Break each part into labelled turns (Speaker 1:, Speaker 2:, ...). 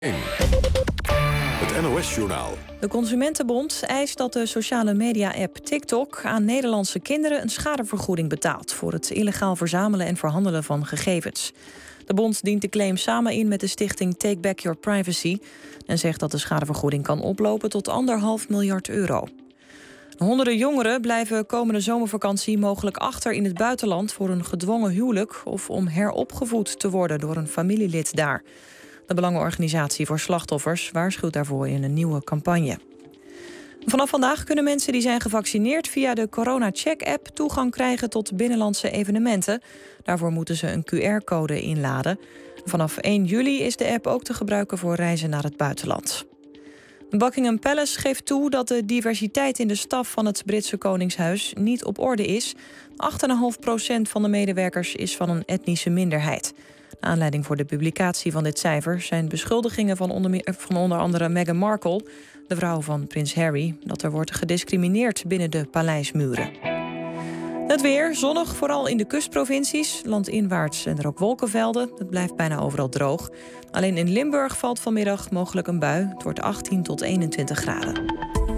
Speaker 1: Het NOS-journaal.
Speaker 2: De Consumentenbond eist dat de sociale media-app TikTok aan Nederlandse kinderen een schadevergoeding betaalt voor het illegaal verzamelen en verhandelen van gegevens. De bond dient de claim samen in met de stichting Take Back Your Privacy en zegt dat de schadevergoeding kan oplopen tot €1,5 miljard. Honderden jongeren blijven komende zomervakantie mogelijk achter in het buitenland voor een gedwongen huwelijk of om heropgevoed te worden door een familielid daar. De Belangenorganisatie voor Slachtoffers waarschuwt daarvoor in een nieuwe campagne. Vanaf vandaag kunnen mensen die zijn gevaccineerd via de Corona-check-app toegang krijgen tot binnenlandse evenementen. Daarvoor moeten ze een QR-code inladen. Vanaf 1 juli is de app ook te gebruiken voor reizen naar het buitenland. Buckingham Palace geeft toe dat de diversiteit in de staf van het Britse Koningshuis niet op orde is. 8,5% van de medewerkers is van een etnische minderheid. De aanleiding voor de publicatie van dit cijfer zijn beschuldigingen van onder andere Meghan Markle, de vrouw van prins Harry, dat er wordt gediscrimineerd binnen de paleismuren. Het weer, zonnig, vooral in de kustprovincies. Landinwaarts zijn er ook wolkenvelden. Het blijft bijna overal droog. Alleen in Limburg valt vanmiddag mogelijk een bui. Het wordt 18 tot 21 graden.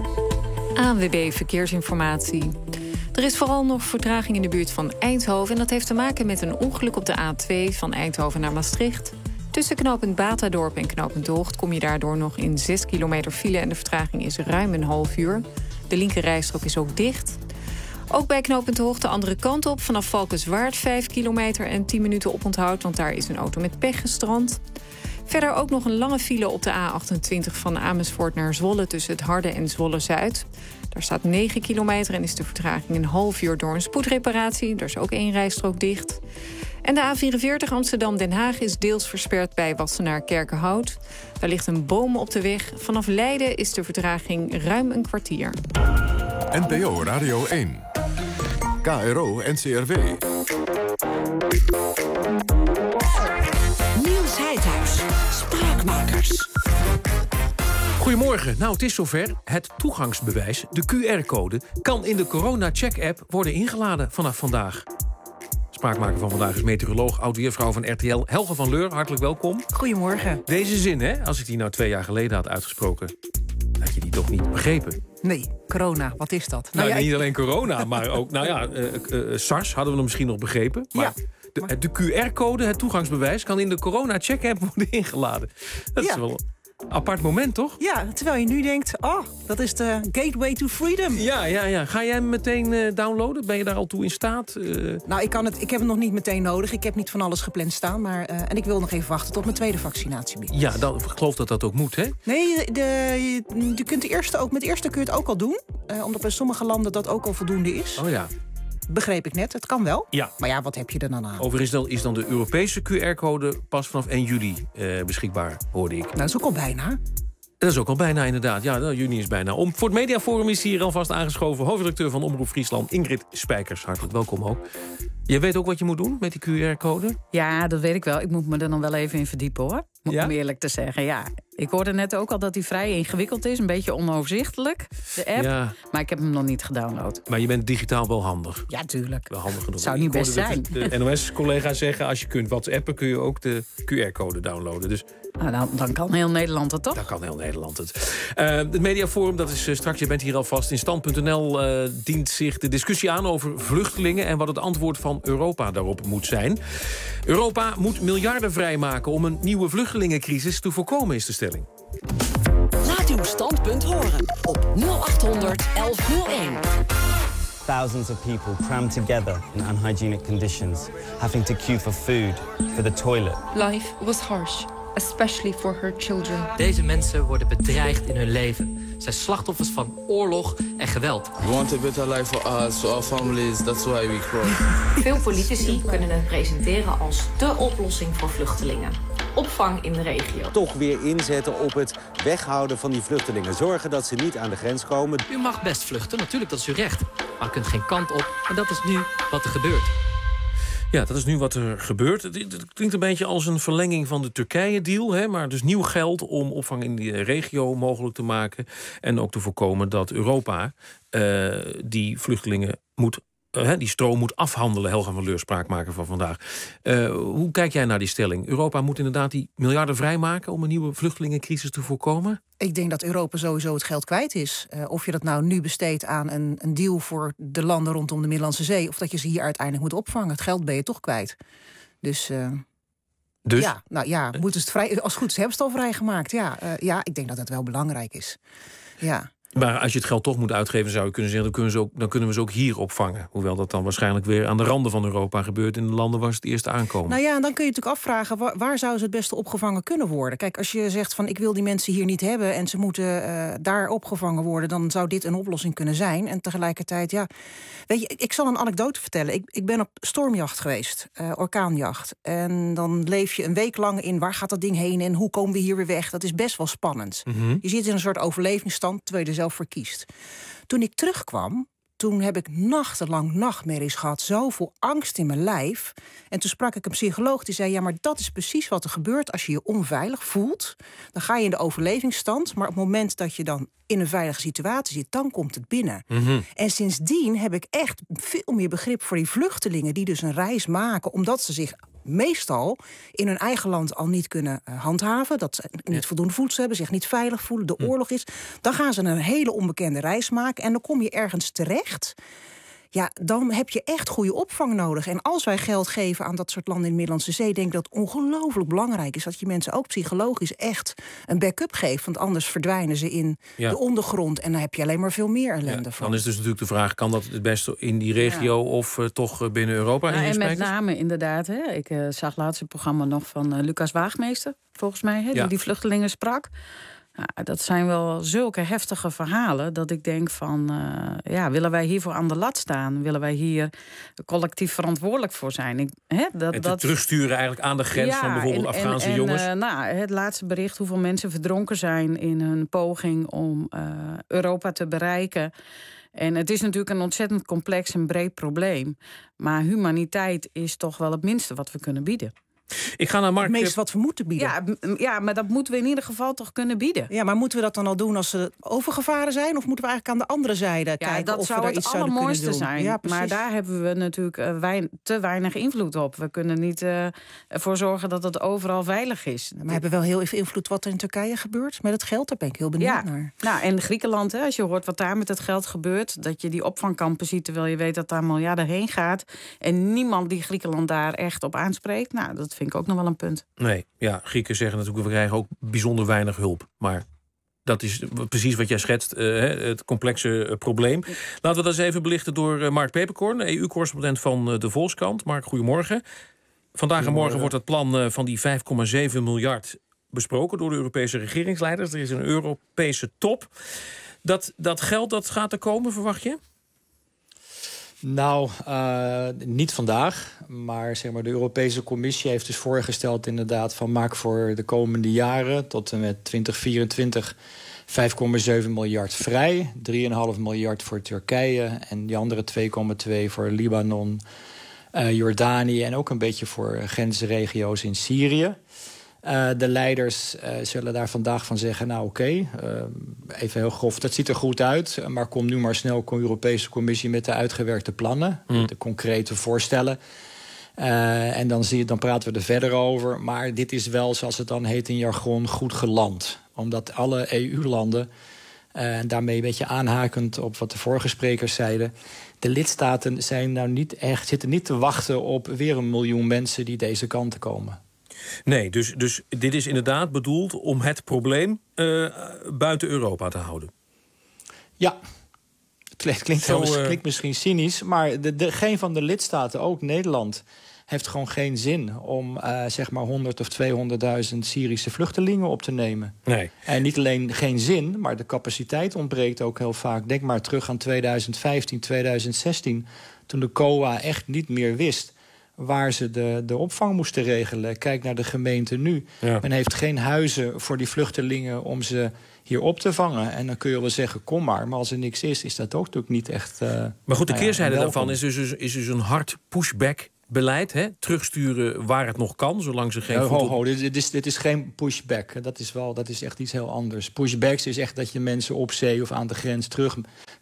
Speaker 3: ANWB Verkeersinformatie. Er is vooral nog vertraging in de buurt van Eindhoven. En dat heeft te maken met een ongeluk op de A2 van Eindhoven naar Maastricht. Tussen knooppunt Batadorp en knooppunt De Hocht kom je daardoor nog in 6 kilometer file. En de vertraging is ruim een half uur. De linkerrijstrook is ook dicht. Ook bij knooppunt De Hocht de andere kant op. Vanaf Valkenswaard 5 kilometer en 10 minuten oponthoud. Want daar is een auto met pech gestrand. Verder ook nog een lange file op de A28 van Amersfoort naar Zwolle tussen het Harde en Zwolle-Zuid. Daar staat 9 kilometer en is de vertraging een half uur door een spoedreparatie. Er is ook 1 rijstrook dicht. En de A44 Amsterdam-Den Haag is deels versperd bij Wassenaar-Kerkenhout. Daar ligt een boom op de weg. Vanaf Leiden is de vertraging ruim een kwartier.
Speaker 1: NPO Radio 1. KRO NCRW.
Speaker 4: Niels Heidhuis, Spraakmakers.
Speaker 5: Goedemorgen. Nou, het is zover. Het toegangsbewijs, de QR-code, kan in de Corona-check-app worden ingeladen vanaf vandaag. Spraakmaker van vandaag is meteoroloog, oud-weervrouw van RTL, Helge van Leur. Hartelijk welkom.
Speaker 6: Goedemorgen.
Speaker 5: Deze zin, hè, als ik die nou 2 jaar geleden had uitgesproken, had je die toch niet begrepen?
Speaker 6: Nee, corona, wat is dat?
Speaker 5: Nou, niet alleen corona, maar ook, SARS hadden we hem misschien nog begrepen. Maar
Speaker 6: ja,
Speaker 5: de QR-code, het toegangsbewijs, kan in de corona-check-app worden ingeladen. Dat is wel een apart moment, toch?
Speaker 6: Ja, terwijl je nu denkt, dat is de gateway to freedom.
Speaker 5: Ja. Ga jij hem meteen downloaden? Ben je daar al toe in staat?
Speaker 6: Nou, ik heb hem nog niet meteen nodig. Ik heb niet van alles gepland staan. Maar, en ik wil nog even wachten tot mijn tweede vaccinatie binnen.
Speaker 5: Ja, ik geloof dat dat ook moet, hè?
Speaker 6: Nee, je kunt de eerste ook, met de eerste kun je het ook al doen. Omdat bij sommige landen dat ook al voldoende is.
Speaker 5: Oh ja.
Speaker 6: Begreep ik net, het kan wel.
Speaker 5: Ja.
Speaker 6: Maar ja, wat heb je er dan aan?
Speaker 5: Overigens is dan de Europese QR-code pas vanaf 1 juli beschikbaar, hoorde ik.
Speaker 6: Nou, dat is ook al bijna.
Speaker 5: Dat is ook al bijna, inderdaad. Ja, juni is bijna om. Voor het Mediaforum is hier alvast aangeschoven hoofdredacteur van Omroep Friesland, Ingrid Spijkers. Hartelijk welkom ook. Je weet ook wat je moet doen met die QR-code?
Speaker 7: Ja, dat weet ik wel. Ik moet me er dan wel even in verdiepen, hoor. Om eerlijk te zeggen, ja. Ik hoorde net ook al dat hij vrij ingewikkeld is. Een beetje onoverzichtelijk, de app. Ja. Maar ik heb hem nog niet gedownload.
Speaker 5: Maar je bent digitaal wel handig.
Speaker 7: Ja, tuurlijk.
Speaker 5: Wel handig genoeg.
Speaker 7: Zou niet best zijn.
Speaker 5: De NOS-collega's zeggen, als je kunt WhatsAppen, kun je ook de QR-code downloaden. Dus
Speaker 7: dan kan heel Nederland het, toch?
Speaker 5: Dan kan heel Nederland het. Het Mediaforum, dat is straks, je bent hier alvast. In stand.nl dient zich de discussie aan over vluchtelingen en wat het antwoord van Europa daarop moet zijn. Europa moet miljarden vrijmaken om een nieuwe vluchtelingencrisis te voorkomen, is de stelling.
Speaker 4: Laat uw standpunt horen op 0800 1101.
Speaker 8: Thousands of people crammed together in unhygienic conditions, having to queue for food, for the toilet.
Speaker 9: Life was harsh, especially for her children.
Speaker 10: Deze mensen worden bedreigd in hun leven. Ze zijn slachtoffers van oorlog en geweld.
Speaker 11: We want a better life for us, for our families. That's why we cry.
Speaker 12: Veel politici kunnen het presenteren als de oplossing voor vluchtelingen. Opvang in de regio.
Speaker 13: Toch weer inzetten op het weghouden van die vluchtelingen. Zorgen dat ze niet aan de grens komen.
Speaker 10: U mag best vluchten, natuurlijk, dat is uw recht. Maar u kunt geen kant op en dat is nu wat er gebeurt.
Speaker 5: Ja, dat is nu wat er gebeurt. Het klinkt een beetje als een verlenging van de Turkije-deal. Hè, maar dus nieuw geld om opvang in die regio mogelijk te maken. En ook te voorkomen dat Europa die vluchtelingen moet die stroom moet afhandelen, Helga van Leur, spraakmaker van vandaag. Hoe kijk jij naar die stelling? Europa moet inderdaad die miljarden vrijmaken om een nieuwe vluchtelingencrisis te voorkomen?
Speaker 6: Ik denk dat Europa sowieso het geld kwijt is. Of je dat nou nu besteedt aan een deal voor de landen rondom de Middellandse Zee, of dat je ze hier uiteindelijk moet opvangen. Het geld ben je toch kwijt. Dus? Ja, nou ja, moeten ze het vrij, als het goed is, hebben ze het al vrijgemaakt. Ja, ik denk dat dat wel belangrijk is. Ja.
Speaker 5: Maar als je het geld toch moet uitgeven, zou je kunnen zeggen, dan kunnen we ze ook hier opvangen. Hoewel dat dan waarschijnlijk weer aan de randen van Europa gebeurt, in de landen waar ze het eerst aankomen.
Speaker 6: Nou ja, en dan kun je natuurlijk afvragen, waar zou ze het beste opgevangen kunnen worden? Kijk, als je zegt van ik wil die mensen hier niet hebben en ze moeten daar opgevangen worden, dan zou dit een oplossing kunnen zijn. En tegelijkertijd, ja, weet je, ik zal een anekdote vertellen. Ik ben op stormjacht geweest, orkaanjacht. En dan leef je een week lang in waar gaat dat ding heen en hoe komen we hier weer weg? Dat is best wel spannend. Mm-hmm. Je zit in een soort overlevingsstand terwijl je er zelf voor kiest. Toen ik terugkwam, toen heb ik nachtenlang nachtmerries gehad. Zoveel angst in mijn lijf. En toen sprak ik een psycholoog die zei, ja, maar dat is precies wat er gebeurt als je je onveilig voelt. Dan ga je in de overlevingsstand. Maar op het moment dat je dan in een veilige situatie zit, dan komt het binnen. Mm-hmm. En sindsdien heb ik echt veel meer begrip voor die vluchtelingen die dus een reis maken, omdat ze zich meestal in hun eigen land al niet kunnen handhaven. Dat ze niet voldoende voedsel hebben, zich niet veilig voelen, de oorlog is. Dan gaan ze een hele onbekende reis maken en dan kom je ergens terecht. Ja, dan heb je echt goede opvang nodig. En als wij geld geven aan dat soort landen in de Middellandse Zee, denk ik dat het ongelooflijk belangrijk is dat je mensen ook psychologisch echt een backup geeft. Want anders verdwijnen ze in de ondergrond en dan heb je alleen maar veel meer ellende van.
Speaker 5: Dan is dus natuurlijk de vraag, kan dat het beste in die regio of toch binnen Europa?
Speaker 7: En met name inderdaad, ik zag laatst het programma nog van Lucas Waagmeester, volgens mij, die vluchtelingen sprak. Nou, dat zijn wel zulke heftige verhalen dat ik denk van, willen wij hiervoor aan de lat staan? Willen wij hier collectief verantwoordelijk voor zijn?
Speaker 5: Dat terugsturen eigenlijk aan de grens van bijvoorbeeld Afghaanse jongens?
Speaker 7: Het laatste bericht, hoeveel mensen verdronken zijn in hun poging om Europa te bereiken. En het is natuurlijk een ontzettend complex en breed probleem. Maar humaniteit is toch wel het minste wat we kunnen bieden.
Speaker 5: Ik ga naar Mark.
Speaker 6: Het meest wat we moeten bieden.
Speaker 7: Ja, maar dat moeten we in ieder geval toch kunnen bieden.
Speaker 6: Ja, maar moeten we dat dan al doen als ze overgevaren zijn? Of moeten we eigenlijk aan de andere zijde kijken
Speaker 7: dat
Speaker 6: of
Speaker 7: zou
Speaker 6: we daar iets zouden kunnen doen?
Speaker 7: Dat zou het allermooiste zijn. Maar daar hebben we natuurlijk te weinig invloed op. We kunnen niet ervoor zorgen dat het overal veilig is.
Speaker 6: Maar we hebben wel heel veel invloed wat er in Turkije gebeurt met het geld. Daar ben ik heel benieuwd naar.
Speaker 7: Nou, en Griekenland, als je hoort wat daar met het geld gebeurt, dat je die opvangkampen ziet terwijl je weet dat daar miljarden heen gaat en niemand die Griekenland daar echt op aanspreekt. Nou, dat vind ik ook nog wel een punt.
Speaker 5: Nee, ja, Grieken zeggen natuurlijk, we krijgen ook bijzonder weinig hulp. Maar dat is precies wat jij schetst, het complexe probleem. Laten we dat eens even belichten door Mark Peperkorn, EU-correspondent van de Volkskrant. Mark, goedemorgen. Vandaag en morgen wordt het plan van die 5,7 miljard besproken door de Europese regeringsleiders. Er is een Europese top. Dat geld dat gaat er komen, verwacht je?
Speaker 14: Nou, niet vandaag. Maar zeg maar, de Europese Commissie heeft dus voorgesteld inderdaad van maak voor de komende jaren tot en met 2024 5,7 miljard vrij. 3,5 miljard voor Turkije en die andere 2,2 voor Libanon, Jordanië en ook een beetje voor grensregio's in Syrië. De leiders zullen daar vandaag van zeggen, nou oké, even heel grof, dat ziet er goed uit, maar kom nu maar snel Europese Commissie met de uitgewerkte plannen, de concrete voorstellen. En dan praten we er verder over. Maar dit is wel, zoals het dan heet in jargon, goed geland. Omdat alle EU-landen, en daarmee een beetje aanhakend op wat de vorige sprekers zeiden, de lidstaten zijn nou zitten niet te wachten op weer 1 miljoen mensen die deze kant komen.
Speaker 5: Nee, dus dit is inderdaad bedoeld om het probleem buiten Europa te houden.
Speaker 14: Ja, het klinkt misschien cynisch, maar geen van de lidstaten, ook Nederland, heeft gewoon geen zin om zeg maar 100 of 200.000 Syrische vluchtelingen op te nemen.
Speaker 5: Nee.
Speaker 14: En niet alleen geen zin, maar de capaciteit ontbreekt ook heel vaak. Denk maar terug aan 2015, 2016, toen de COA echt niet meer wist waar ze de opvang moesten regelen. Kijk naar de gemeente nu. Ja. Men heeft geen huizen voor die vluchtelingen om ze hier op te vangen. En dan kun je wel zeggen, kom maar. Maar als er niks is dat ook natuurlijk niet echt
Speaker 5: maar goed, de keerzijde daarvan is dus een hard pushback beleid, hè? Terugsturen waar het nog kan, zolang ze geen
Speaker 14: Dit is geen pushback. Dat is echt iets heel anders. Pushbacks is echt dat je mensen op zee of aan de grens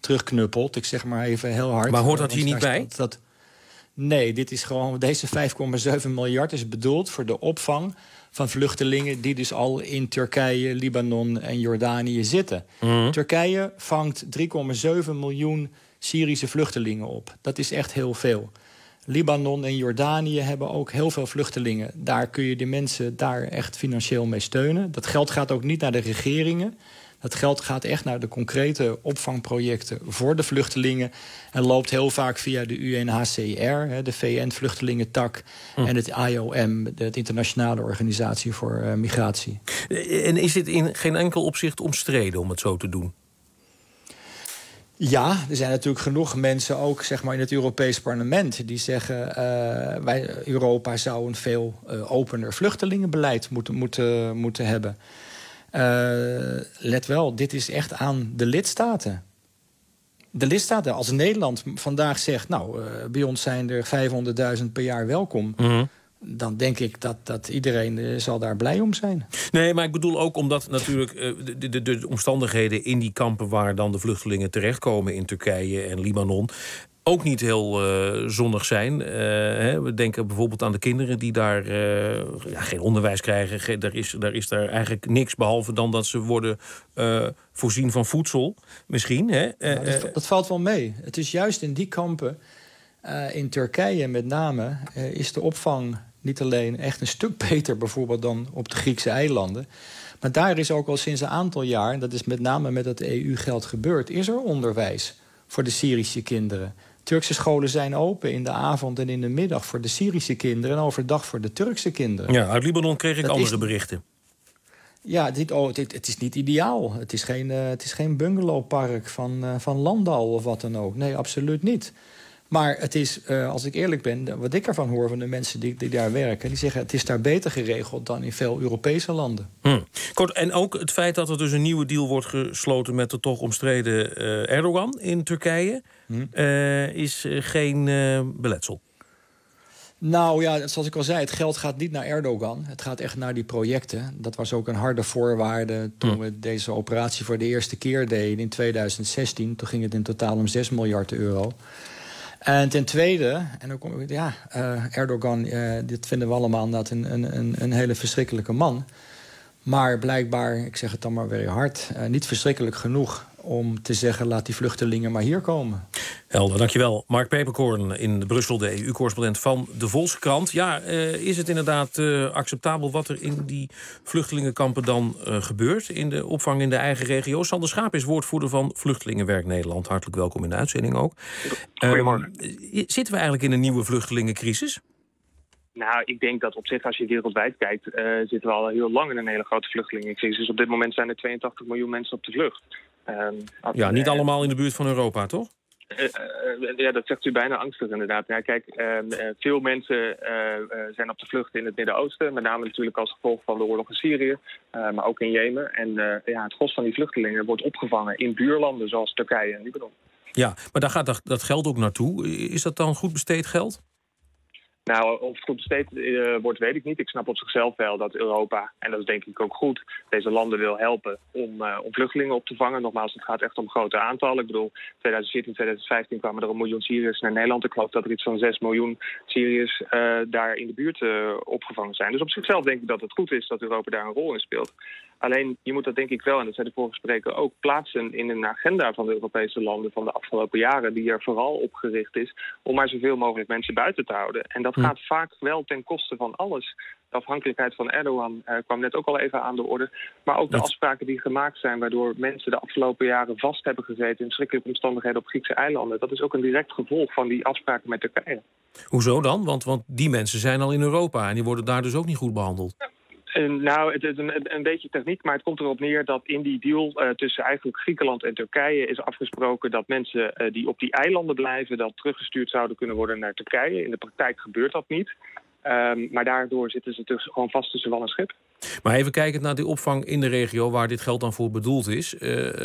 Speaker 14: terugknuppelt. Ik zeg maar even heel hard.
Speaker 5: Maar hoort dat hier niet bij?
Speaker 14: Nee, dit is gewoon, deze 5,7 miljard is bedoeld voor de opvang van vluchtelingen die dus al in Turkije, Libanon en Jordanië zitten. Turkije vangt 3,7 miljoen Syrische vluchtelingen op. Dat is echt heel veel. Libanon en Jordanië hebben ook heel veel vluchtelingen. Daar kun je die mensen daar echt financieel mee steunen. Dat geld gaat ook niet naar de regeringen. Dat geld gaat echt naar de concrete opvangprojecten voor de vluchtelingen. En loopt heel vaak via de UNHCR, de VN-vluchtelingentak, en het IOM, de Internationale Organisatie voor Migratie.
Speaker 5: En is dit in geen enkel opzicht omstreden om het zo te doen?
Speaker 14: Ja, er zijn natuurlijk genoeg mensen, ook zeg maar in het Europees Parlement, die zeggen Europa zou een veel opener vluchtelingenbeleid moeten hebben. Let wel, dit is echt aan de lidstaten. De lidstaten, als Nederland vandaag zegt, bij ons zijn er 500.000 per jaar welkom, dan denk ik dat iedereen zal daar blij om zijn.
Speaker 5: Nee, maar ik bedoel ook omdat natuurlijk de omstandigheden in die kampen waar dan de vluchtelingen terechtkomen in Turkije en Libanon ook niet heel zonnig zijn. We denken bijvoorbeeld aan de kinderen die daar geen onderwijs krijgen. Daar is daar eigenlijk niks, behalve dan dat ze worden voorzien van voedsel. Misschien.
Speaker 14: Dat valt wel mee. Het is juist in die kampen, in Turkije met name, is de opvang niet alleen echt een stuk beter bijvoorbeeld dan op de Griekse eilanden. Maar daar is ook al sinds een aantal jaar, dat is met name met het EU-geld gebeurd, is er onderwijs voor de Syrische kinderen. Turkse scholen zijn open in de avond en in de middag voor de Syrische kinderen en overdag voor de Turkse kinderen.
Speaker 5: Ja, uit Libanon kreeg ik andere berichten. Ja,
Speaker 14: het is niet ideaal. Het is geen bungalowpark van Landal of wat dan ook. Nee, absoluut niet. Maar het is, als ik eerlijk ben, wat ik ervan hoor van de mensen die daar werken, die zeggen het is daar beter geregeld dan in veel Europese landen.
Speaker 5: Kort, en ook het feit dat er dus een nieuwe deal wordt gesloten met de toch omstreden Erdogan in Turkije, is geen beletsel.
Speaker 14: Nou ja, zoals ik al zei, het geld gaat niet naar Erdogan. Het gaat echt naar die projecten. Dat was ook een harde voorwaarde toen we deze operatie voor de eerste keer deden in 2016. Toen ging het in totaal om 6 miljard euro. En ten tweede, Erdogan, dit vinden we allemaal een hele verschrikkelijke man. Maar blijkbaar, ik zeg het dan maar weer hard, niet verschrikkelijk genoeg om te zeggen, laat die vluchtelingen maar hier komen.
Speaker 5: Helder, dankjewel. Mark Peperkorn in Brussel, de EU-correspondent van de Volkskrant. Ja, is het inderdaad acceptabel wat er in die vluchtelingenkampen dan gebeurt in de opvang in de eigen regio? Sander Schaap is woordvoerder van Vluchtelingenwerk Nederland. Hartelijk welkom in de uitzending ook.
Speaker 15: Goedemorgen.
Speaker 5: Zitten we eigenlijk in een nieuwe vluchtelingencrisis?
Speaker 15: Nou, ik denk dat op zich, als je wereldwijd kijkt, zitten we al heel lang in een hele grote vluchtelingencrisis. Op dit moment zijn er 82 miljoen mensen op de vlucht.
Speaker 5: Niet allemaal in de buurt van Europa, toch?
Speaker 15: Ja, dat zegt u bijna angstig inderdaad. Ja, kijk, veel mensen zijn op de vlucht in het Midden-Oosten. Met name natuurlijk als gevolg van de oorlog in Syrië. Maar ook in Jemen. En het gros van die vluchtelingen wordt opgevangen in buurlanden zoals Turkije en Libanon. Ja,
Speaker 5: maar daar gaat dat geld ook naartoe. Is dat dan goed besteed geld?
Speaker 15: Nou, of het goed besteed wordt, weet ik niet. Ik snap op zichzelf wel dat Europa, en dat is denk ik ook goed, deze landen wil helpen om vluchtelingen op te vangen. Nogmaals, het gaat echt om grote aantallen. Ik bedoel, 2014, 2015 kwamen er 1 miljoen Syriërs naar Nederland. Ik geloof dat er iets van 6 miljoen Syriërs daar in de buurt opgevangen zijn. Dus op zichzelf denk ik dat het goed is dat Europa daar een rol in speelt. Alleen, je moet dat denk ik wel, en dat zei de vorige spreker ook, plaatsen in een agenda van de Europese landen van de afgelopen jaren, die er vooral op gericht is om maar zoveel mogelijk mensen buiten te houden. En dat gaat vaak wel ten koste van alles. De afhankelijkheid van Erdogan kwam net ook al even aan de orde. Maar ook de afspraken die gemaakt zijn, waardoor mensen de afgelopen jaren vast hebben gezeten in verschrikkelijke omstandigheden op Griekse eilanden. Dat is ook een direct gevolg van die afspraken met Turkije.
Speaker 5: Hoezo dan? Want die mensen zijn al in Europa en die worden daar dus ook niet goed behandeld.
Speaker 15: Nou, het is een beetje techniek, maar het komt erop neer dat in die deal tussen eigenlijk Griekenland en Turkije is afgesproken dat mensen die op die eilanden blijven, dat teruggestuurd zouden kunnen worden naar Turkije. In de praktijk gebeurt dat niet. Maar daardoor zitten ze gewoon vast tussen wal en schip.
Speaker 5: Maar even kijkend naar die opvang in de regio waar dit geld dan voor bedoeld is.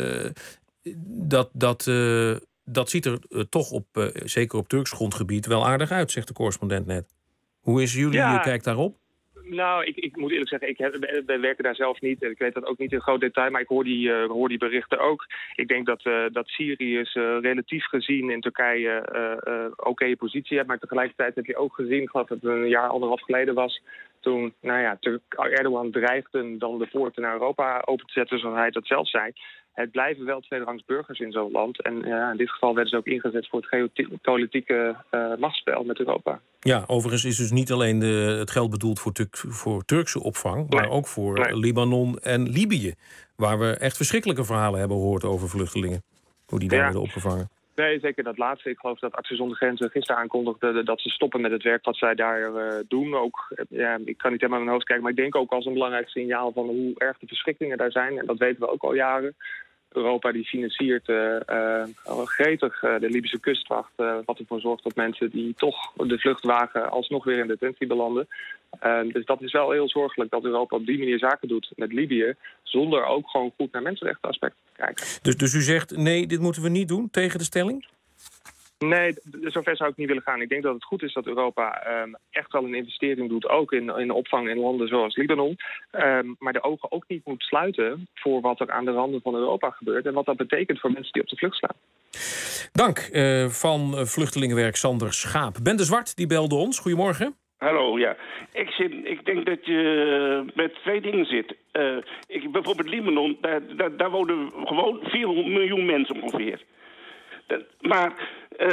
Speaker 5: Dat ziet er toch zeker op Turks grondgebied wel aardig uit, zegt de correspondent net. Hoe is jullie kijk daarop?
Speaker 15: Nou, ik moet eerlijk zeggen, wij werken daar zelf niet. Ik weet dat ook niet in groot detail, maar ik hoor die berichten ook. Ik denk dat Syriërs relatief gezien in Turkije oké positie heeft. Maar tegelijkertijd heb je ook gezien, ik geloof dat het een jaar, 1,5 geleden was, toen Erdogan dreigde dan de poorten naar Europa open te zetten, zoals hij dat zelf zei. Het blijven wel tweederangs burgers in zo'n land. En in dit geval werden ze ook ingezet voor het geopolitieke machtsspel met Europa.
Speaker 5: Ja, overigens is dus niet alleen het geld bedoeld voor Turkse opvang, maar ook voor Libanon en Libië. Waar we echt verschrikkelijke verhalen hebben gehoord over vluchtelingen. Hoe die daar werden opgevangen.
Speaker 15: Nee, zeker dat laatste. Ik geloof dat Artsen zonder Grenzen gisteren aankondigde dat ze stoppen met het werk wat zij daar doen. Ook, ik kan niet helemaal in mijn hoofd kijken, maar ik denk ook als een belangrijk signaal van hoe erg de verschrikkingen daar zijn. En dat weten we ook al jaren. Europa die financiert gretig de Libische kustwacht, wat ervoor zorgt dat mensen die toch de vlucht wagen alsnog weer in detentie belanden. Dus dat is wel heel zorgelijk dat Europa op die manier zaken doet met Libië, zonder ook gewoon goed naar mensenrechtenaspecten te kijken.
Speaker 5: Dus u zegt, nee, dit moeten we niet doen tegen de stelling?
Speaker 15: Nee, zover zou ik niet willen gaan. Ik denk dat het goed is dat Europa echt wel een investering doet, ook in de opvang in landen zoals Libanon. Maar de ogen ook niet moet sluiten voor wat er aan de randen van Europa gebeurt en wat dat betekent voor mensen die op de vlucht slaan.
Speaker 5: Dank van vluchtelingenwerk Sander Schaap. Ben de Zwart, die belde ons. Goedemorgen.
Speaker 16: Hallo, ja. Ik denk dat je met twee dingen zit. Bijvoorbeeld Libanon, daar wonen gewoon 400 miljoen mensen ongeveer. Maar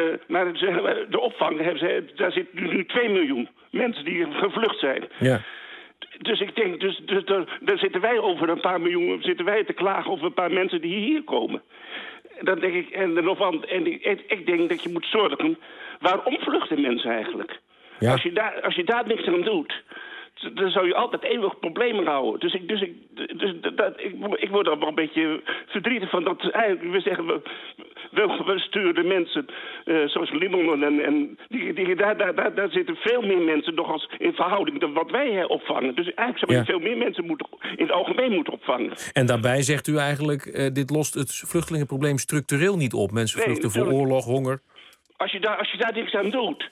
Speaker 16: de opvang, daar zitten nu 2 miljoen mensen die gevlucht zijn. Ja. Dus ik denk, daar zitten wij over een paar miljoen, zitten wij te klagen over een paar mensen die hier komen. Dan denk ik, ik denk dat je moet zorgen, waarom vluchten mensen eigenlijk? Ja. Als je daar niks aan doet, dan zou je altijd eeuwig problemen houden. Dus ik word er wel een beetje verdrietig van dat eigenlijk we zeggen we sturen de mensen zoals Libanon en daar zitten veel meer mensen nog als in verhouding dan wat wij opvangen. Dus eigenlijk zou je veel meer mensen in het algemeen moeten opvangen. En
Speaker 5: daarbij zegt u eigenlijk, dit lost het vluchtelingenprobleem structureel niet op. Mensen vluchten voor oorlog, honger.
Speaker 16: Als je daar niks aan doet,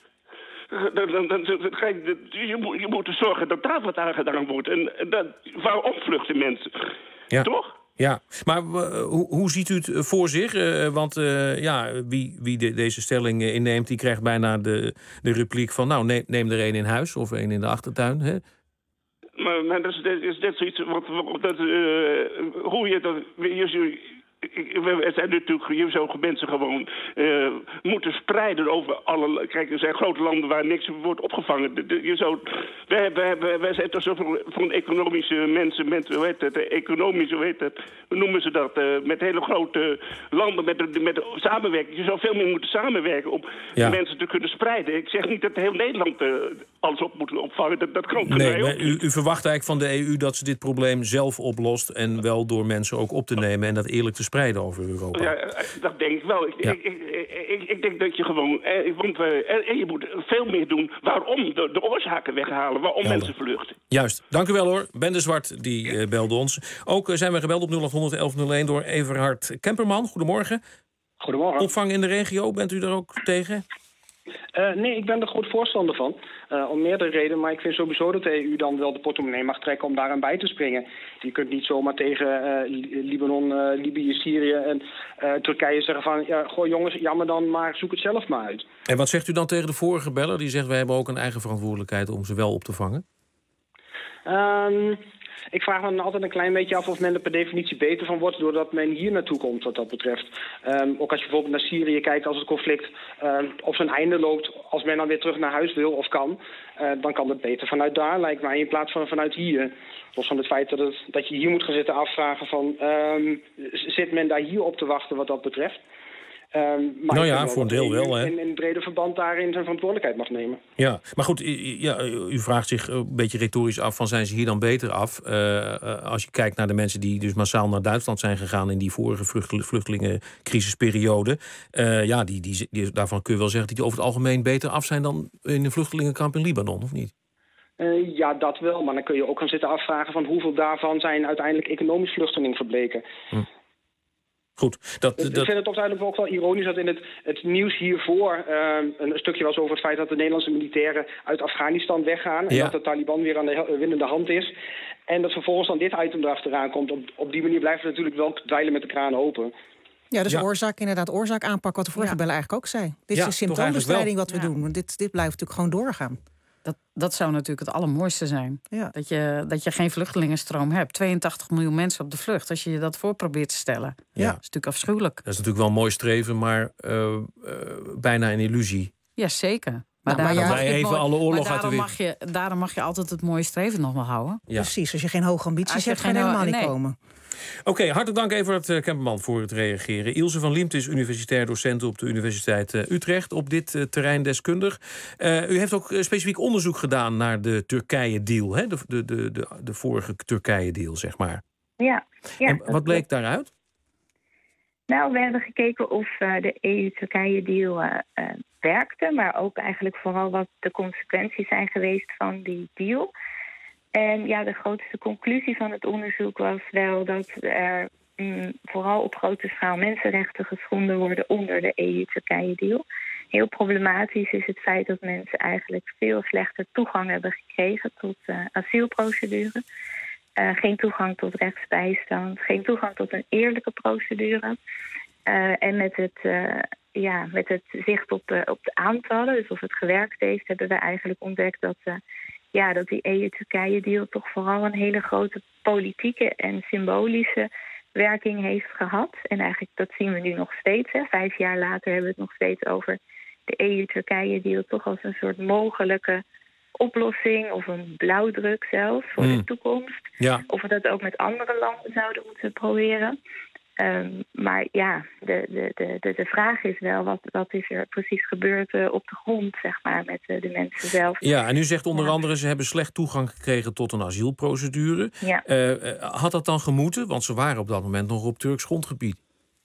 Speaker 16: je moet er zorgen dat daar wat aan gedaan wordt. En waarom vluchten mensen?
Speaker 5: Ja.
Speaker 16: Toch?
Speaker 5: Ja, maar hoe ziet u het voor zich? Want wie deze stelling inneemt, die krijgt bijna de repliek van, nou, neem er één in huis of één in de achtertuin. Hè?
Speaker 16: Maar dat is net zoiets hoe je dat. Er zijn natuurlijk zo mensen gewoon moeten spreiden over alle. Kijk, er zijn grote landen waar niks wordt opgevangen. Wij zijn toch zo van economische mensen, hoe noemen ze dat? Met hele grote landen, met samenwerking. Je zou veel meer moeten samenwerken om mensen te kunnen spreiden. Ik zeg niet dat heel Nederland alles op moet opvangen. Dat kan
Speaker 5: nee, maar u verwacht eigenlijk van de EU dat ze dit probleem zelf oplost en wel door mensen ook op te nemen en dat eerlijk te spreiden over Europa.
Speaker 16: Ja, dat denk ik wel. Ik denk dat je gewoon. Je moet veel meer doen. Waarom de oorzaken weghalen? Waarom mensen vluchten?
Speaker 5: Juist. Dank u wel hoor. Ben de Zwart die belde ons. Ook zijn we gebeld op 0800 1101 door Everhard Kemperman. Goedemorgen.
Speaker 17: Goedemorgen.
Speaker 5: Opvang in de regio, bent u daar ook tegen?
Speaker 17: Nee, ik ben er groot voorstander van. Om meerdere redenen, maar ik vind sowieso dat de EU dan wel de portemonnee mag trekken om daaraan bij te springen. Je kunt niet zomaar tegen Libanon, Libië, Syrië en Turkije zeggen van, goh jongens, jammer dan, maar zoek het zelf maar uit.
Speaker 5: En wat zegt u dan tegen de vorige beller? Die zegt, wij hebben ook een eigen verantwoordelijkheid om ze wel op te vangen.
Speaker 17: Ik vraag me dan altijd een klein beetje af of men er per definitie beter van wordt doordat men hier naartoe komt wat dat betreft. Ook als je bijvoorbeeld naar Syrië kijkt, als het conflict op zijn einde loopt, als men dan weer terug naar huis wil of kan, dan kan het beter vanuit daar, lijkt mij, in plaats van vanuit hier. Los van het feit dat je hier moet gaan zitten afvragen van, zit men daar hier op te wachten wat dat betreft? Maar
Speaker 5: nou ja, voor een deel wel. Hè?
Speaker 17: In brede verband daarin zijn verantwoordelijkheid mag nemen.
Speaker 5: Ja, maar goed, u vraagt zich een beetje retorisch af van, zijn ze hier dan beter af? Als je kijkt naar de mensen die dus massaal naar Duitsland zijn gegaan in die vorige vluchtelingencrisisperiode. Daarvan kun je wel zeggen dat die over het algemeen beter af zijn dan in een vluchtelingenkamp in Libanon, of niet?
Speaker 17: Ja, dat wel. Maar dan kun je ook gaan zitten afvragen van hoeveel daarvan zijn uiteindelijk economisch vluchtelingen gebleken.
Speaker 5: Goed.
Speaker 17: Ik vind het toch duidelijk ook wel ironisch dat in het nieuws hiervoor een stukje was over het feit dat de Nederlandse militairen uit Afghanistan weggaan. En dat de Taliban weer aan de winnende hand is. En dat vervolgens dan dit item erachteraan komt. Op die manier blijven we natuurlijk wel dweilen met de kraan open.
Speaker 6: Ja, dus oorzaak aanpak wat de vorige bellen eigenlijk ook zei. Dit is een symptoombestrijding wat we doen. Want dit blijft natuurlijk gewoon doorgaan.
Speaker 7: Dat zou natuurlijk het allermooiste zijn. Ja. Dat je geen vluchtelingenstroom hebt. 82 miljoen mensen op de vlucht. Als je je dat voor probeert te stellen. Ja. Dat is natuurlijk afschuwelijk.
Speaker 5: Dat is natuurlijk wel een mooi streven, maar bijna een illusie.
Speaker 7: Ja, zeker.
Speaker 5: Maar alle oorlog uit de wereld.
Speaker 7: Daarom mag je altijd het mooie streven nog wel houden.
Speaker 6: Ja. Precies, als je geen hoge ambities hebt, ga je helemaal niet komen.
Speaker 5: Oké, hartelijk dank Evert Kemperman voor het reageren. Ilse van Liemt is universitair docent op de Universiteit Utrecht. Op dit terrein deskundig. U heeft ook specifiek onderzoek gedaan naar de Turkije-deal. Hè? De vorige Turkije-deal, zeg maar.
Speaker 18: Ja.
Speaker 5: En wat bleek daaruit?
Speaker 18: Nou, we hebben gekeken of de EU-Turkije-deal werkte. Maar ook eigenlijk vooral wat de consequenties zijn geweest van die deal. En ja, de grootste conclusie van het onderzoek was wel dat er vooral op grote schaal mensenrechten geschonden worden onder de EU-Turkije-deal. Heel problematisch is het feit dat mensen eigenlijk veel slechter toegang hebben gekregen tot asielprocedure. Geen toegang tot rechtsbijstand, geen toegang tot een eerlijke procedure. En met het zicht op de aantallen, dus of het gewerkt heeft, hebben we eigenlijk ontdekt dat die EU-Turkije-deal toch vooral een hele grote politieke en symbolische werking heeft gehad. En eigenlijk dat zien we nu nog steeds. 5 jaar later hebben we het nog steeds over de EU-Turkije-deal toch als een soort mogelijke oplossing of een blauwdruk zelfs voor de toekomst. Ja. Of we dat ook met andere landen zouden moeten proberen. Maar ja, de vraag is wel, wat is er precies gebeurd op de grond, zeg maar, met de mensen zelf.
Speaker 5: Ja, en u zegt onder andere, ze hebben slecht toegang gekregen tot een asielprocedure. Ja. Had dat dan gemoeten? Want ze waren op dat moment nog op Turks grondgebied.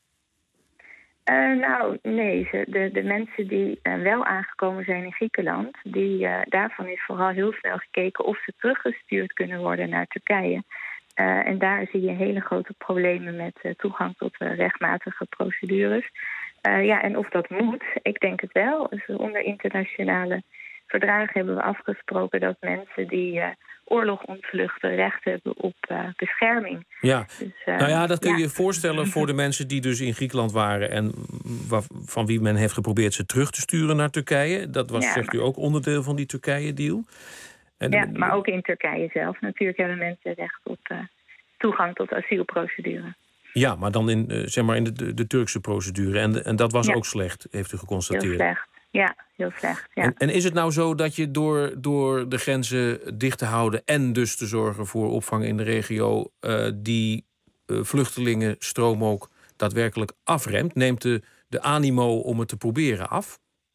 Speaker 18: Nee. De mensen die wel aangekomen zijn in Griekenland, daarvan is vooral heel snel gekeken of ze teruggestuurd kunnen worden naar Turkije. En daar zie je hele grote problemen met toegang tot rechtmatige procedures. En of dat moet, ik denk het wel. Dus onder internationale verdragen hebben we afgesproken dat mensen die oorlog ontvluchten recht hebben op bescherming. Ja,
Speaker 5: dus, dat kun je je voorstellen voor de mensen die dus in Griekenland waren en van wie men heeft geprobeerd ze terug te sturen naar Turkije. Dat was, zegt u, ook onderdeel van die Turkije-deal.
Speaker 18: Maar ook in Turkije zelf natuurlijk hebben mensen recht op toegang tot asielprocedure.
Speaker 5: Ja, maar dan in de Turkse procedure. En dat was ook slecht, heeft u geconstateerd.
Speaker 18: Heel slecht. Ja, heel slecht. Ja.
Speaker 5: En is het nou zo dat je door de grenzen dicht te houden en dus te zorgen voor opvang in de regio die vluchtelingenstroom ook daadwerkelijk afremt? Neemt de animo om het te proberen af?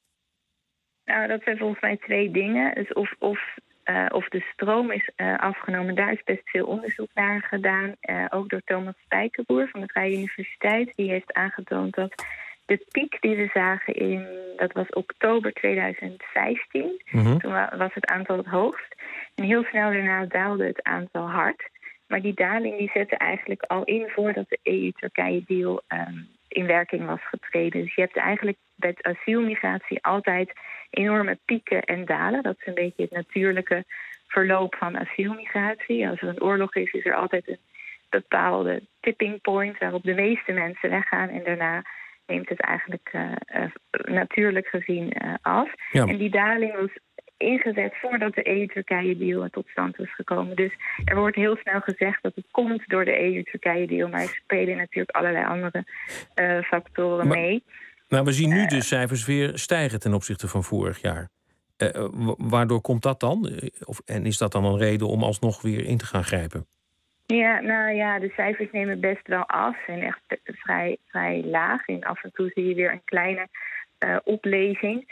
Speaker 18: Nou, dat zijn volgens mij 2 dingen. Dus of de stroom is afgenomen, daar is best veel onderzoek naar gedaan. Ook door Thomas Spijkerboer van de Vrije Universiteit. Die heeft aangetoond dat de piek die we zagen dat was oktober 2015. Mm-hmm. Toen was het aantal het hoogst. En heel snel daarna daalde het aantal hard. Maar die daling die zette eigenlijk al in voordat de EU-Turkije-deal in werking was getreden. Dus je hebt eigenlijk bij asielmigratie altijd enorme pieken en dalen. Dat is een beetje het natuurlijke verloop van asielmigratie. Als er een oorlog is er altijd een bepaalde tipping point waarop de meeste mensen weggaan en daarna neemt het eigenlijk natuurlijk gezien af. Ja. En die daling was ingezet voordat de EU-Turkije-deal tot stand was gekomen. Dus er wordt heel snel gezegd dat het komt door de EU-Turkije-deal, maar er spelen natuurlijk allerlei andere factoren mee.
Speaker 5: Nou, we zien nu de cijfers weer stijgen ten opzichte van vorig jaar. Waardoor komt dat dan? En is dat dan een reden om alsnog weer in te gaan grijpen?
Speaker 18: Ja, de cijfers nemen best wel af en echt vrij laag. En af en toe zie je weer een kleine oplezing.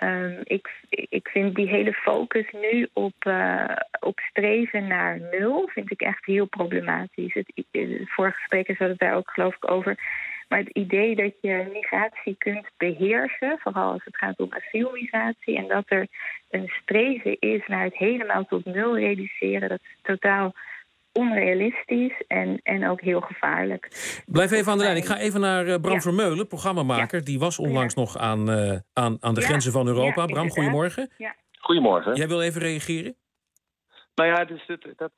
Speaker 18: Ik vind die hele focus nu op streven naar 0 vind ik echt heel problematisch. De vorige sprekers hadden het daar ook geloof ik over. Maar het idee dat je migratie kunt beheersen, vooral als het gaat om asielmigratie, en dat er een streven is naar het helemaal tot 0 reduceren, dat is totaal onrealistisch en ook heel gevaarlijk.
Speaker 5: Blijf even aan de lijn. Ik ga even naar Bram Vermeulen, programmamaker. Ja. Die was onlangs nog aan de grenzen van Europa. Bram, goedemorgen.
Speaker 18: Ja.
Speaker 19: Goedemorgen.
Speaker 5: Jij wil even reageren?
Speaker 19: Nou ja, dus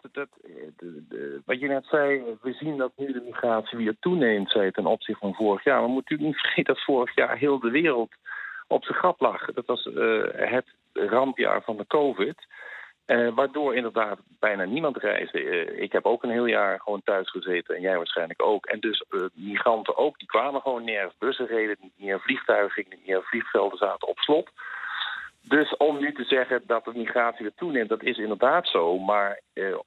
Speaker 19: wat je net zei, we zien dat nu de migratie weer toeneemt, zei ten opzichte van vorig jaar. Maar we moeten natuurlijk niet vergeten dat vorig jaar heel de wereld op zijn gat lag. Dat was het rampjaar van de COVID. Waardoor inderdaad bijna niemand reisde. Ik heb ook een heel jaar gewoon thuis gezeten en jij waarschijnlijk ook. En dus migranten ook, die kwamen gewoon nergens. Bussen reden niet meer, vliegtuigen gingen niet meer, vliegvelden zaten op slot. Dus om nu te zeggen dat de migratie weer toeneemt, dat is inderdaad zo. Maar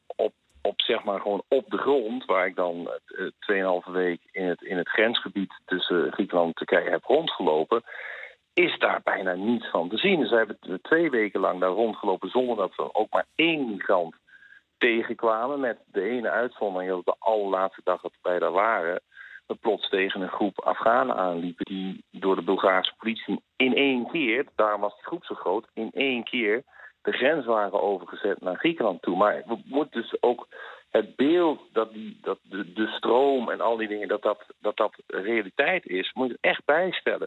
Speaker 19: zeg maar gewoon op de grond, waar ik dan 2,5 week in het grensgebied tussen Griekenland en Turkije heb rondgelopen, is daar bijna niets van te zien. Dus we hebben 2 weken lang daar rondgelopen zonder dat we ook maar 1 migrant tegenkwamen. Met de ene uitzondering dat de allerlaatste dag dat wij daar waren, we plots tegen een groep Afghanen aanliepen die door de Bulgaarse politie in 1 keer, daarom was die groep zo groot, in 1 keer de grens waren overgezet naar Griekenland toe. Maar we moeten dus ook het beeld dat de stroom en al die dingen, dat realiteit is, moet je echt bijstellen.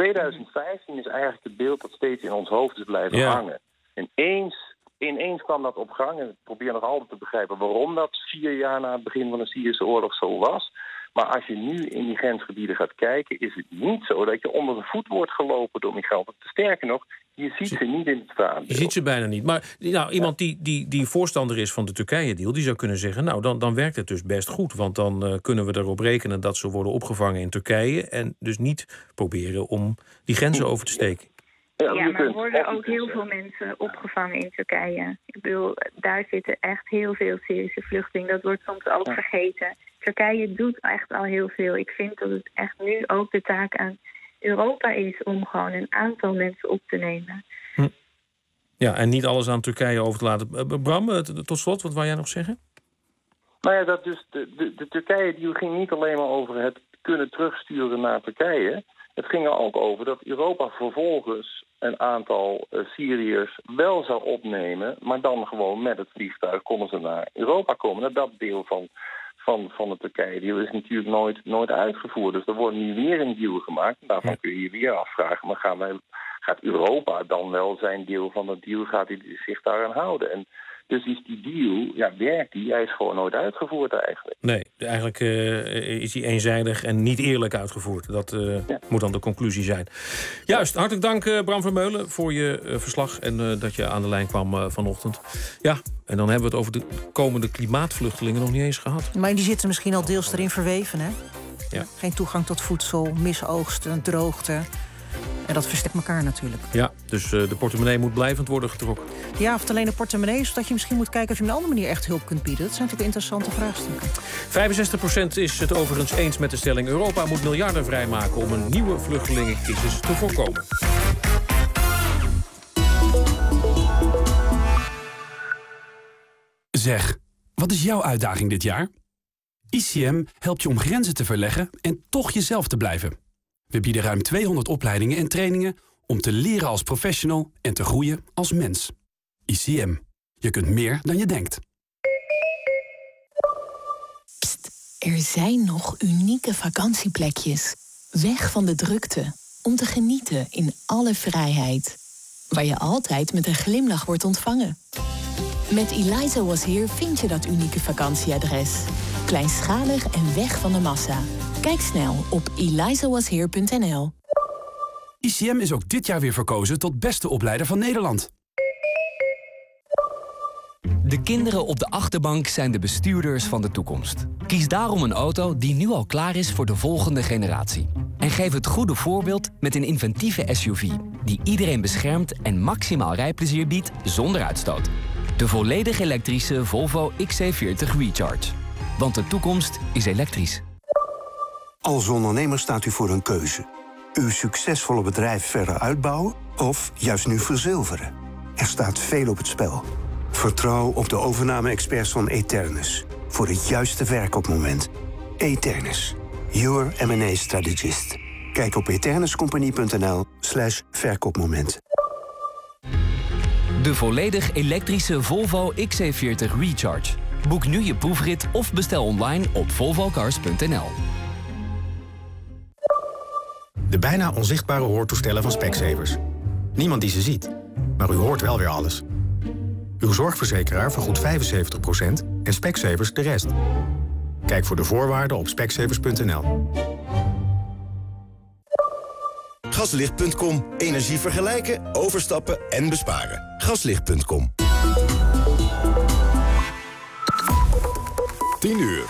Speaker 19: 2015 is eigenlijk het beeld dat steeds in ons hoofd is blijven hangen. En ineens kwam dat op gang. En ik probeer nog altijd te begrijpen waarom dat 4 jaar na het begin van de Syrische oorlog zo was. Maar als je nu in die grensgebieden gaat kijken, is het niet zo dat je onder de voet wordt gelopen door migranten. Sterker nog, je ziet ze niet in het straatbeeld.
Speaker 5: Je ziet ze bijna niet. Maar iemand die voorstander is van de Turkije-deal, die zou kunnen zeggen, nou, dan werkt het dus best goed. Want dan kunnen we erop rekenen dat ze worden opgevangen in Turkije en dus niet proberen om die grenzen over te steken.
Speaker 18: Ja, maar er worden ook heel veel mensen opgevangen in Turkije. Ik bedoel, daar zitten echt heel veel Syrische vluchtelingen. Dat wordt soms ook vergeten. Turkije doet echt al heel veel. Ik vind dat het echt nu ook de taak aan Europa is om gewoon een aantal mensen op te nemen.
Speaker 5: Ja, en niet alles aan Turkije over te laten. Bram, tot slot, wat wou jij nog zeggen?
Speaker 19: Nou ja, dat dus de Turkije-deal ging niet alleen maar over het kunnen terugsturen naar Turkije. Het ging er ook over dat Europa vervolgens een aantal Syriërs wel zou opnemen, maar dan gewoon met het vliegtuig konden ze naar Europa komen. Dat deel van de Turkije-deal is natuurlijk nooit uitgevoerd. Dus er wordt nu weer een deal gemaakt. En daarvan kun je je weer afvragen, maar gaat Europa dan wel zijn deel van dat deal, gaat hij zich daaraan houden? En dus is die deal, werkt die? Hij is gewoon nooit uitgevoerd eigenlijk.
Speaker 5: Nee, eigenlijk is hij eenzijdig en niet eerlijk uitgevoerd. Dat moet dan de conclusie zijn. Juist, hartelijk dank Bram Vermeulen voor je verslag en dat je aan de lijn kwam vanochtend. Ja, en dan hebben we het over de komende klimaatvluchtelingen nog niet eens gehad.
Speaker 6: Maar die zitten misschien al deels erin verweven, hè?
Speaker 5: Ja.
Speaker 6: Geen toegang tot voedsel, misoogsten, droogte. En dat versterkt elkaar natuurlijk.
Speaker 5: Ja, dus de portemonnee moet blijvend worden getrokken.
Speaker 6: Ja, of alleen de portemonnee, zodat je misschien moet kijken of je op een andere manier echt hulp kunt bieden. Dat zijn natuurlijk interessante vraagstukken.
Speaker 5: 65% is het overigens eens met de stelling: Europa moet miljarden vrijmaken om een nieuwe vluchtelingencrisis te voorkomen.
Speaker 20: Zeg, wat is jouw uitdaging dit jaar? ICM helpt je om grenzen te verleggen en toch jezelf te blijven. We bieden ruim 200 opleidingen en trainingen om te leren als professional en te groeien als mens. ICM. Je kunt meer dan je denkt.
Speaker 21: Pst, er zijn nog unieke vakantieplekjes. Weg van de drukte. Om te genieten in alle vrijheid. Waar je altijd met een glimlach wordt ontvangen. Met Eliza Was Here vind je dat unieke vakantieadres. Kleinschalig en weg van de massa. Kijk snel op elizawasheer.nl.
Speaker 20: ICM is ook dit jaar weer verkozen tot beste opleider van Nederland.
Speaker 22: De kinderen op de achterbank zijn de bestuurders van de toekomst. Kies daarom een auto die nu al klaar is voor de volgende generatie. En geef het goede voorbeeld met een inventieve SUV... die iedereen beschermt en maximaal rijplezier biedt zonder uitstoot. De volledig elektrische Volvo XC40 Recharge. Want de toekomst is elektrisch.
Speaker 23: Als ondernemer staat u voor een keuze. Uw succesvolle bedrijf verder uitbouwen of juist nu verzilveren. Er staat veel op het spel. Vertrouw op de overname-experts van Eternus. Voor het juiste verkoopmoment. Eternus. Your M&A strategist. Kijk op eternuscompany.nl/verkoopmoment.
Speaker 22: De volledig elektrische Volvo XC40 Recharge. Boek nu je proefrit of bestel online op volvocars.nl.
Speaker 1: De bijna onzichtbare hoortoestellen van Specsavers. Niemand die ze ziet, maar u hoort wel weer alles. Uw zorgverzekeraar vergoedt 75% en Specsavers de rest. Kijk voor de voorwaarden op specsavers.nl.
Speaker 2: Gaslicht.com. Energie vergelijken, overstappen en besparen. Gaslicht.com.
Speaker 3: 10:00.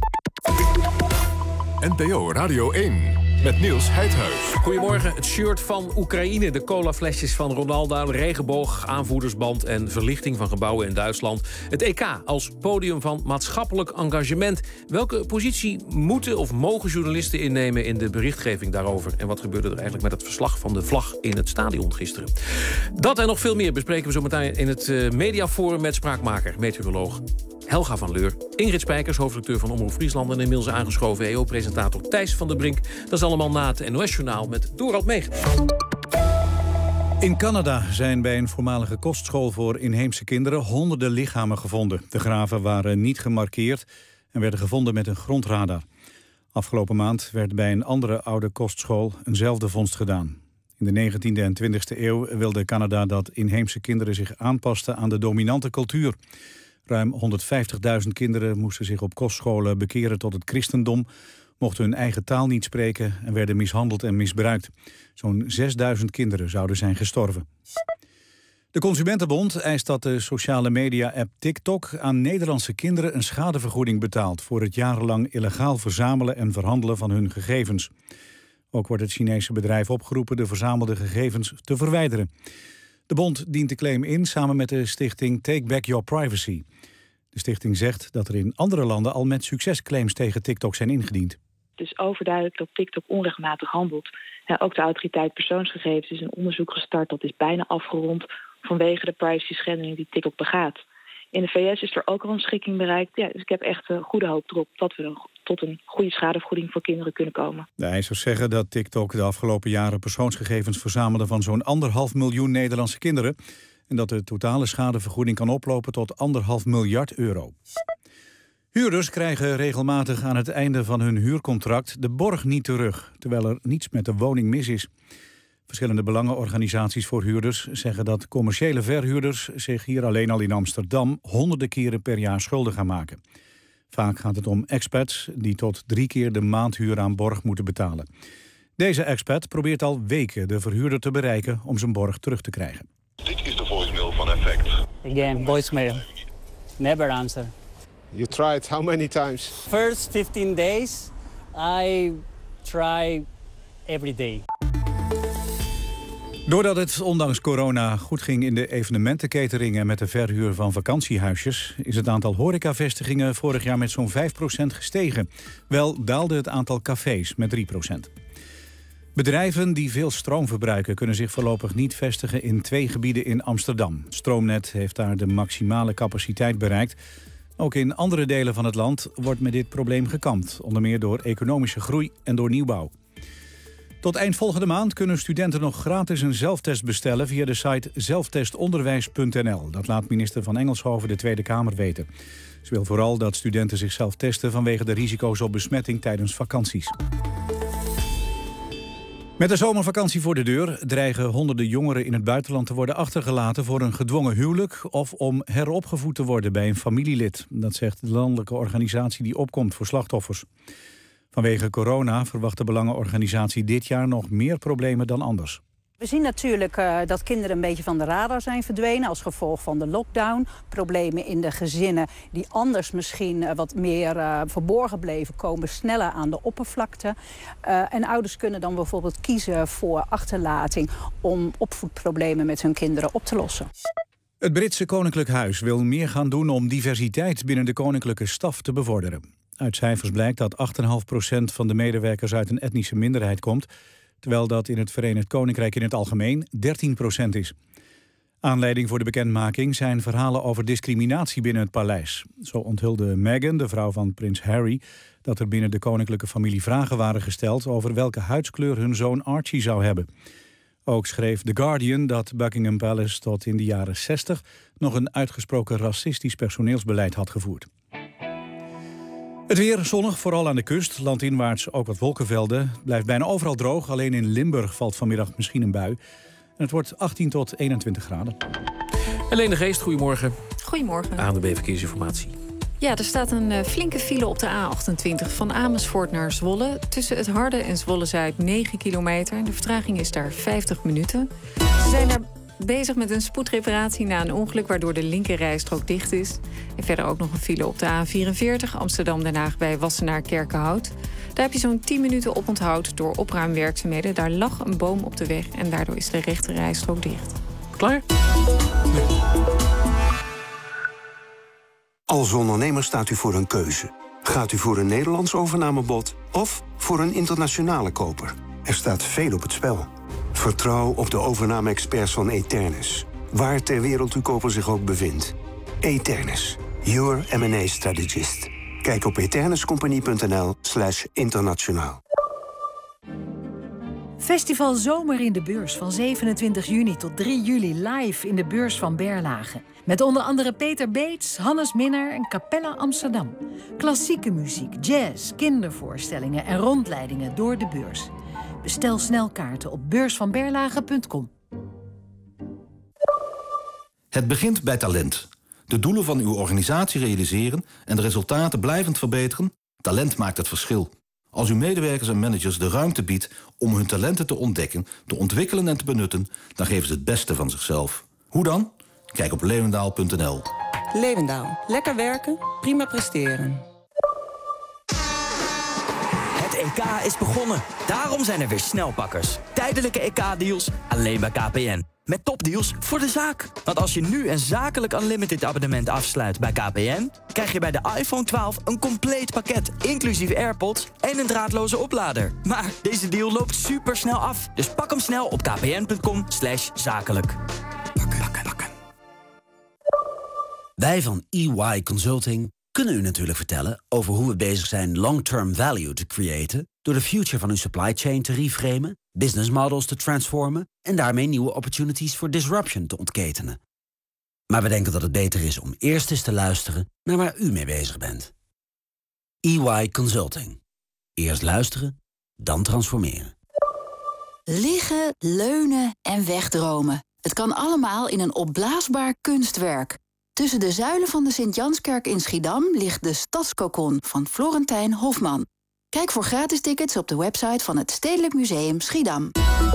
Speaker 3: NPO Radio 1. Met Niels Heidhuis.
Speaker 5: Goedemorgen. Het shirt van Oekraïne, de colaflesjes van Ronaldo, de regenboog, aanvoerdersband en verlichting van gebouwen in Duitsland. Het EK als podium van maatschappelijk engagement. Welke positie moeten of mogen journalisten innemen in de berichtgeving daarover? En wat gebeurde er eigenlijk met het verslag van de vlag in het stadion gisteren? Dat en nog veel meer bespreken we zo meteen in het mediaforum met spraakmaker, meteoroloog Helga van Leur, Ingrid Spijkers, hoofdredacteur van Omroep Friesland, en inmiddels aangeschoven EO-presentator Thijs van der Brink. Dat is allemaal na het NOS-journaal met Dorald Meegen.
Speaker 24: In Canada zijn bij een voormalige kostschool voor inheemse kinderen honderden lichamen gevonden. De graven waren niet gemarkeerd en werden gevonden met een grondradar. Afgelopen maand werd bij een andere oude kostschool eenzelfde vondst gedaan. In de 19e en 20e eeuw wilde Canada dat inheemse kinderen zich aanpasten aan de dominante cultuur. Ruim 150.000 kinderen moesten zich op kostscholen bekeren tot het christendom, mochten hun eigen taal niet spreken en werden mishandeld en misbruikt. Zo'n 6.000 kinderen zouden zijn gestorven. De Consumentenbond eist dat de sociale media-app TikTok aan Nederlandse kinderen een schadevergoeding betaalt voor het jarenlang illegaal verzamelen en verhandelen van hun gegevens. Ook wordt het Chinese bedrijf opgeroepen de verzamelde gegevens te verwijderen. De bond dient de claim in samen met de stichting Take Back Your Privacy. De stichting zegt dat er in andere landen al met succes claims tegen TikTok zijn ingediend.
Speaker 25: Het is overduidelijk dat TikTok onrechtmatig handelt. Ja, ook de autoriteit persoonsgegevens is een onderzoek gestart dat is bijna afgerond vanwege de privacy-schendingen die TikTok begaat. In de VS is er ook al een schikking bereikt. Ja, dus ik heb echt goede hoop erop dat we tot een goede schadevergoeding voor kinderen kunnen komen.
Speaker 24: De eisers zeggen dat TikTok de afgelopen jaren persoonsgegevens verzamelde van zo'n 1,5 miljoen Nederlandse kinderen en dat de totale schadevergoeding kan oplopen tot 1,5 miljard euro. Huurders krijgen regelmatig aan het einde van hun huurcontract de borg niet terug, terwijl er niets met de woning mis is. Verschillende belangenorganisaties voor huurders zeggen dat commerciële verhuurders zich hier alleen al in Amsterdam honderden keren per jaar schuldig gaan maken. Vaak gaat het om expats die tot 3 keer de maandhuur aan borg moeten betalen. Deze expat probeert al weken de verhuurder te bereiken om zijn borg terug te krijgen.
Speaker 3: Dit is de voicemail van Effect.
Speaker 26: Again, voicemail. Never answer.
Speaker 27: You tried how many times?
Speaker 26: First 15 days, I try every day.
Speaker 24: Doordat het ondanks corona goed ging in de evenementenkatering en met de verhuur van vakantiehuisjes, is het aantal horecavestigingen vorig jaar met zo'n 5% gestegen. Wel daalde het aantal cafés met 3%. Bedrijven die veel stroom verbruiken kunnen zich voorlopig niet vestigen in 2 gebieden in Amsterdam. Stroomnet heeft daar de maximale capaciteit bereikt. Ook in andere delen van het land wordt met dit probleem gekampt, onder meer door economische groei en door nieuwbouw. Tot eind volgende maand kunnen studenten nog gratis een zelftest bestellen via de site zelftestonderwijs.nl. Dat laat minister Van Engelshoven de Tweede Kamer weten. Ze wil vooral dat studenten zichzelf testen vanwege de risico's op besmetting tijdens vakanties. Met de zomervakantie voor de deur dreigen honderden jongeren in het buitenland te worden achtergelaten voor een gedwongen huwelijk of om heropgevoed te worden bij een familielid. Dat zegt de landelijke organisatie die opkomt voor slachtoffers. Vanwege corona verwacht de belangenorganisatie dit jaar nog meer problemen dan anders.
Speaker 28: We zien natuurlijk dat kinderen een beetje van de radar zijn verdwenen als gevolg van de lockdown. Problemen in de gezinnen die anders misschien wat meer verborgen bleven, komen sneller aan de oppervlakte. En ouders kunnen dan bijvoorbeeld kiezen voor achterlating om opvoedproblemen met hun kinderen op te lossen.
Speaker 24: Het Britse Koninklijk Huis wil meer gaan doen om diversiteit binnen de koninklijke staf te bevorderen. Uit cijfers blijkt dat 8,5% van de medewerkers uit een etnische minderheid komt, terwijl dat in het Verenigd Koninkrijk in het algemeen 13% is. Aanleiding voor de bekendmaking zijn verhalen over discriminatie binnen het paleis. Zo onthulde Meghan, de vrouw van prins Harry, dat er binnen de koninklijke familie vragen waren gesteld over welke huidskleur hun zoon Archie zou hebben. Ook schreef The Guardian dat Buckingham Palace tot in de jaren 60... nog een uitgesproken racistisch personeelsbeleid had gevoerd. Het weer zonnig, vooral aan de kust. Landinwaarts ook wat wolkenvelden. Het blijft bijna overal droog. Alleen in Limburg valt vanmiddag misschien een bui. En het wordt 18 tot 21 graden.
Speaker 5: Helene de Geest, goedemorgen.
Speaker 4: Goedemorgen.
Speaker 5: ANWB Verkeersinformatie.
Speaker 4: Ja, er staat een flinke file op de A28 van Amersfoort naar Zwolle. Tussen het Harde en Zwolle-Zuid 9 kilometer. De vertraging is daar 50 minuten. Ze zijn daar bezig met een spoedreparatie na een ongeluk... waardoor de linkerrijstrook dicht is. En verder ook nog een file op de A44 Amsterdam-Den Haag bij Wassenaar-Kerkenhout. Daar heb je zo'n 10 minuten oponthoud door opruimwerkzaamheden. Daar lag een boom op de weg en daardoor is de rechterrijstrook dicht.
Speaker 5: Klaar?
Speaker 23: Als ondernemer staat u voor een keuze. Gaat u voor een Nederlands overnamebod of voor een internationale koper? Er staat veel op het spel. Vertrouw op de overname-experts van Eternus. Waar ter wereld uw koper zich ook bevindt. Eternus, your M&A strategist. Kijk op eternuscompany.nl/internationaal.
Speaker 8: Festival Zomer in de Beurs van 27 juni tot 3 juli live in de Beurs van Berlage. Met onder andere Peter Beets, Hannes Minnaar en Capella Amsterdam. Klassieke muziek, jazz, kindervoorstellingen en rondleidingen door de beurs. Bestel snel kaarten op beursvanberlage.com.
Speaker 9: Het begint bij talent. De doelen van uw organisatie realiseren en de resultaten blijvend verbeteren. Talent maakt het verschil. Als uw medewerkers en managers de ruimte biedt om hun talenten te ontdekken, te ontwikkelen en te benutten, dan geven ze het beste van zichzelf. Hoe dan? Kijk op leeuwendaal.nl.
Speaker 10: Leeuwendaal. Lekker werken, prima presteren.
Speaker 11: Het EK is begonnen. Daarom zijn er weer snelpakkers. Tijdelijke EK-deals alleen bij KPN. Met topdeals voor de zaak. Want als je nu een zakelijk unlimited abonnement afsluit bij KPN... krijg je bij de iPhone 12 een compleet pakket, inclusief AirPods en een draadloze oplader. Maar deze deal loopt supersnel af. Dus pak hem snel op kpn.com/zakelijk.
Speaker 12: Wij van EY Consulting kunnen u natuurlijk vertellen over hoe we bezig zijn long-term value te creëren door de future van uw supply chain te reframen, business models te transformen en daarmee nieuwe opportunities voor disruption te ontketenen. Maar we denken dat het beter is om eerst eens te luisteren naar waar u mee bezig bent. EY Consulting. Eerst luisteren, dan transformeren.
Speaker 13: Liggen, leunen en wegdromen. Het kan allemaal in een opblaasbaar kunstwerk. Tussen de zuilen van de Sint-Janskerk in Schiedam ligt de Stadskokon van Florentijn Hofman. Kijk voor gratis tickets op de website van het Stedelijk Museum Schiedam.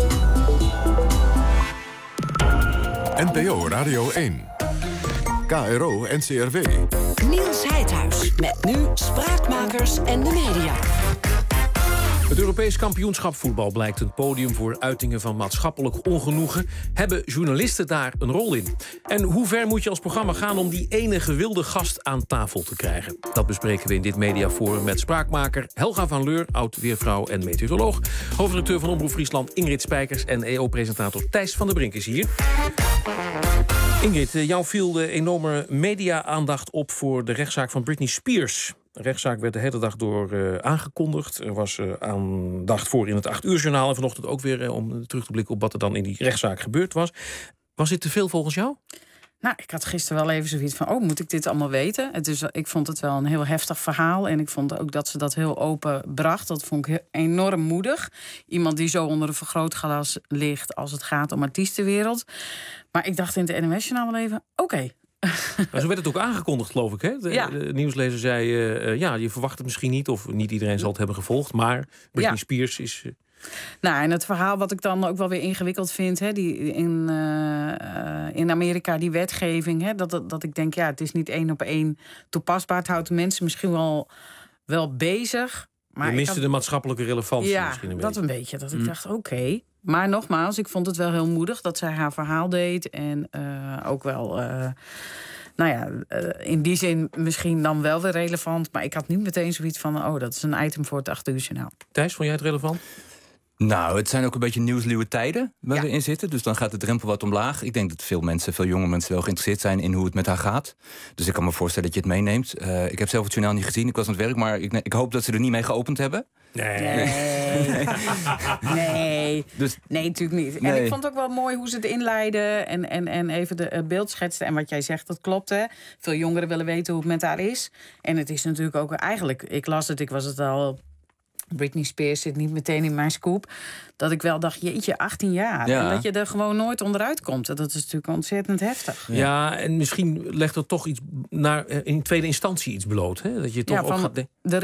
Speaker 3: NPO Radio 1. KRO NCRW.
Speaker 14: Niels Heidhuis met nu Spraakmakers en de media.
Speaker 5: Het Europees kampioenschap voetbal blijkt een podium voor uitingen van maatschappelijk ongenoegen. Hebben journalisten daar een rol in? En hoe ver moet je als programma gaan om die ene gewilde gast aan tafel te krijgen? Dat bespreken we in dit mediaforum met spraakmaker Helga van Leur, oud-weervrouw en meteoroloog, hoofdredacteur van Omroep Friesland Ingrid Spijkers en EO-presentator Thijs van der Brink is hier. Ingrid, jou viel de enorme media-aandacht op voor de rechtszaak van Britney Spears. De rechtszaak werd de hele dag door aangekondigd. Er was aandacht voor in het 8-uur-journaal. En vanochtend ook weer om terug te blikken op wat er dan in die rechtszaak gebeurd was. Was dit te veel volgens jou?
Speaker 7: Nou, ik had gisteren wel even zoiets van, moet ik dit allemaal weten? Ik vond het wel een heel heftig verhaal. En ik vond ook dat ze dat heel open bracht. Dat vond ik enorm moedig. Iemand die zo onder een vergrootglas ligt als het gaat om artiestenwereld. Maar ik dacht in het NOS-journaal wel even, oké.
Speaker 5: Maar zo werd het ook aangekondigd, geloof ik. Hè? De nieuwslezer zei, je verwacht het misschien niet, of niet iedereen zal het hebben gevolgd, maar Britney Spears is...
Speaker 7: Nou, en het verhaal wat ik dan ook wel weer ingewikkeld vind, hè, die in Amerika die wetgeving, hè, dat ik denk, het is niet 1 op 1 toepasbaar. Het houdt de mensen misschien wel bezig. Maar
Speaker 5: je miste de maatschappelijke relevantie misschien een beetje.
Speaker 7: Dat een beetje. Dat ik dacht, oké. Maar nogmaals, ik vond het wel heel moedig dat zij haar verhaal deed. En ook wel, in die zin misschien dan wel weer relevant. Maar ik had niet meteen zoiets van, dat is een item voor het 8-uur-journaal.
Speaker 5: Thijs, vond jij het relevant?
Speaker 6: Nou, het zijn ook een beetje nieuwsluwe tijden waar we in zitten. Dus dan gaat de drempel wat omlaag. Ik denk dat veel jonge mensen wel geïnteresseerd zijn in hoe het met haar gaat. Dus ik kan me voorstellen dat je het meeneemt. Ik heb zelf het journaal niet gezien, ik was aan het werk, maar ik hoop dat ze er niet mee geopend hebben.
Speaker 7: Nee, natuurlijk niet.
Speaker 6: Nee.
Speaker 7: En ik vond het ook wel mooi hoe ze het inleiden en even de beeld schetsten. En wat jij zegt, dat klopt, hè. Veel jongeren willen weten hoe het met haar is. En het is natuurlijk ook eigenlijk, ik las het, ik was het al... Britney Spears zit niet meteen in mijn scoop. Dat ik wel dacht, jeetje, 18 jaar. Ja. En dat je er gewoon nooit onderuit komt. Dat is natuurlijk ontzettend heftig.
Speaker 5: Ja, en misschien legt er toch iets in tweede instantie iets bloot. Hè? Dat je toch ook gaat
Speaker 7: de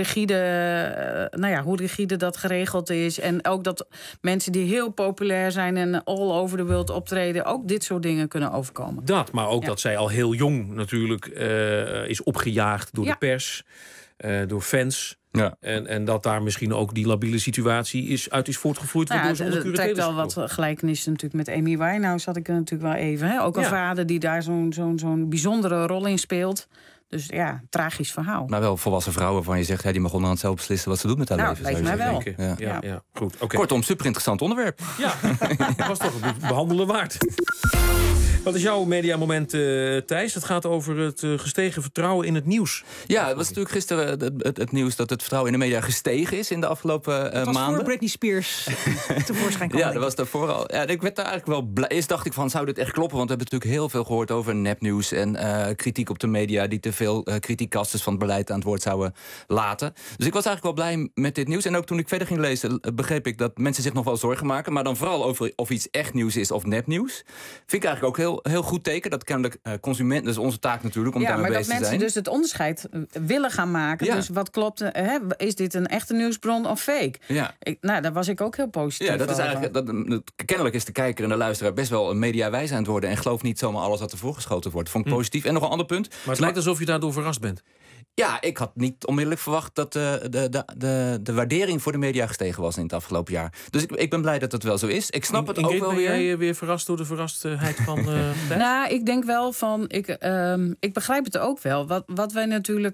Speaker 7: rigide, hoe rigide dat geregeld is. En ook dat mensen die heel populair zijn en all over the world optreden, ook dit soort dingen kunnen overkomen.
Speaker 5: Dat, maar ook dat zij al heel jong natuurlijk is opgejaagd door de pers, door fans. Ja. En dat daar misschien ook die labiele situatie uit is voortgevloeid.
Speaker 7: Het trekt wel wat gelijkenissen natuurlijk met Amy Winehouse, had ik er natuurlijk wel even. Hè? Ook een vader die daar zo'n bijzondere rol in speelt. Dus ja, tragisch verhaal.
Speaker 6: Maar wel volwassen vrouwen waarvan je zegt, die mag onderhand zelf beslissen wat ze doet met haar leven.
Speaker 7: Lijkt mij wel.
Speaker 5: Ja. Goed. Okay.
Speaker 6: Kortom, super interessant onderwerp.
Speaker 5: Ja, dat was toch het behandelen waard. Wat is jouw mediamoment, Thijs? Het gaat over het gestegen vertrouwen in het nieuws.
Speaker 6: Ja, het was natuurlijk gisteren het nieuws dat het vertrouwen in de media gestegen is in de afgelopen maanden.
Speaker 8: Dat was voor Britney Spears tevoorschijn kwam.
Speaker 6: Ja, dat was daarvoor al. Ja, ik werd daar eigenlijk wel blij. Eerst dacht ik van, zou dit echt kloppen? Want we hebben natuurlijk heel veel gehoord over nepnieuws en kritiek op de media die te veel kritiekasters van het beleid aan het woord zouden laten. Dus ik was eigenlijk wel blij met dit nieuws. En ook toen ik verder ging lezen, begreep ik dat mensen zich nog wel zorgen maken. Maar dan vooral over of iets echt nieuws is of nepnieuws. Vind ik eigenlijk ook heel goed teken. Dat kennelijk consumenten, dat is onze taak natuurlijk om daarmee bezig te zijn.
Speaker 7: Ja, maar dat mensen dus het onderscheid willen gaan maken. Ja. Dus wat klopt, is dit een echte nieuwsbron of fake? Ja. Daar was ik ook heel positief over.
Speaker 6: Ja, dat is eigenlijk, kennelijk is de kijker en de luisteraar best wel een mediawijs aan het worden en gelooft niet zomaar alles wat er voorgeschoten wordt. Vond ik positief. En nog een ander punt.
Speaker 5: Maar het lijkt alsof je daardoor verrast bent.
Speaker 6: Ja, ik had niet onmiddellijk verwacht dat de waardering voor de media gestegen was in het afgelopen jaar. Dus ik ben blij dat het wel zo is. Ik snap het ook wel weer.
Speaker 5: Ben jij weer verrast door de verrastheid van
Speaker 7: Nou, ik denk wel van, ik begrijp het ook wel. Wat wij natuurlijk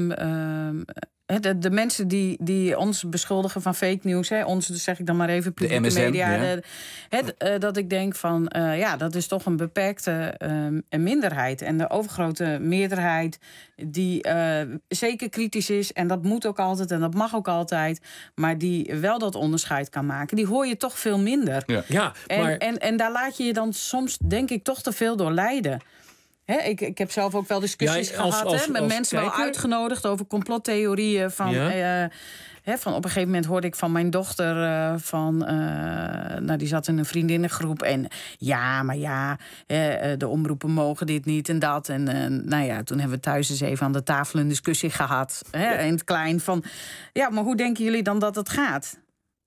Speaker 7: de mensen die ons beschuldigen van fake news, ons, dus zeg ik dan maar even, publieke
Speaker 6: de MSM,
Speaker 7: media, dat ik denk van, dat is toch een beperkte minderheid. En de overgrote meerderheid die zeker kritisch is, en dat moet ook altijd en dat mag ook altijd, maar die wel dat onderscheid kan maken, die hoor je toch veel minder.
Speaker 5: Ja, maar...
Speaker 7: en daar laat je je dan soms, denk ik, toch te veel door leiden. Ik heb zelf ook wel discussies gehad met mensen wel uitgenodigd over complottheorieën. Van op een gegeven moment hoorde ik van mijn dochter die zat in een vriendinnengroep. En de omroepen mogen dit niet en dat. En toen hebben we thuis eens even aan de tafel een discussie gehad. In het klein van, maar hoe denken jullie dan dat het gaat?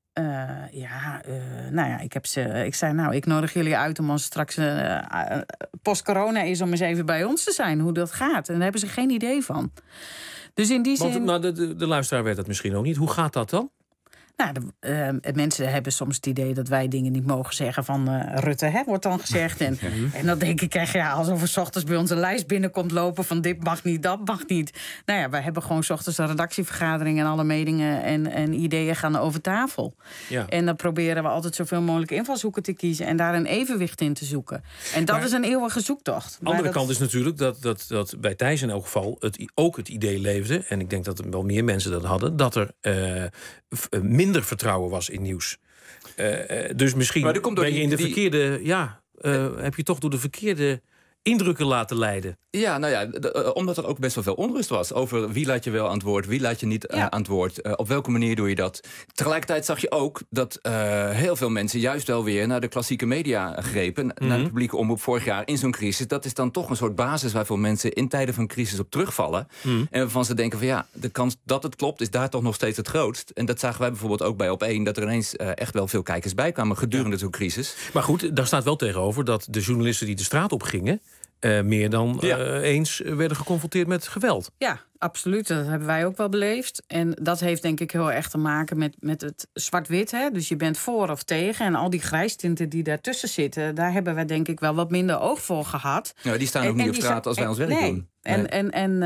Speaker 7: Ik zei, ik nodig jullie uit om als straks post-corona is om eens even bij ons te zijn, hoe dat gaat. En daar hebben ze geen idee van. Dus in die zin...
Speaker 5: de luisteraar weet dat misschien ook niet. Hoe gaat dat dan?
Speaker 7: Mensen hebben soms het idee dat wij dingen niet mogen zeggen van Rutte, wordt dan gezegd. En dan denk ik echt, alsof er 's ochtends bij ons een lijst binnenkomt lopen van dit mag niet, dat mag niet. Wij hebben gewoon 's ochtends een redactievergadering en alle meningen en ideeën gaan over tafel. Ja. En dan proberen we altijd zoveel mogelijk invalshoeken te kiezen en daar een evenwicht in te zoeken. En dat is een eeuwige zoektocht.
Speaker 5: De andere kant is natuurlijk dat bij Thijs in elk geval ook het idee leefde, en ik denk dat er wel meer mensen dat hadden, dat er minder vertrouwen was in nieuws. Dus misschien ben je in de verkeerde... heb je toch door de verkeerde indrukken laten leiden.
Speaker 6: Ja, omdat er ook best wel veel onrust was over wie laat je wel aan het woord, wie laat je niet aan het woord, op welke manier doe je dat. Tegelijkertijd zag je ook dat heel veel mensen juist wel weer naar de klassieke media grepen, naar de publieke omroep vorig jaar in zo'n crisis. Dat is dan toch een soort basis waar veel mensen in tijden van crisis op terugvallen. En waarvan ze denken van de kans dat het klopt is daar toch nog steeds het grootst. En dat zagen wij bijvoorbeeld ook bij Op1, dat er ineens echt wel veel kijkers bij kwamen gedurende zo'n crisis.
Speaker 5: Maar goed, daar staat wel tegenover dat de journalisten die de straat op gingen meer dan eens werden geconfronteerd met geweld.
Speaker 7: Ja, absoluut. Dat hebben wij ook wel beleefd. En dat heeft denk ik heel erg te maken met het zwart-wit. Dus je bent voor of tegen. En al die grijstinten die daartussen zitten, daar hebben wij denk ik wel wat minder oog voor gehad.
Speaker 6: Ja, die staan ook niet op straat als wij ons werk doen.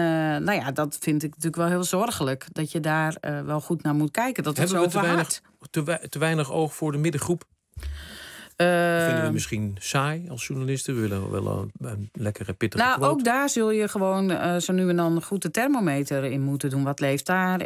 Speaker 7: Dat vind ik natuurlijk wel heel zorgelijk. Dat je daar wel goed naar moet kijken. Dat
Speaker 5: hebben
Speaker 7: het zo verhardt.
Speaker 5: te weinig oog voor de middengroep? Vinden we misschien saai als journalisten? We willen wel een lekkere pittige quote.
Speaker 7: Ook daar zul je gewoon zo nu en dan goed de thermometer in moeten doen. Wat leeft daar?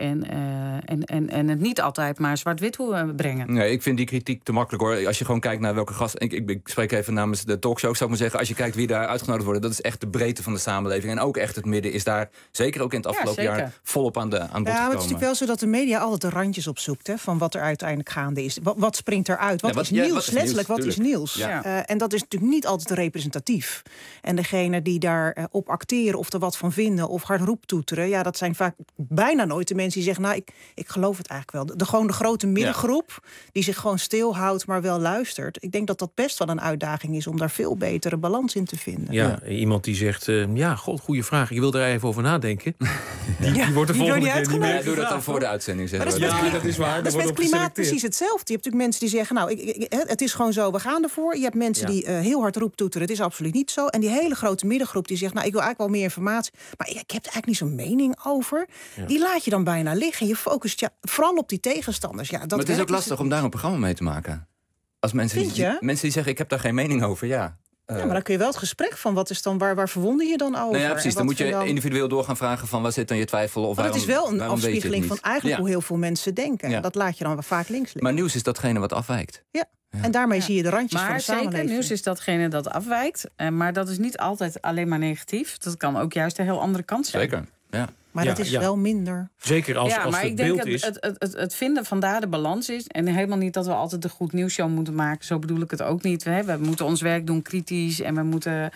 Speaker 7: En het niet altijd maar zwart-wit brengen.
Speaker 6: Nee, ik vind die kritiek te makkelijk hoor. Als je gewoon kijkt naar welke gast... Ik spreek even namens de talkshow, zou ik maar zeggen. Als je kijkt wie daar uitgenodigd worden, dat is echt de breedte van de samenleving. En ook echt het midden is daar, zeker ook in het afgelopen jaar, volop aan bod gekomen.
Speaker 15: Maar het is natuurlijk wel zo dat de media altijd de randjes opzoekt, hè, van wat er uiteindelijk gaande is. Wat springt eruit? Wat is nieuws? Letterlijk, wat is nieuws? Ja. En dat is natuurlijk niet altijd representatief. En degene die daar op acteren of er wat van vinden of hard roeptoeteren, dat zijn vaak bijna nooit de mensen die zeggen, nou, ik geloof het eigenlijk wel. Gewoon de grote middengroep die zich gewoon stilhoudt, maar wel luistert. Ik denk dat dat best wel een uitdaging is om daar veel betere balans in te vinden.
Speaker 5: Ja, iemand die zegt, goede vraag. Ik wil er even over nadenken. Die wordt de volgende keer niet meer.
Speaker 6: Doe dat dan voor de uitzending.
Speaker 15: Dat is waar. Dat is met klimaat precies hetzelfde. Je hebt natuurlijk mensen die zeggen, nou, het is gewoon zo, we gaan ervoor. Je hebt mensen die heel hard roeptoeteren, het is absoluut niet zo. En die hele grote middengroep die zegt, nou, ik wil eigenlijk wel meer informatie, maar ik heb er eigenlijk niet zo'n mening over. Ja. Die laat je dan bijna liggen. Je focust vooral op die tegenstanders. Ja, dat
Speaker 6: maar het is ook lastig om daar een programma mee te maken. Als mensen die zeggen, ik heb daar geen mening over, ja,
Speaker 15: maar dan kun je wel het gesprek van wat is dan waar verwonder je dan over?
Speaker 6: Nou ja, precies. Dan moet je individueel door gaan vragen van waar zit dan je twijfel of waarom.
Speaker 15: Het is wel een afspiegeling van eigenlijk hoe heel veel mensen denken. Ja. Dat laat je dan vaak links liggen.
Speaker 6: Maar nieuws is datgene wat afwijkt.
Speaker 15: Ja. En daarmee zie je de randjes van de samenleving.
Speaker 7: Maar zeker, nieuws is datgene dat afwijkt. Maar dat is niet altijd alleen maar negatief. Dat kan ook juist de heel andere kant zijn.
Speaker 6: Zeker, ja.
Speaker 15: Maar dat is wel minder.
Speaker 5: Zeker als
Speaker 7: maar
Speaker 5: het
Speaker 7: ik
Speaker 5: beeld
Speaker 7: denk
Speaker 5: is.
Speaker 7: Het vinden van daar de balans is. En helemaal niet dat we altijd de goed nieuwsshow moeten maken. Zo bedoel ik het ook niet. We moeten ons werk doen kritisch. En we moeten...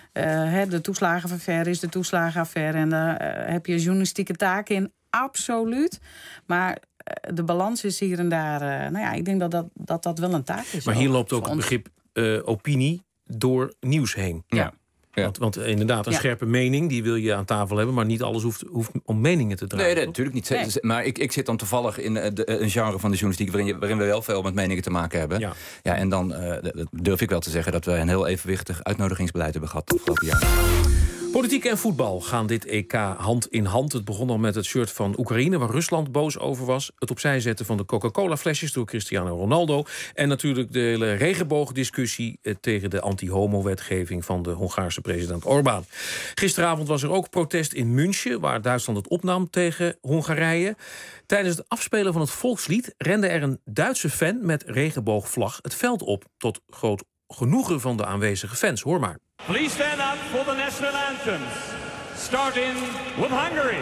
Speaker 7: de toeslagenaffaire is de toeslagenaffaire. En daar heb je journalistieke taken in. Absoluut. Maar de balans is hier en daar... ik denk dat wel een taak is.
Speaker 5: Maar hier loopt ook het begrip opinie door nieuws heen.
Speaker 6: Ja. Ja.
Speaker 5: Want inderdaad, een scherpe mening, die wil je aan tafel hebben, maar niet alles hoeft om meningen te dragen.
Speaker 6: Nee, natuurlijk niet. Nee. Maar ik zit dan toevallig in een genre van de journalistiek waarin we wel veel met meningen te maken hebben. Ja, en dan durf ik wel te zeggen dat we een heel evenwichtig uitnodigingsbeleid hebben gehad het afgelopen jaar.
Speaker 5: Politiek en voetbal gaan dit EK hand in hand. Het begon al met het shirt van Oekraïne, waar Rusland boos over was. Het opzij zetten van de Coca-Cola-flesjes door Cristiano Ronaldo. En natuurlijk de hele regenboogdiscussie tegen de anti-homo-wetgeving van de Hongaarse president Orbán. Gisteravond was er ook protest in München, waar Duitsland het opnam tegen Hongarije. Tijdens het afspelen van het volkslied rende er een Duitse fan met regenboogvlag het veld op, tot groot genoegen van de aanwezige fans. Hoor maar.
Speaker 16: Please stand up for the national anthems, starting with Hungary.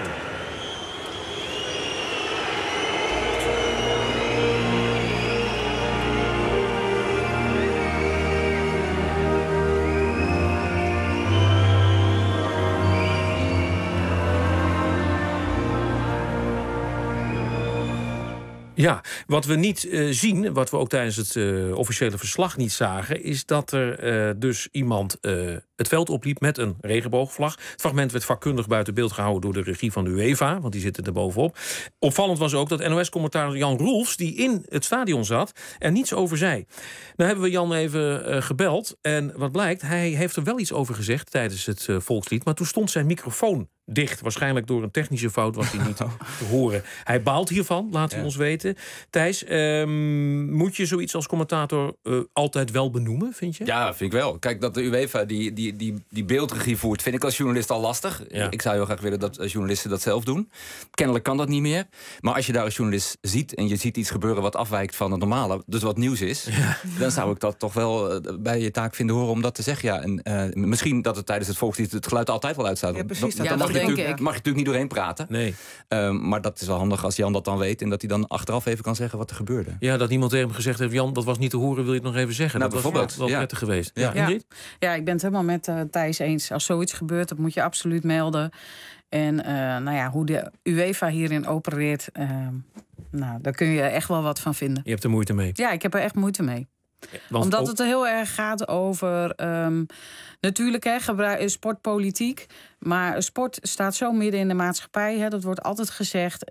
Speaker 5: Ja, wat we niet zien, wat we ook tijdens het officiële verslag niet zagen, is dat er dus iemand het veld opliep met een regenboogvlag. Het fragment werd vakkundig buiten beeld gehouden door de regie van de UEFA, want die zitten er bovenop. Opvallend was ook dat NOS-commentator Jan Roelfs, die in het stadion zat, er niets over zei. Nou hebben we Jan even gebeld en wat blijkt, hij heeft er wel iets over gezegd tijdens het volkslied, maar toen stond zijn microfoon dicht. Waarschijnlijk door een technische fout was hij niet te horen. Hij baalt hiervan, laat hij ons weten. Thijs, moet je zoiets als commentator altijd wel benoemen, vind je?
Speaker 6: Ja, vind ik wel. Kijk, dat de UEFA die beeldregie voert, vind ik als journalist al lastig. Ja. Ik zou heel graag willen dat journalisten dat zelf doen. Kennelijk kan dat niet meer. Maar als je daar als journalist ziet en je ziet iets gebeuren wat afwijkt van het normale, dus wat nieuws is, dan zou ik dat toch wel bij je taak vinden horen om dat te zeggen. Ja, en misschien dat het tijdens het volkslied het geluid altijd wel uitstaat.
Speaker 15: Ja, precies.
Speaker 6: Mag je natuurlijk niet doorheen praten.
Speaker 5: Nee.
Speaker 6: Maar dat is wel handig als Jan dat dan weet en dat hij dan achteraf even kan zeggen wat er gebeurde.
Speaker 5: Ja, dat iemand tegen hem gezegd heeft, Jan, dat was niet te horen, wil je het nog even zeggen?
Speaker 6: Nou,
Speaker 5: dat
Speaker 6: bijvoorbeeld.
Speaker 5: was wel prettig geweest.
Speaker 6: Ja.
Speaker 5: Ingrid?
Speaker 7: Ja, ik ben het helemaal met Thijs eens. Als zoiets gebeurt, dat moet je absoluut melden. En hoe de UEFA hierin opereert, daar kun je echt wel wat van vinden.
Speaker 5: Je hebt er moeite mee?
Speaker 7: Ja, ik heb er echt moeite mee. Omdat het heel erg gaat over, natuurlijk, sportpolitiek. Maar sport staat zo midden in de maatschappij. Dat wordt altijd gezegd.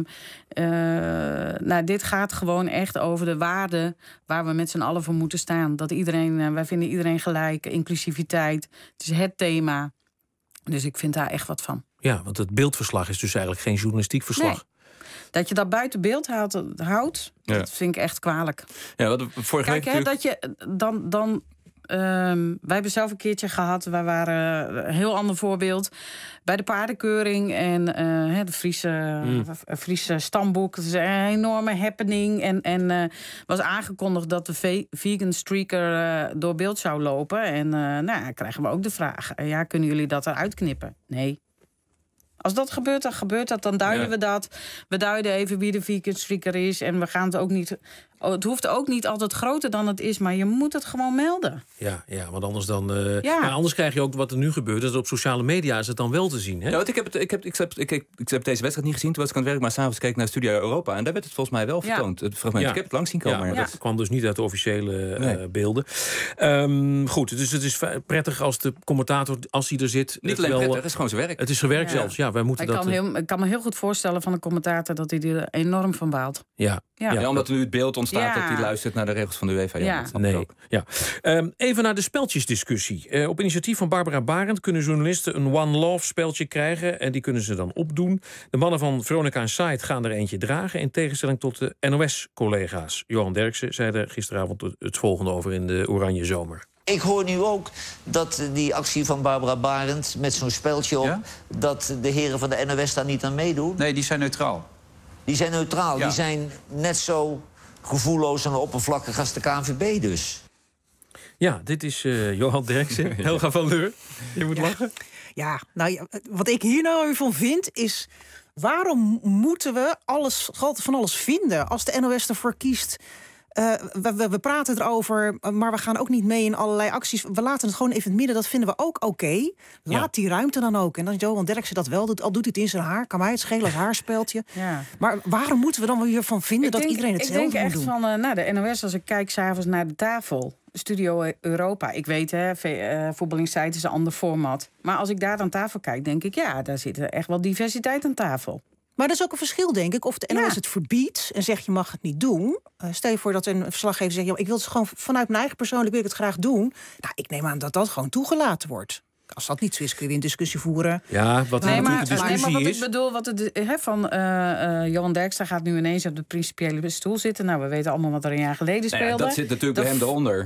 Speaker 7: Dit gaat gewoon echt over de waarden waar we met z'n allen voor moeten staan. Dat wij vinden iedereen gelijk, inclusiviteit. Het is het thema. Dus ik vind daar echt wat van.
Speaker 5: Ja, want het beeldverslag is dus eigenlijk geen journalistiek verslag.
Speaker 7: Dat je dat buiten beeld houdt, dat vind ik echt kwalijk.
Speaker 6: Ja, wat vorige week
Speaker 7: natuurlijk... dat je dan wij hebben zelf een keertje gehad, wij waren een heel ander voorbeeld bij de paardenkeuring en de Friese stamboek. Het is een enorme happening en was aangekondigd dat de vegan streaker door beeld zou lopen. En krijgen we ook de vraag, kunnen jullie dat eruit knippen? Nee. Als dat gebeurt, dan gebeurt dat. Dan duiden we dat. We duiden even wie de vegan streaker is. En we gaan het ook niet... Het hoeft ook niet altijd groter dan het is, maar je moet het gewoon melden.
Speaker 5: Ja, want anders dan... Maar anders krijg je ook wat er nu gebeurt. Dat op sociale media is het dan wel te zien. Hè?
Speaker 6: Ja, want ik heb deze wedstrijd niet gezien. Toen was ik aan het werk, maar s'avonds keek ik naar Studio Europa. En daar werd het volgens mij wel vertoond. Het fragment. Ik heb het langs zien komen.
Speaker 5: Ja, dat kwam dus niet uit de officiële beelden. Goed, dus het is prettig als de commentator, als hij er zit...
Speaker 6: Niet alleen prettig, het is gewoon zijn werk.
Speaker 5: Het is zijn werk zelfs. Ja, wij moeten
Speaker 7: ik kan me heel goed voorstellen van een commentator dat hij er enorm van baalt.
Speaker 6: Ja, omdat nu het beeld ontstaat dat hij luistert naar de regels van de UEFA.
Speaker 5: Even naar de speltjesdiscussie. Op initiatief van Barbara Barend kunnen journalisten een One Love speltje krijgen en die kunnen ze dan opdoen. De mannen van Veronica en Site gaan er eentje dragen, in tegenstelling tot de NOS-collega's. Johan Derksen zei er gisteravond het volgende over in de Oranje Zomer.
Speaker 1: Ik hoor nu ook dat die actie van Barbara Barend met zo'n speltje op... dat de heren van de NOS daar niet aan meedoen.
Speaker 2: Nee, die zijn neutraal.
Speaker 1: Die zijn neutraal. Ja. Die zijn net zo gevoelloos en oppervlakkig als de KNVB dus.
Speaker 5: Ja, dit is Johan Derksen. Helga van Leur. Je moet lachen.
Speaker 15: Ja, wat ik hier nou weer van vind is... waarom moeten we van alles vinden als de NOS ervoor kiest... We praten erover, maar we gaan ook niet mee in allerlei acties. We laten het gewoon even in het midden, dat vinden we ook oké. Laat die ruimte dan ook. En als Johan Derksen dat wel doet, al doet hij het in zijn haar... kan mij het schelen als haarspeltje. Ja. Maar waarom moeten we dan weer van vinden dat iedereen hetzelfde moet doen? Ik denk echt
Speaker 7: van de NOS, als ik kijk 's avonds naar de tafel... Studio Europa. Ik weet, Voetbal Inside is een ander format. Maar als ik daar aan tafel kijk, denk ik... daar zit echt wel diversiteit aan tafel.
Speaker 15: Maar dat is ook een verschil, denk ik. Of de NOS het verbiedt en zegt je mag het niet doen. Stel je voor dat een verslaggever zegt... ik wil het gewoon vanuit mijn eigen persoonlijk wil ik het graag doen. Nou, ik neem aan dat dat gewoon toegelaten wordt. Als dat niet zo is, kun je weer een discussie voeren.
Speaker 5: Ja, wat natuurlijk de discussie
Speaker 7: wat
Speaker 5: is...
Speaker 7: ik bedoel, Johan Derksen gaat nu ineens op de principiële stoel zitten. Nou, we weten allemaal wat er een jaar geleden speelde.
Speaker 6: Dat zit natuurlijk bij hem eronder.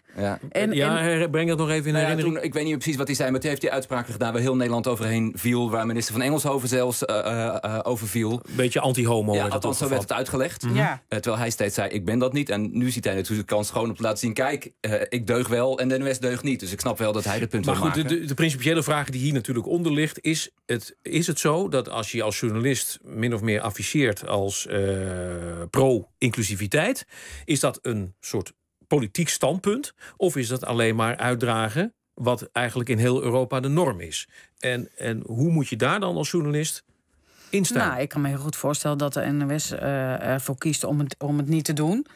Speaker 5: Breng dat nog even in herinnering.
Speaker 6: Ik weet niet precies wat hij zei, maar toen heeft hij uitspraken gedaan... waar heel Nederland overheen viel, waar minister van Engelshoven zelfs over viel.
Speaker 5: Een beetje anti-homo.
Speaker 6: Ja, althans, zo werd het uitgelegd. Terwijl hij steeds zei, ik ben dat niet. En nu ziet hij natuurlijk de kans gewoon op te laten zien... kijk, ik deug wel en de NOS deugt niet. Dus ik snap wel dat hij het punt wil maken.
Speaker 5: De principiële vraag die hier natuurlijk onder ligt... is het zo dat als je als journalist min of meer afficheert... als pro-inclusiviteit... is dat een soort politiek standpunt? Of is dat alleen maar uitdragen... wat eigenlijk in heel Europa de norm is? En hoe moet je daar dan als journalist instaan?
Speaker 7: Nou, ik kan me heel goed voorstellen dat de NOS ervoor kiest om het niet te doen...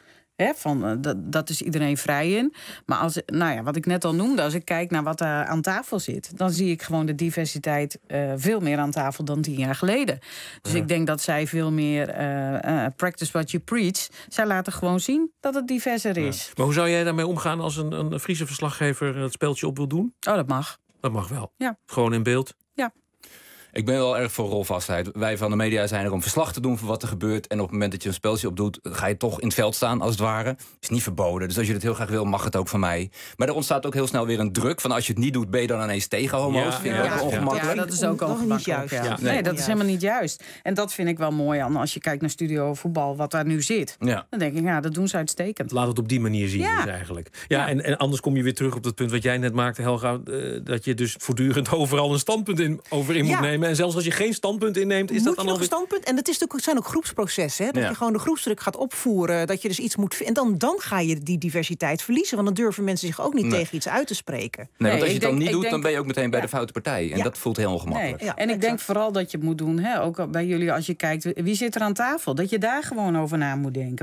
Speaker 7: dat is iedereen vrij in. Maar wat ik net al noemde, als ik kijk naar wat er aan tafel zit... dan zie ik gewoon de diversiteit veel meer aan tafel dan 10 jaar geleden. Dus ik denk dat zij veel meer practice what you preach. Zij laten gewoon zien dat het diverser is.
Speaker 5: Ja. Maar hoe zou jij daarmee omgaan als een Friese verslaggever het speeltje op wil doen?
Speaker 7: Oh, dat mag.
Speaker 5: Dat mag wel?
Speaker 7: Ja.
Speaker 5: Gewoon in beeld?
Speaker 7: Ja.
Speaker 6: Ik ben wel erg voor rolvastheid. Wij van de media zijn er om verslag te doen van wat er gebeurt. En op het moment dat je een speltje opdoet, ga je toch in het veld staan, als het ware. Is niet verboden. Dus als je het heel graag wil, mag het ook van mij. Maar er ontstaat ook heel snel weer een druk van als je het niet doet, ben je dan ineens tegen homo's. Vind ik ook ongemakkelijk.
Speaker 7: Ja, dat is ook ongemakkelijk. Nee, dat is helemaal niet juist. En dat vind ik wel mooi aan als je kijkt naar Studio Voetbal, wat daar nu zit. Ja. Dan denk ik, dat doen ze uitstekend.
Speaker 5: Laat het op die manier zien dus eigenlijk. Ja. En anders kom je weer terug op dat punt wat jij net maakte, Helga. Dat je dus voortdurend overal een standpunt in moet nemen. En zelfs als je geen standpunt inneemt, is dat dan
Speaker 15: nog een standpunt? En het zijn ook groepsprocessen. Hè? Dat je gewoon de groepsdruk gaat opvoeren. Dat je dus iets moet... En dan ga je die diversiteit verliezen. Want dan durven mensen zich ook niet tegen iets uit te spreken.
Speaker 6: Nee, want als je het dan niet doet, dan ben je ook meteen bij de foute partij. En dat voelt heel ongemakkelijk.
Speaker 7: Nee. En ik denk vooral dat je het moet doen. Ook bij jullie, als je kijkt, wie zit er aan tafel? Dat je daar gewoon over na moet denken.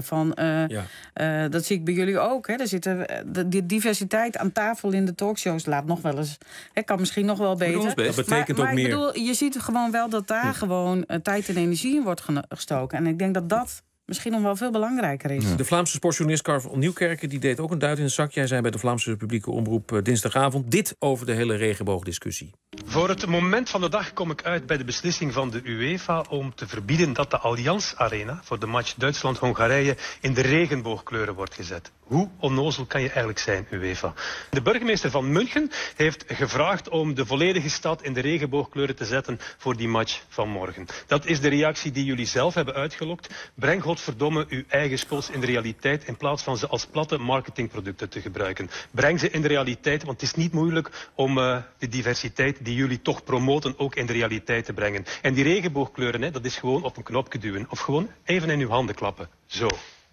Speaker 7: Dat zie ik bij jullie ook. Hè? Er zitten de diversiteit aan tafel in de talkshows laat nog wel eens... kan misschien nog wel beter.
Speaker 5: Dat betekent ook meer.
Speaker 7: Ik bedoel, je ziet gewoon wel dat daar gewoon tijd en energie in wordt gestoken. En ik denk dat misschien nog wel veel belangrijker is.
Speaker 5: De Vlaamse sportjournalist Carl Nieuwkerken die deed ook een duit in de zak. Jij zei bij de Vlaamse publieke omroep dinsdagavond dit over de hele regenboogdiscussie.
Speaker 2: Voor het moment van de dag kom ik uit bij de beslissing van de UEFA om te verbieden dat de Allianz Arena voor de match Duitsland-Hongarije in de regenboogkleuren wordt gezet. Hoe onnozel kan je eigenlijk zijn, UEFA? De burgemeester van München heeft gevraagd om de volledige stad in de regenboogkleuren te zetten voor die match van morgen. Dat is de reactie die jullie zelf hebben uitgelokt. Breng godverdomme uw eigen spots in de realiteit in plaats van ze als platte marketingproducten te gebruiken. Breng ze in de realiteit, want het is niet moeilijk om de diversiteit die jullie toch promoten ook in de realiteit te brengen. En die regenboogkleuren, dat is gewoon op een knopje duwen. Of gewoon even in uw handen klappen. Zo.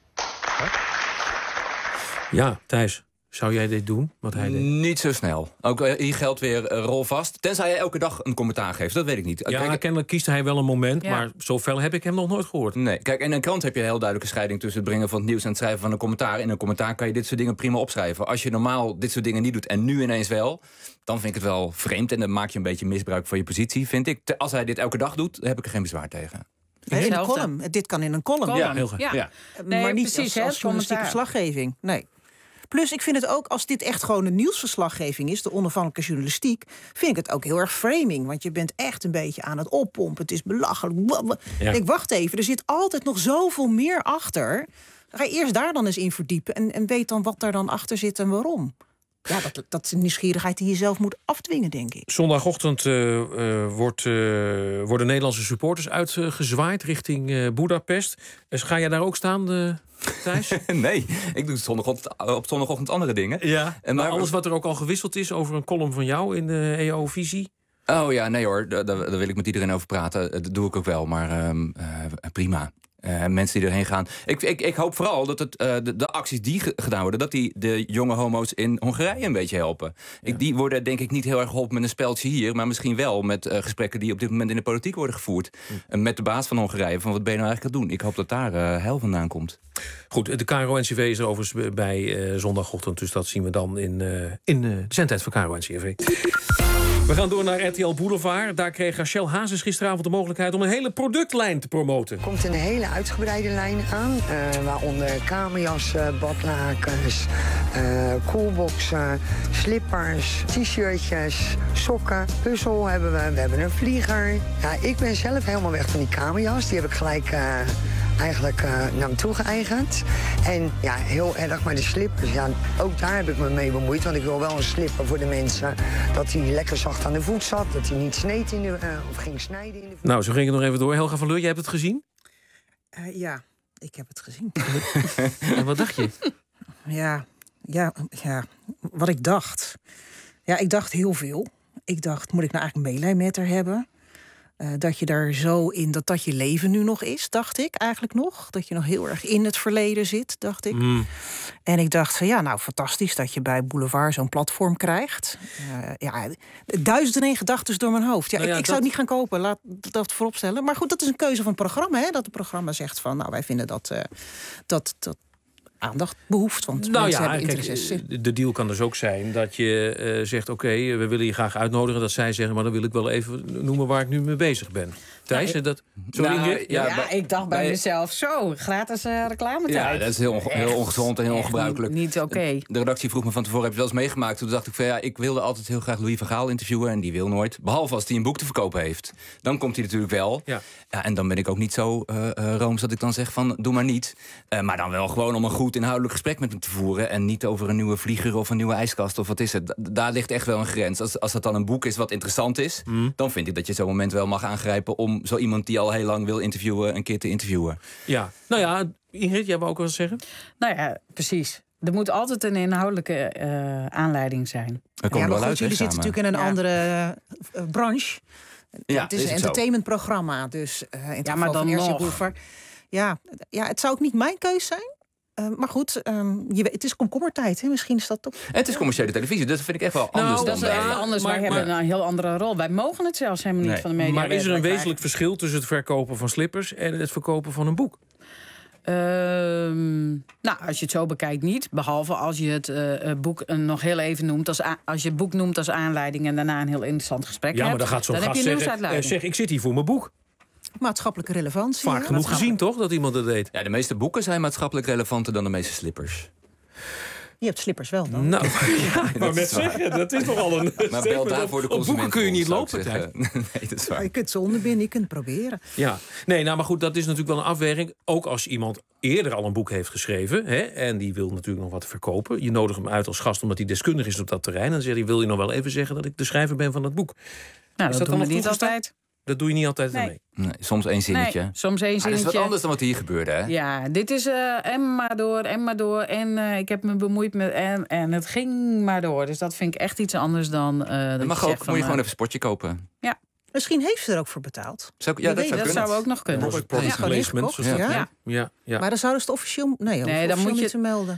Speaker 5: Ja, Thijs, zou jij dit doen? Wat hij deed?
Speaker 6: Niet zo snel. Ook hier geldt weer rol vast. Tenzij hij elke dag een commentaar geeft, dat weet ik niet.
Speaker 5: Ja, kennelijk kiest hij wel een moment, maar zo fel heb ik hem nog nooit gehoord.
Speaker 6: Nee, kijk, in een krant heb je een heel duidelijke scheiding tussen het brengen van het nieuws en het schrijven van een commentaar. In een commentaar kan je dit soort dingen prima opschrijven. Als je normaal dit soort dingen niet doet en nu ineens wel, dan vind ik het wel vreemd en dan maak je een beetje misbruik van je positie, vind ik. Als hij dit elke dag doet, heb ik er geen bezwaar tegen.
Speaker 15: In een column. Dit kan in een column.
Speaker 6: Ja, heel goed. Ja.
Speaker 15: Nee, maar niet
Speaker 7: precies,
Speaker 15: als journalistieke verslaggeving. Nee. Plus, ik vind het ook, als dit echt gewoon een nieuwsverslaggeving is, de onafhankelijke journalistiek, vind ik het ook heel erg framing. Want je bent echt een beetje aan het oppompen. Het is belachelijk. Ja. Ik wacht even, er zit altijd nog zoveel meer achter. Ga je eerst daar dan eens in verdiepen en weet dan wat daar dan achter zit en waarom. Ja, dat is een nieuwsgierigheid die je zelf moet afdwingen, denk ik.
Speaker 5: Zondagochtend worden Nederlandse supporters uitgezwaaid richting Boedapest. Dus ga jij daar ook staan, Thijs?
Speaker 6: Nee, ik doe op zondagochtend andere dingen.
Speaker 5: Ja, maar alles wat er ook al gewisseld is over een column van jou in de EO-visie?
Speaker 6: Oh ja, nee hoor, daar wil ik met iedereen over praten. Dat doe ik ook wel, maar prima. Mensen die erheen gaan. Ik hoop vooral dat de acties die gedaan worden, dat die de jonge homo's in Hongarije een beetje helpen.
Speaker 5: Ja.
Speaker 6: Die worden denk ik niet heel erg geholpen met een speldje hier, maar misschien wel met gesprekken die op dit moment in de politiek worden gevoerd. Met de baas van Hongarije, van wat ben je nou eigenlijk aan het doen? Ik hoop dat daar heil vandaan komt.
Speaker 5: Goed, de KRO-NCV is er overigens bij zondagochtend, dus dat zien we dan in de zendtijd van KRO-NCV. We gaan door naar RTL Boulevard. Daar kreeg Rachel Hazes gisteravond de mogelijkheid om een hele productlijn te promoten.
Speaker 17: Er komt een hele uitgebreide lijn aan, waaronder kamerjassen, badlakens, koelboxen, slippers, t-shirtjes, sokken, puzzel hebben we. We hebben een vlieger. Ja, ik ben zelf helemaal weg van die kamerjas. Die heb ik gelijk eigenlijk naar me toe geëigend. En ja, heel erg, maar de slippers, ja, ook daar heb ik me mee bemoeid. Want ik wil wel een slipper voor de mensen, dat hij lekker zacht aan de voet zat, dat hij niet sneed in of ging snijden in de voet.
Speaker 5: Nou, zo ging het nog even door. Helga van Leur, jij hebt het gezien?
Speaker 15: Ja, ik heb het gezien.
Speaker 5: En wat dacht je?
Speaker 15: Ja, wat ik dacht. Ja, ik dacht heel veel. Ik dacht, moet ik nou eigenlijk meelij met haar hebben? Dat je daar zo in, dat je leven nu nog is, dacht ik eigenlijk nog. Dat je nog heel erg in het verleden zit, dacht ik. En ik dacht van, ja, nou, fantastisch dat je bij Boulevard zo'n platform krijgt. Ja, 1001 gedachten door mijn hoofd. Ja, nou ja, ik zou het niet gaan kopen, laat dat vooropstellen. Maar goed, dat is een keuze van het programma, hè. Dat het programma zegt van, nou, wij vinden dat aandacht behoeft. Want
Speaker 5: nou
Speaker 15: mensen
Speaker 5: ja,
Speaker 15: hebben interesse.
Speaker 5: De deal kan dus ook zijn dat je zegt, oké, we willen je graag uitnodigen. Dat zij zeggen, maar dan wil ik wel even noemen waar ik nu mee bezig ben. Thijs,
Speaker 7: ik dacht bij mezelf, zo, gratis reclametijd.
Speaker 6: Ja, dat is heel ongezond en heel ongebruikelijk.
Speaker 7: Niet oké.
Speaker 6: De redactie vroeg me van tevoren, heb je wel eens meegemaakt? Toen dacht ik van, ja, ik wilde altijd heel graag Louis van Gaal interviewen en die wil nooit. Behalve als hij een boek te verkopen heeft. Dan komt hij natuurlijk wel. Ja, en dan ben ik ook niet zo rooms dat ik dan zeg van, doe maar niet. Maar dan wel gewoon om een goed inhoudelijk gesprek met hem te voeren en niet over een nieuwe vlieger of een nieuwe ijskast of wat is het. Daar ligt echt wel een grens. Als dat dan een boek is wat interessant is, dan vind ik dat je zo'n moment wel mag aangrijpen om zo iemand die al heel lang wil interviewen een keer te interviewen.
Speaker 5: Ja, nou ja, Ingrid, jij wou ook wel eens zeggen?
Speaker 7: Nou ja, precies. Er moet altijd een inhoudelijke aanleiding zijn.
Speaker 15: Ja, maar goed, jullie zitten natuurlijk in een andere branche. Ja, het is een entertainmentprogramma, dus in het geval van RTL Boulevard. Ja, het zou ook niet mijn keus zijn. Maar goed, het is komkommertijd, hè? Misschien is dat toch.
Speaker 6: Het is commerciële televisie, dat vind ik echt wel anders.
Speaker 7: Dat is even anders, maar wij hebben een heel andere rol. Wij mogen het zelfs helemaal niet van de media.
Speaker 5: Maar is er een wezenlijk verschil tussen het verkopen van slippers en het verkopen van een boek?
Speaker 7: Nou, als je het zo bekijkt niet. Behalve als je het boek nog heel even noemt. Als je het boek noemt als aanleiding en daarna een heel interessant gesprek hebt.
Speaker 5: Ja, maar dan gaat zo'n gast zeggen, ik zit hier voor mijn boek.
Speaker 15: maatschappelijke relevantie.
Speaker 5: Vaak genoeg gezien, toch, dat iemand dat deed?
Speaker 6: Ja, de meeste boeken zijn maatschappelijk relevanter dan de meeste slippers.
Speaker 15: Je hebt slippers wel, dan.
Speaker 5: Nou, maar met zeggen, dat is toch al een...
Speaker 6: Maar bel daarvoor de consument.
Speaker 5: Boeken kun je niet lopen,
Speaker 6: Nee, dat is waar.
Speaker 15: Je kunt ze onderbinden, je kunt het proberen.
Speaker 5: Ja, nee, nou, maar goed, dat is natuurlijk wel een afweging. Ook als iemand eerder al een boek heeft geschreven, hè, en die wil natuurlijk nog wat verkopen. Je nodigt hem uit als gast omdat hij deskundig is op dat terrein. En dan zegt hij, wil je nog wel even zeggen dat ik de schrijver ben van dat boek?
Speaker 7: Nou, dat doen we niet altijd.
Speaker 5: Dat doe je niet altijd
Speaker 7: Nee.
Speaker 5: mee?
Speaker 6: Nee, soms één zinnetje.
Speaker 7: Nee, soms één zinnetje.
Speaker 6: Dat is wat anders dan wat hier gebeurde, hè?
Speaker 7: Ja, dit is en maar door. En ik heb me bemoeid met en het ging maar door. Dus dat vind ik echt iets anders dan...
Speaker 6: moet je gewoon even een sportje kopen.
Speaker 7: Ja.
Speaker 15: Misschien heeft ze er ook voor betaald.
Speaker 6: Dat
Speaker 7: zou ook nog kunnen.
Speaker 5: Ja.
Speaker 15: Maar dan zouden ze het officieel... Nee, dan moet je het melden.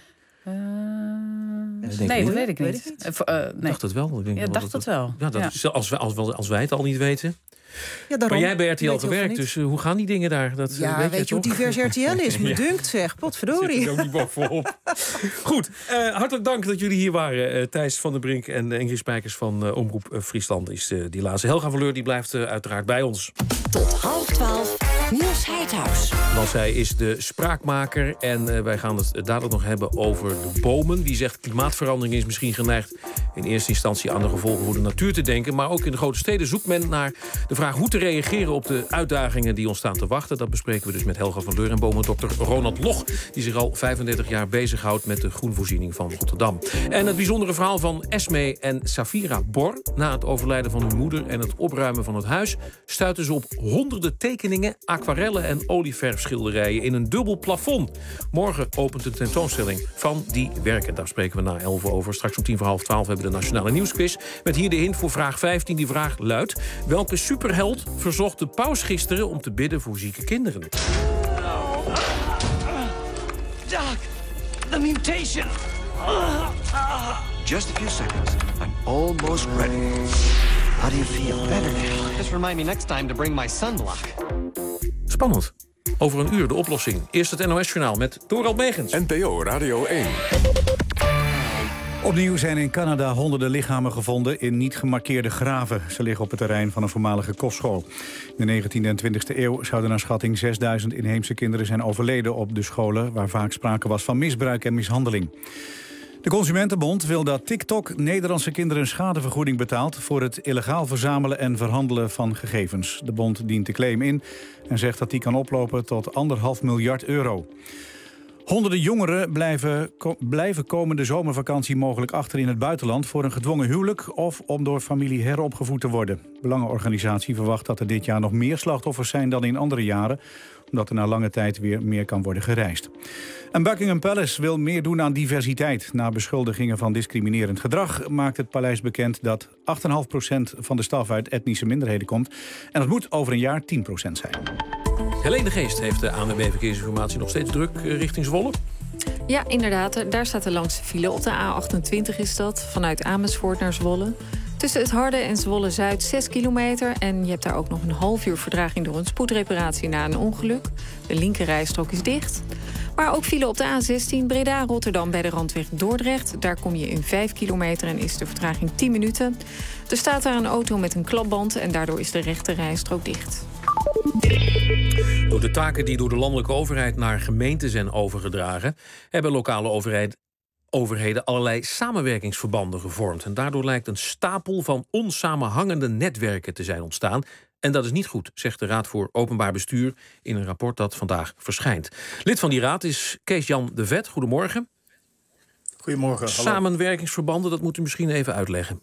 Speaker 7: Nee, dat weet ik niet.
Speaker 5: Ik dacht het wel.
Speaker 7: Ik dacht het wel.
Speaker 5: Ja, dat is, als wij het al niet weten...
Speaker 15: Ja, daarom.
Speaker 5: Maar jij bij RTL gewerkt, dus hoe gaan die dingen daar? Dat,
Speaker 15: weet je hoe divers RTL is? Me dunkt, zeg. Potverdorie.
Speaker 5: Zit er ook niet bovenop. Goed, hartelijk dank dat jullie hier waren. Thijs van der Brink en Ingrid Spijkers van Omroep Friesland is die laatste. Helga Verleur die blijft uiteraard bij ons.
Speaker 14: Tot 11:30, Niels Heidhuis.
Speaker 5: Want zij is de spraakmaker en wij gaan het dadelijk nog hebben over de bomen. Die zegt klimaatverandering is misschien geneigd in eerste instantie aan de gevolgen voor de natuur te denken. Maar ook in de grote steden zoekt men naar de vraag hoe te reageren op de uitdagingen die ons staan te wachten. Dat bespreken we dus met Helga van Leur en bomendokter Ronald Loch, die zich al 35 jaar bezighoudt met de groenvoorziening van Rotterdam. En het bijzondere verhaal van Esme en Safira Bor. Na het overlijden van hun moeder en het opruimen van het huis stuiten ze op honderden tekeningen, aquarellen en olieverfschilderijen in een dubbel plafond. Morgen opent de tentoonstelling van die werken. Daar spreken we na 11 over. Straks om 11:10 hebben we de Nationale Nieuwsquiz. Met hier de hint voor vraag 15. Die vraag luidt: welke superheld verzocht de paus gisteren om te bidden voor zieke kinderen?
Speaker 18: Doc, the mutation. Just a few seconds. I'm almost ready. How do you feel? Better now. Just remind me next time to bring my sunblock.
Speaker 5: Spannend. Over een uur de oplossing. Eerst het NOS-journaal met Dorald Megens.
Speaker 3: NPO Radio 1.
Speaker 24: Opnieuw zijn in Canada honderden lichamen gevonden in niet gemarkeerde graven. Ze liggen op het terrein van een voormalige kostschool. In de 19e en 20e eeuw zouden naar schatting 6000 inheemse kinderen zijn overleden op de scholen, waar vaak sprake was van misbruik en mishandeling. De Consumentenbond wil dat TikTok Nederlandse kinderen een schadevergoeding betaalt voor het illegaal verzamelen en verhandelen van gegevens. De bond dient de claim in en zegt dat die kan oplopen tot €1,5 miljard. Honderden jongeren blijven komende zomervakantie mogelijk achter in het buitenland voor een gedwongen huwelijk of om door familie heropgevoed te worden. De Belangenorganisatie verwacht dat er dit jaar nog meer slachtoffers zijn dan in andere jaren, omdat er na lange tijd weer meer kan worden gereisd. En Buckingham Palace wil meer doen aan diversiteit. Na beschuldigingen van discriminerend gedrag maakt het paleis bekend dat 8,5% van de staf uit etnische minderheden komt. En dat moet over een jaar 10% zijn.
Speaker 5: Helene de Geest heeft de ANWB Verkeersinformatie nog steeds druk richting Zwolle.
Speaker 4: Ja, inderdaad. Daar staat de langste file. Op de A28 is dat, vanuit Amersfoort naar Zwolle. Tussen het Harde en Zwolle-Zuid 6 kilometer. En je hebt daar ook nog een half uur vertraging door een spoedreparatie na een ongeluk. De linkerrijstrook is dicht. Maar ook file op de A16 Breda-Rotterdam bij de randweg Dordrecht. Daar kom je in 5 kilometer en is de vertraging 10 minuten. Er staat daar een auto met een klapband en daardoor is de rechterrijstrook dicht.
Speaker 5: Door de taken die door de landelijke overheid naar gemeenten zijn overgedragen, hebben lokale overheden allerlei samenwerkingsverbanden gevormd. En daardoor lijkt een stapel van onsamenhangende netwerken te zijn ontstaan. En dat is niet goed, zegt de Raad voor Openbaar Bestuur in een rapport dat vandaag verschijnt. Lid van die raad is Kees-Jan de Vet. Goedemorgen.
Speaker 19: Goedemorgen. Hallo.
Speaker 5: Samenwerkingsverbanden, dat moet u misschien even uitleggen.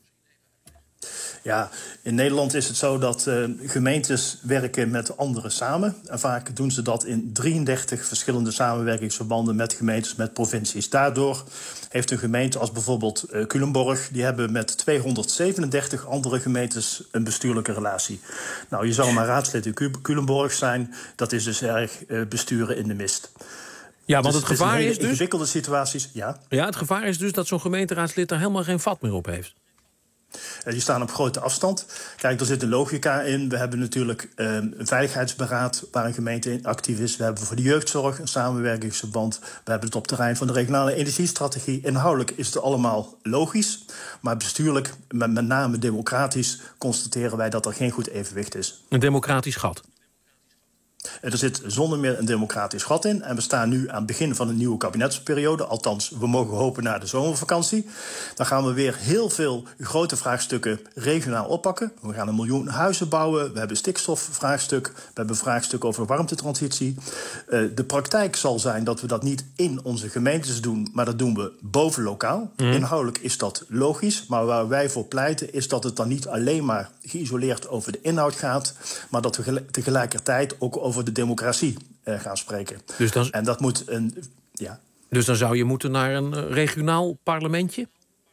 Speaker 19: Ja, in Nederland is het zo dat gemeentes werken met anderen samen. En vaak doen ze dat in 33 verschillende samenwerkingsverbanden met gemeentes, met provincies. Daardoor heeft een gemeente als bijvoorbeeld Culemborg, die hebben met 237 andere gemeentes een bestuurlijke relatie. Nou, je zal maar raadslid in Culemborg zijn. Dat is dus erg besturen in de mist.
Speaker 5: Ja, want het gevaar is dus
Speaker 19: ingewikkelde situaties. Ja,
Speaker 5: het gevaar is dus dat zo'n gemeenteraadslid daar helemaal geen vat meer op heeft.
Speaker 19: Die staan op grote afstand. Kijk, er zit een logica in. We hebben natuurlijk een veiligheidsberaad waar een gemeente in actief is. We hebben voor de jeugdzorg een samenwerkingsverband. We hebben het op terrein van de regionale energiestrategie. Inhoudelijk is het allemaal logisch. Maar bestuurlijk, met name democratisch, constateren wij dat er geen goed evenwicht is.
Speaker 5: Een democratisch gat?
Speaker 19: Er zit zonder meer een democratisch gat in. En we staan nu aan het begin van een nieuwe kabinetsperiode. Althans, we mogen hopen na de zomervakantie. Dan gaan we weer heel veel grote vraagstukken regionaal oppakken. We gaan 1 miljoen huizen bouwen. We hebben stikstofvraagstuk. We hebben een vraagstuk over warmtetransitie. De praktijk zal zijn dat we dat niet in onze gemeentes doen, maar dat doen we boven lokaal. Inhoudelijk is dat logisch. Maar waar wij voor pleiten is dat het dan niet alleen maar geïsoleerd over de inhoud gaat, maar dat we tegelijkertijd ook over de democratie gaan spreken. En dat moet
Speaker 5: Dus dan zou je moeten naar een regionaal parlementje?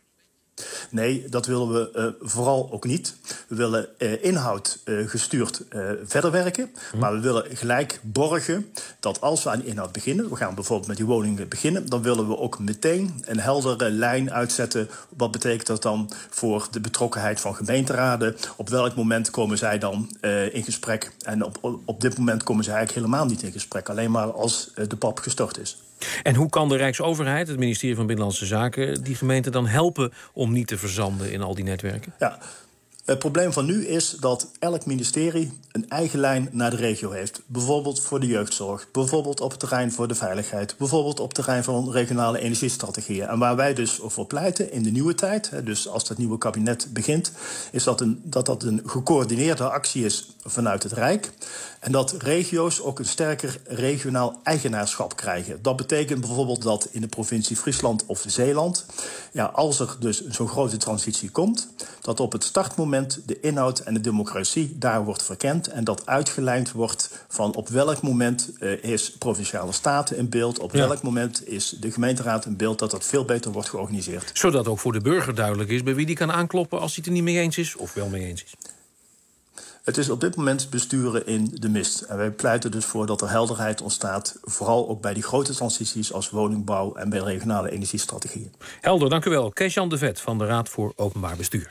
Speaker 19: Nee, dat willen we vooral ook niet. We willen inhoud gestuurd verder werken. Maar we willen gelijk borgen dat als we aan inhoud beginnen, we gaan bijvoorbeeld met die woningen beginnen, dan willen we ook meteen een heldere lijn uitzetten. Wat betekent dat dan voor de betrokkenheid van gemeenteraden? Op welk moment komen zij dan in gesprek? En op dit moment komen zij eigenlijk helemaal niet in gesprek. Alleen maar als de pap gestort is.
Speaker 5: En hoe kan de Rijksoverheid, het ministerie van Binnenlandse Zaken, die gemeente dan helpen om niet te verzanden in al die netwerken?
Speaker 19: Ja. Het probleem van nu is dat elk ministerie een eigen lijn naar de regio heeft. Bijvoorbeeld voor de jeugdzorg, bijvoorbeeld op het terrein voor de veiligheid, bijvoorbeeld op het terrein van regionale energiestrategieën. En waar wij dus voor pleiten in de nieuwe tijd, dus als dat nieuwe kabinet begint, is dat een gecoördineerde actie is vanuit het Rijk. En dat regio's ook een sterker regionaal eigenaarschap krijgen. Dat betekent bijvoorbeeld dat in de provincie Friesland of Zeeland, als er dus zo'n grote transitie komt, dat op het startmoment de inhoud en de democratie daar wordt verkend en dat uitgelijnd wordt van op welk moment is provinciale staten in beeld, op welk moment is de gemeenteraad in beeld, dat veel beter wordt georganiseerd.
Speaker 5: Zodat ook voor de burger duidelijk is bij wie die kan aankloppen als hij het er niet mee eens is of wel mee eens is.
Speaker 19: Het is op dit moment besturen in de mist. En wij pleiten dus voor dat er helderheid ontstaat, vooral ook bij die grote transities als woningbouw en bij regionale energiestrategieën.
Speaker 5: Helder, dank u wel. Kees-Jan de Vet van de Raad voor Openbaar Bestuur.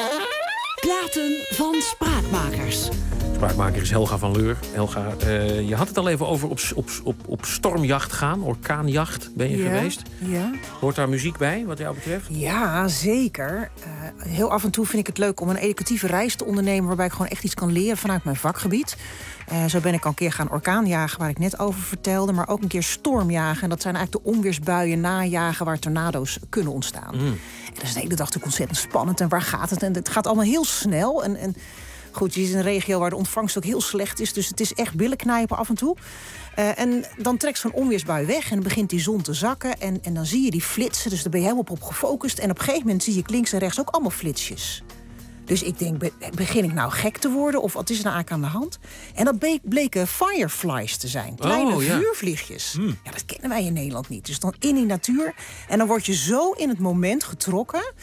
Speaker 14: Platen van Spraakmakers.
Speaker 5: Spraakmaker is Helga van Leur. Helga, je had het al even over op stormjacht gaan, orkaanjacht ben je geweest.
Speaker 15: Ja.
Speaker 5: Hoort daar muziek bij, wat jou betreft?
Speaker 15: Ja, zeker. Heel af en toe vind ik het leuk om een educatieve reis te ondernemen, waarbij ik gewoon echt iets kan leren vanuit mijn vakgebied. Zo ben ik al een keer gaan orkaanjagen, waar ik net over vertelde, maar ook een keer stormjagen. En dat zijn eigenlijk de onweersbuien najagen waar tornado's kunnen ontstaan. En dat is de hele dag natuurlijk ontzettend spannend. En waar gaat het? En het gaat allemaal heel snel. En goed, je is in een regio waar de ontvangst ook heel slecht is. Dus het is echt billen knijpen af en toe. En dan trekt zo'n onweersbui weg en dan begint die zon te zakken. En dan zie je die flitsen, dus daar ben je helemaal op gefocust. En op een gegeven moment zie je links en rechts ook allemaal flitsjes. Dus ik denk, begin ik nou gek te worden? Of wat is er nou eigenlijk aan de hand? En dat bleken fireflies te zijn. Kleine vuurvliegjes. Ja, dat kennen wij in Nederland niet. Dus dan in die natuur. En dan word je zo in het moment getrokken.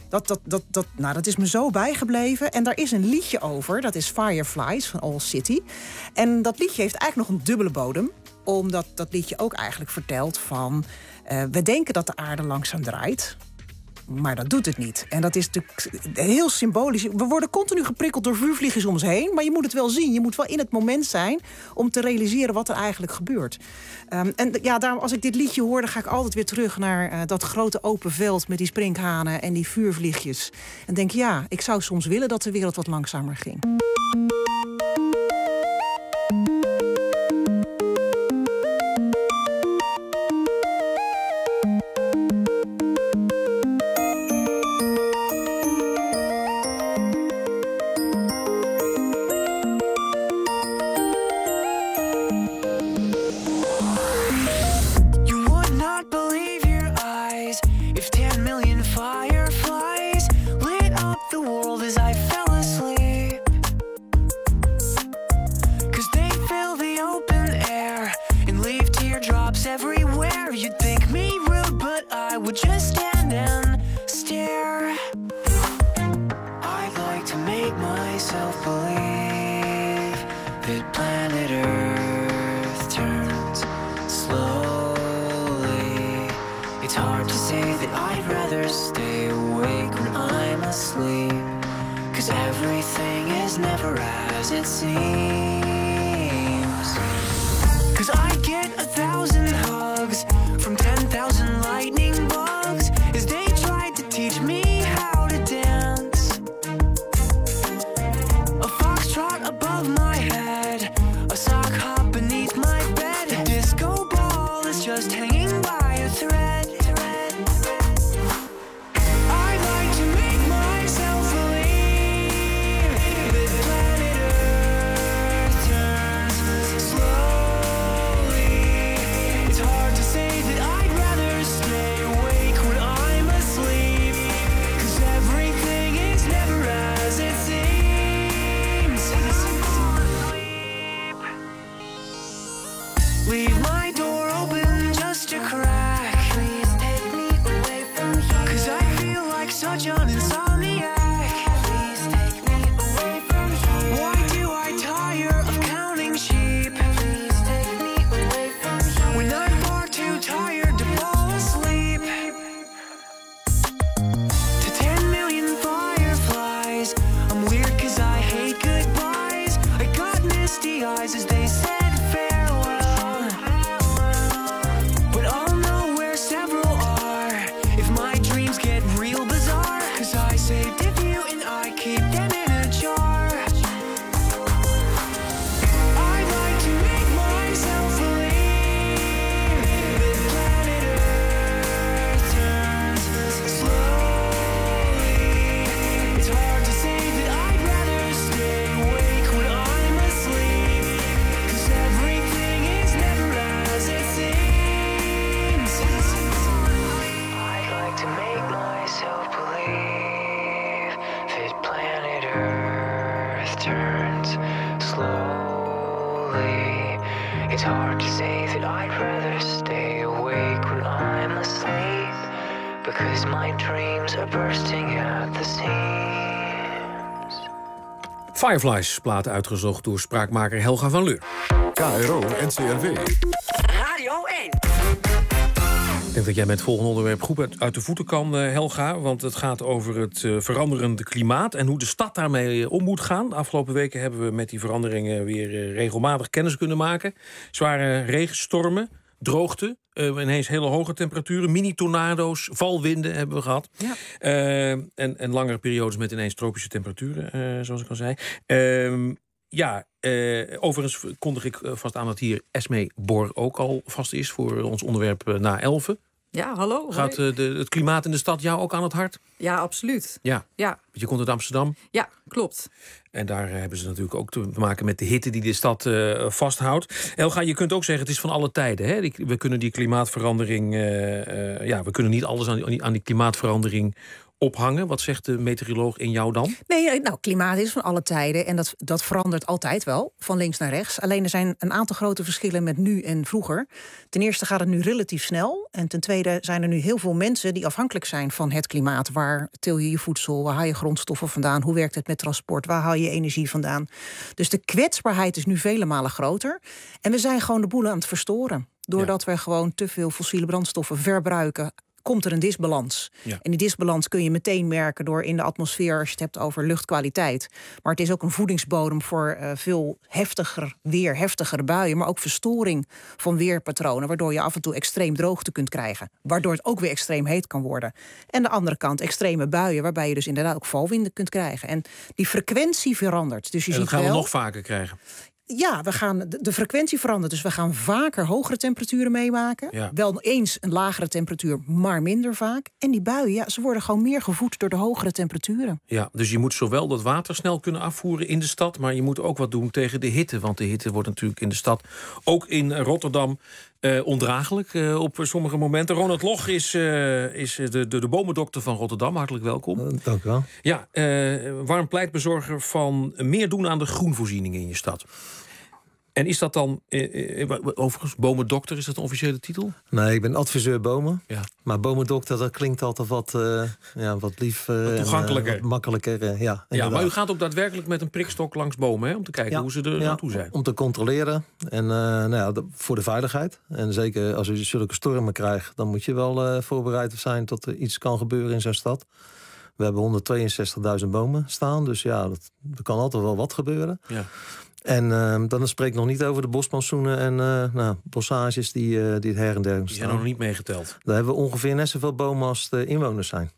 Speaker 15: Dat is me zo bijgebleven. En daar is een liedje over. Dat is Fireflies van All City. En dat liedje heeft eigenlijk nog een dubbele bodem. Omdat dat liedje ook eigenlijk vertelt van we denken dat de aarde langzaam draait. Maar dat doet het niet. En dat is natuurlijk heel symbolisch. We worden continu geprikkeld door vuurvliegjes om ons heen. Maar je moet het wel zien. Je moet wel in het moment zijn om te realiseren wat er eigenlijk gebeurt. Daarom, als ik dit liedje hoor, dan ga ik altijd weer terug naar dat grote open veld met die sprinkhanen en die vuurvliegjes. En denk, ik zou soms willen dat de wereld wat langzamer ging.
Speaker 20: Above my head, a sock hop an insomniac. Please take me away from here. Why do I tire of counting sheep? Please take me away from here. When I'm far too tired to fall asleep. To 10 million fireflies, I'm weird 'cause I hate goodbyes. I got misty eyes as they said farewell, but I'll know where several are if my dreams get real bizarre. 'Cause I saved a few and I keep them in a jar. I'd like to make myself believe that planet Earth turns slowly. It's hard to say that I'd rather stay awake when I'm asleep, 'cause everything is never as it seems. I'd like to make myself believe that planet Earth turns slowly. It's hard to say that I'd rather stay awake when I'm asleep, because my dreams are bursting at the seams.
Speaker 5: Fireflies, plaat uitgezocht door spraakmaker Helga van Leur.
Speaker 3: KRO NCRW.
Speaker 14: Radio 1.
Speaker 5: Ik denk dat jij met het volgende onderwerp goed uit de voeten kan, Helga. Want het gaat over het veranderende klimaat en hoe de stad daarmee om moet gaan. De afgelopen weken hebben we met die veranderingen weer regelmatig kennis kunnen maken. Zware regenstormen, droogte, ineens hele hoge temperaturen, mini-tornado's, valwinden hebben we gehad. Ja. En langere periodes met ineens tropische temperaturen, zoals ik al zei. Overigens kondig ik vast aan dat hier Esmee Bor ook al vast is voor ons onderwerp na 11.
Speaker 4: Ja, hallo.
Speaker 5: Gaat het klimaat in de stad jou ook aan het hart?
Speaker 4: Ja, absoluut.
Speaker 5: Ja.
Speaker 4: Ja.
Speaker 5: Je komt uit Amsterdam.
Speaker 4: Ja, klopt.
Speaker 5: En daar hebben ze natuurlijk ook te maken met de hitte die de stad vasthoudt. Helga, je kunt ook zeggen, het is van alle tijden. Hè? We kunnen die klimaatverandering... we kunnen niet alles aan die klimaatverandering ophangen. Wat zegt de meteoroloog in jou dan?
Speaker 15: Nee, nou, klimaat is van alle tijden. En dat verandert altijd wel, van links naar rechts. Alleen er zijn een aantal grote verschillen met nu en vroeger. Ten eerste gaat het nu relatief snel. En ten tweede zijn er nu heel veel mensen die afhankelijk zijn van het klimaat. Waar til je je voedsel? Waar haal je grondstoffen vandaan? Hoe werkt het met transport? Waar haal je energie vandaan? Dus de kwetsbaarheid is nu vele malen groter. En we zijn gewoon de boel aan het verstoren. Doordat we gewoon te veel fossiele brandstoffen verbruiken, komt er een disbalans. Ja. En die disbalans kun je meteen merken door in de atmosfeer, als je het hebt over luchtkwaliteit. Maar het is ook een voedingsbodem voor veel heftigere buien, maar ook verstoring van weerpatronen, waardoor je af en toe extreem droogte kunt krijgen. Waardoor het ook weer extreem heet kan worden. En de andere kant extreme buien, waarbij je dus inderdaad ook valwinden kunt krijgen. En die frequentie verandert. Dus je ziet
Speaker 5: dat gaan we nog vaker krijgen.
Speaker 15: Ja, de frequentie verandert. Dus we gaan vaker hogere temperaturen meemaken. Ja. Wel eens een lagere temperatuur, maar minder vaak. En die buien, ze worden gewoon meer gevoed door de hogere temperaturen.
Speaker 5: Ja, dus je moet zowel dat water snel kunnen afvoeren in de stad, maar je moet ook wat doen tegen de hitte. Want de hitte wordt natuurlijk in de stad, ook in Rotterdam, ondraaglijk op sommige momenten. Ronald Loch is de bomendokter van Rotterdam. Hartelijk welkom.
Speaker 21: Dank u wel.
Speaker 5: Ja, warm pleitbezorger van meer doen aan de groenvoorzieningen in je stad. En is dat dan, overigens, bomendokter, is dat een officiële titel?
Speaker 21: Nee, ik ben adviseur bomen. Ja. Maar bomendokter, dat klinkt altijd wat lief. Wat
Speaker 5: toegankelijker.
Speaker 21: Wat makkelijker, ja.
Speaker 5: Maar u gaat ook daadwerkelijk met een prikstok langs bomen, hè, om te kijken hoe ze er naartoe zijn.
Speaker 21: Om te controleren. En voor de veiligheid. En zeker als u zulke stormen krijgt, dan moet je wel voorbereid zijn tot er iets kan gebeuren in zo'n stad. We hebben 162.000 bomen staan, dus ja, er kan altijd wel wat gebeuren. Ja. En dan spreek ik nog niet over de bosplantsoenen en bossages die her en der staan.
Speaker 5: Die zijn nog niet meegeteld.
Speaker 21: Daar hebben we ongeveer net zoveel bomen als de inwoners zijn.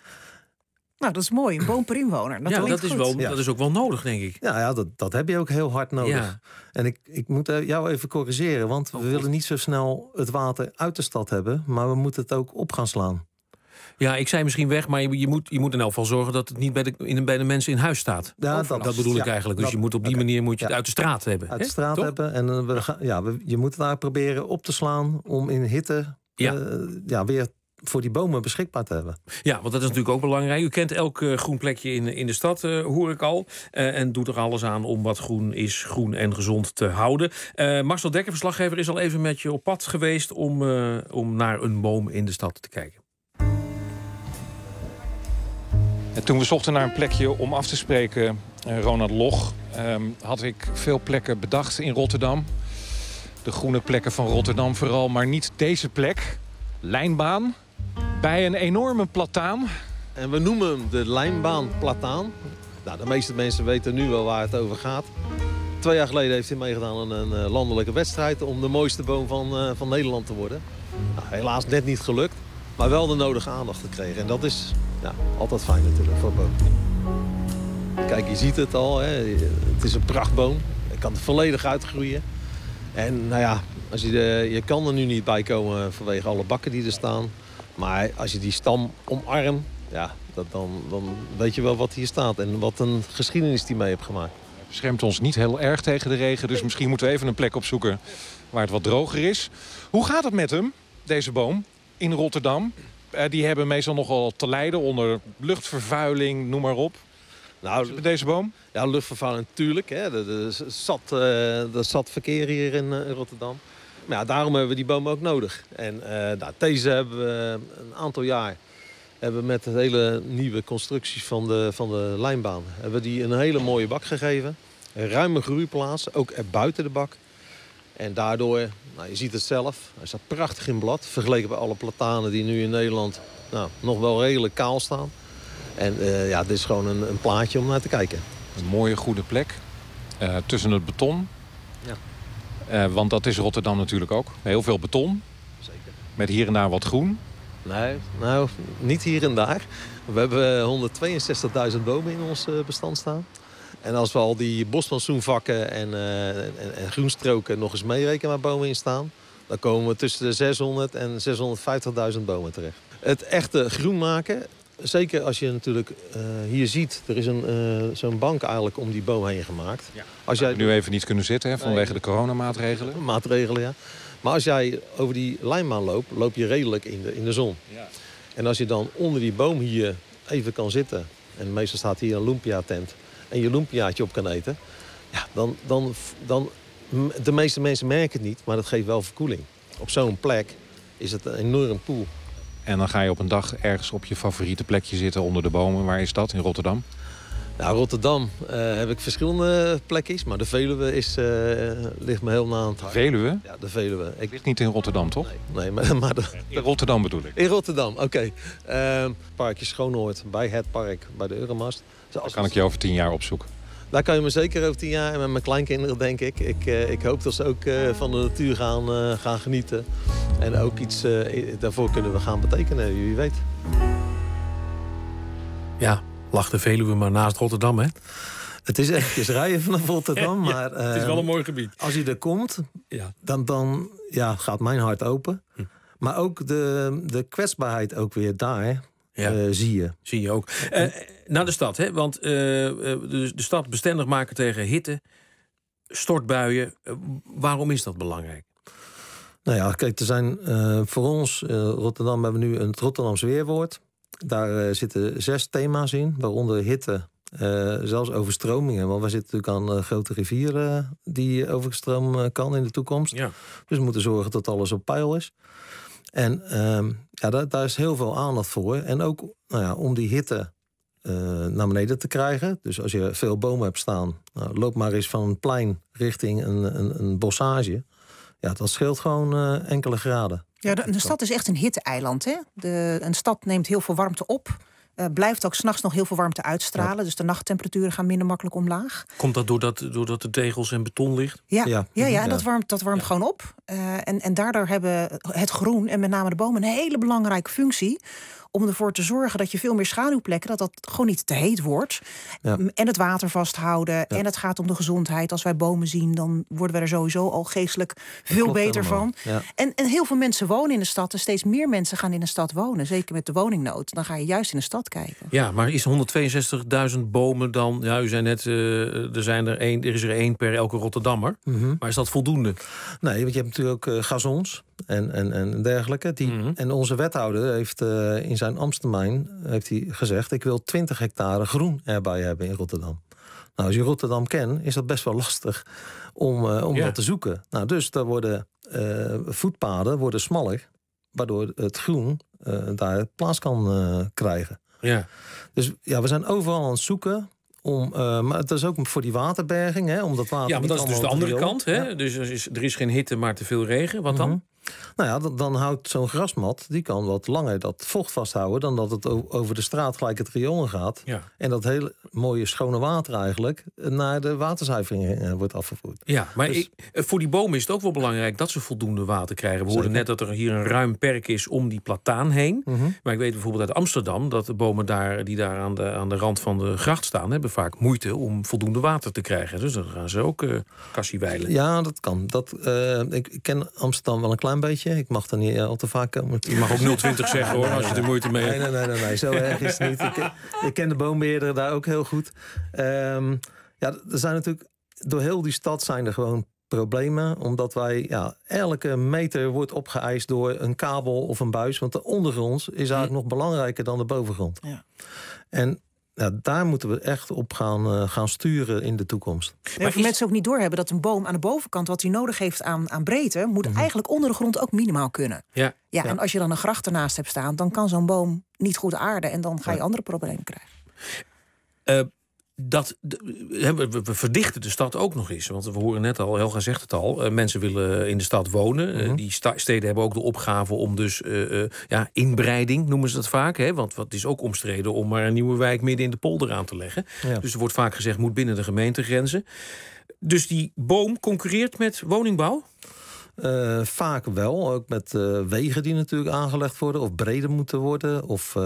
Speaker 15: Nou, dat is mooi. Een boom per inwoner.
Speaker 5: Dat is ook wel nodig, denk ik.
Speaker 21: Ja, dat heb je ook heel hard nodig. Ja. En ik moet jou even corrigeren, want we willen niet zo snel het water uit de stad hebben, maar we moeten het ook op gaan slaan.
Speaker 5: Ja, ik zei misschien weg, maar je moet in elk geval zorgen dat het niet bij de mensen in huis staat. Ja, dat bedoel ik eigenlijk. Dus je moet op die manier het uit de straat hebben.
Speaker 21: Uit de straat hebben. En je moet het daar proberen op te slaan om in hitte weer voor die bomen beschikbaar te hebben.
Speaker 5: Ja, want dat is natuurlijk ook belangrijk. U kent elk groen plekje in de stad, hoor ik al. En doet er alles aan om wat groen is, groen en gezond te houden. Marcel Dekker, verslaggever, is al even met je op pad geweest om naar een boom in de stad te kijken.
Speaker 9: En toen we zochten naar een plekje om af te spreken, Ronald Log, had ik veel plekken bedacht in Rotterdam. De groene plekken van Rotterdam vooral, maar niet deze plek. Lijnbaan, bij een enorme plataan.
Speaker 21: En we noemen hem de lijnbaanplataan. Nou, de meeste mensen weten nu wel waar het over gaat. 2 jaar geleden heeft hij meegedaan aan een landelijke wedstrijd om de mooiste boom van Nederland te worden. Nou, helaas net niet gelukt, maar wel de nodige aandacht gekregen. En dat is altijd fijn natuurlijk voor een boom. Kijk, je ziet het al, hè. Het is een prachtboom. Hij kan er volledig uitgroeien. En nou ja, je kan er nu niet bij komen vanwege alle bakken die er staan. Maar als je die stam omarmt, ja, dan weet je wel wat hier staat. En wat een geschiedenis die mee heeft gemaakt.
Speaker 9: Het beschermt ons niet heel erg tegen de regen. Dus misschien moeten we even een plek opzoeken waar het wat droger is. Hoe gaat het met hem, deze boom, in Rotterdam? Die hebben meestal nogal te lijden onder luchtvervuiling, noem maar op. Nou, met deze boom?
Speaker 21: Ja, luchtvervuiling natuurlijk. Hè. Er zat verkeer hier in Rotterdam. Maar ja, daarom hebben we die boom ook nodig. En deze hebben we een aantal jaar met de hele nieuwe constructies van de lijnbaan hebben we die een hele mooie bak gegeven. Een ruime groeiplaats, ook buiten de bak. En daardoor, je ziet het zelf, hij staat prachtig in blad. Vergeleken bij alle platanen die nu in Nederland nog wel redelijk kaal staan. En dit is gewoon een plaatje om naar te kijken.
Speaker 9: Een mooie, goede plek. Tussen het beton. Ja. Want dat is Rotterdam natuurlijk ook. Heel veel beton.
Speaker 21: Zeker.
Speaker 9: Met hier en daar wat groen.
Speaker 21: Nee, nou, niet hier en daar. We hebben 162.000 bomen in ons bestand staan. En als we al die bosplantsoenvakken en groenstroken nog eens meerekenen waar bomen in staan, dan komen we tussen de 600 en 650.000 bomen terecht. Het echte groen maken, zeker als je natuurlijk hier ziet, er is zo'n bank eigenlijk om die boom heen gemaakt.
Speaker 9: Ja. Als jij nu even niet kunnen zitten, hè, vanwege de coronamaatregelen.
Speaker 21: Maatregelen, ja. Maar als jij over die lijnbaan loopt, loop je redelijk in de zon. Ja. En als je dan onder die boom hier even kan zitten, en meestal staat hier een lumpia-tent, en je lumpiaatje op kan eten, ja, dan de meeste mensen merken het niet, maar dat geeft wel verkoeling. Op zo'n plek is het een enorm poel.
Speaker 9: En dan ga je op een dag ergens op je favoriete plekje zitten onder de bomen. Waar is dat? In Rotterdam?
Speaker 21: Nou, Rotterdam heb ik verschillende plekjes, maar de Veluwe ligt me heel na aan het hart.
Speaker 9: Veluwe?
Speaker 21: Ja, de Veluwe.
Speaker 9: Ik ligt niet in Rotterdam, toch?
Speaker 21: Nee, maar
Speaker 9: in Rotterdam bedoel ik.
Speaker 21: In Rotterdam, oké. Parkje Schoonoord, bij het park, bij de Euromast.
Speaker 9: Dat kan ik je over 10 jaar opzoeken.
Speaker 21: Daar kan je me zeker over 10 jaar, en met mijn kleinkinderen denk ik. Ik hoop dat ze ook van de natuur gaan genieten. En ook iets daarvoor kunnen we gaan betekenen, wie weet.
Speaker 5: Ja, lag de Veluwe maar naast Rotterdam, hè?
Speaker 21: Het is eventjes rijden vanaf Rotterdam,
Speaker 5: ja,
Speaker 21: maar
Speaker 5: het is wel een mooi gebied.
Speaker 21: Als je er komt, dan gaat mijn hart open. Maar ook de kwetsbaarheid ook weer daar, zie je.
Speaker 5: Zie je ook. Naar de stad, hè? Want de stad bestendig maken tegen hitte, stortbuien. Waarom is dat belangrijk?
Speaker 21: Nou ja, kijk, er zijn voor ons, Rotterdam, hebben we nu het Rotterdams Weerwoord. Daar zitten 6 thema's in, waaronder hitte, zelfs overstromingen. Want wij zitten natuurlijk aan grote rivieren die overstromen kan in de toekomst. Ja. Dus we moeten zorgen dat alles op peil is. En daar is heel veel aandacht voor. En ook om die hitte naar beneden te krijgen. Dus als je veel bomen hebt staan, loop maar eens van een plein richting een bossage. Ja, dat scheelt gewoon enkele graden.
Speaker 15: Ja, de stad is echt een hitteeiland, hè? Een stad neemt heel veel warmte op. Blijft ook 's nachts nog heel veel warmte uitstralen. Ja. Dus de nachttemperaturen gaan minder makkelijk omlaag.
Speaker 5: Komt dat doordat de tegels en beton ligt?
Speaker 15: Ja, en dat warmt gewoon op. En daardoor hebben het groen en met name de bomen een hele belangrijke functie om ervoor te zorgen dat je veel meer schaduwplekken, dat gewoon niet te heet wordt. Ja. En het water vasthouden. Ja. En het gaat om de gezondheid. Als wij bomen zien, dan worden we er sowieso al geestelijk veel beter van. Ja. En heel veel mensen wonen in de stad. En steeds meer mensen gaan in de stad wonen. Zeker met de woningnood. Dan ga je juist in de stad kijken.
Speaker 5: Ja, maar is 162.000 bomen dan? Ja, u zei net, er is er 1 per elke Rotterdammer. Mm-hmm. Maar is dat voldoende?
Speaker 21: Nee, want je hebt natuurlijk ook gazons en dergelijke. En onze wethouder heeft in zijn ambtstermijn gezegd, ik wil 20 hectare groen erbij hebben in Rotterdam. Nou, als je Rotterdam kent, is dat best wel lastig om dat te zoeken. Nou, dus daar worden voetpaden smaller, waardoor het groen daar plaats kan krijgen.
Speaker 5: Ja.
Speaker 21: Dus ja, we zijn overal aan het zoeken. Maar het is ook voor die waterberging. Hè, om dat water
Speaker 5: Ja, maar dat is dus de andere kant. Hè?
Speaker 21: Ja.
Speaker 5: Dus er is geen hitte, maar te veel regen. Wat dan?
Speaker 21: Nou ja, dan houdt zo'n grasmat, die kan wat langer dat vocht vasthouden dan dat het over de straat gelijk het riool gaat.
Speaker 5: Ja.
Speaker 21: En dat hele mooie schone water eigenlijk naar de waterzuivering wordt afgevoerd.
Speaker 5: Ja, maar
Speaker 21: Dus-
Speaker 5: voor die bomen is het ook wel belangrijk dat ze voldoende water krijgen. We hoorden net dat er hier een ruim perk is om die plataan heen. Maar ik weet bijvoorbeeld uit Amsterdam dat de bomen die daar aan de rand van de gracht staan, hebben vaak moeite om voldoende water te krijgen. Dus dan gaan ze ook kassiewijlen.
Speaker 21: Ja, dat kan. Ik ken Amsterdam wel een klein beetje. Ik mag er niet al te vaak komen.
Speaker 5: Je mag ook 020 zeggen hoor, als je er moeite mee hebt.
Speaker 21: Nee. Zo erg is het niet. Ik ken de boombeheerder daar ook heel goed. Ja, er zijn natuurlijk... Door heel die stad zijn er gewoon problemen. Omdat elke meter wordt opgeëist door een kabel of een buis. Want de ondergronds is eigenlijk nog belangrijker dan de bovengrond.
Speaker 15: Ja.
Speaker 21: En daar moeten we echt op gaan sturen in de toekomst.
Speaker 15: Maar mensen ook niet doorhebben dat een boom aan de bovenkant... wat hij nodig heeft aan breedte... moet eigenlijk onder de grond ook minimaal kunnen.
Speaker 5: Ja.
Speaker 15: En als je dan een gracht ernaast hebt staan... dan kan zo'n boom niet goed aarden... en dan ga je andere problemen krijgen.
Speaker 5: We verdichten de stad ook nog eens. Want we horen net al, Helga zegt het al... mensen willen in de stad wonen. Die steden hebben ook de opgave om dus... inbreiding noemen ze dat vaak. Hè? Want het is ook omstreden om maar een nieuwe wijk... midden in de polder aan te leggen. Ja. Dus er wordt vaak gezegd, moet binnen de gemeentegrenzen. Dus die boom concurreert met woningbouw?
Speaker 21: Vaak wel. Ook met wegen die natuurlijk aangelegd worden... of breder moeten worden.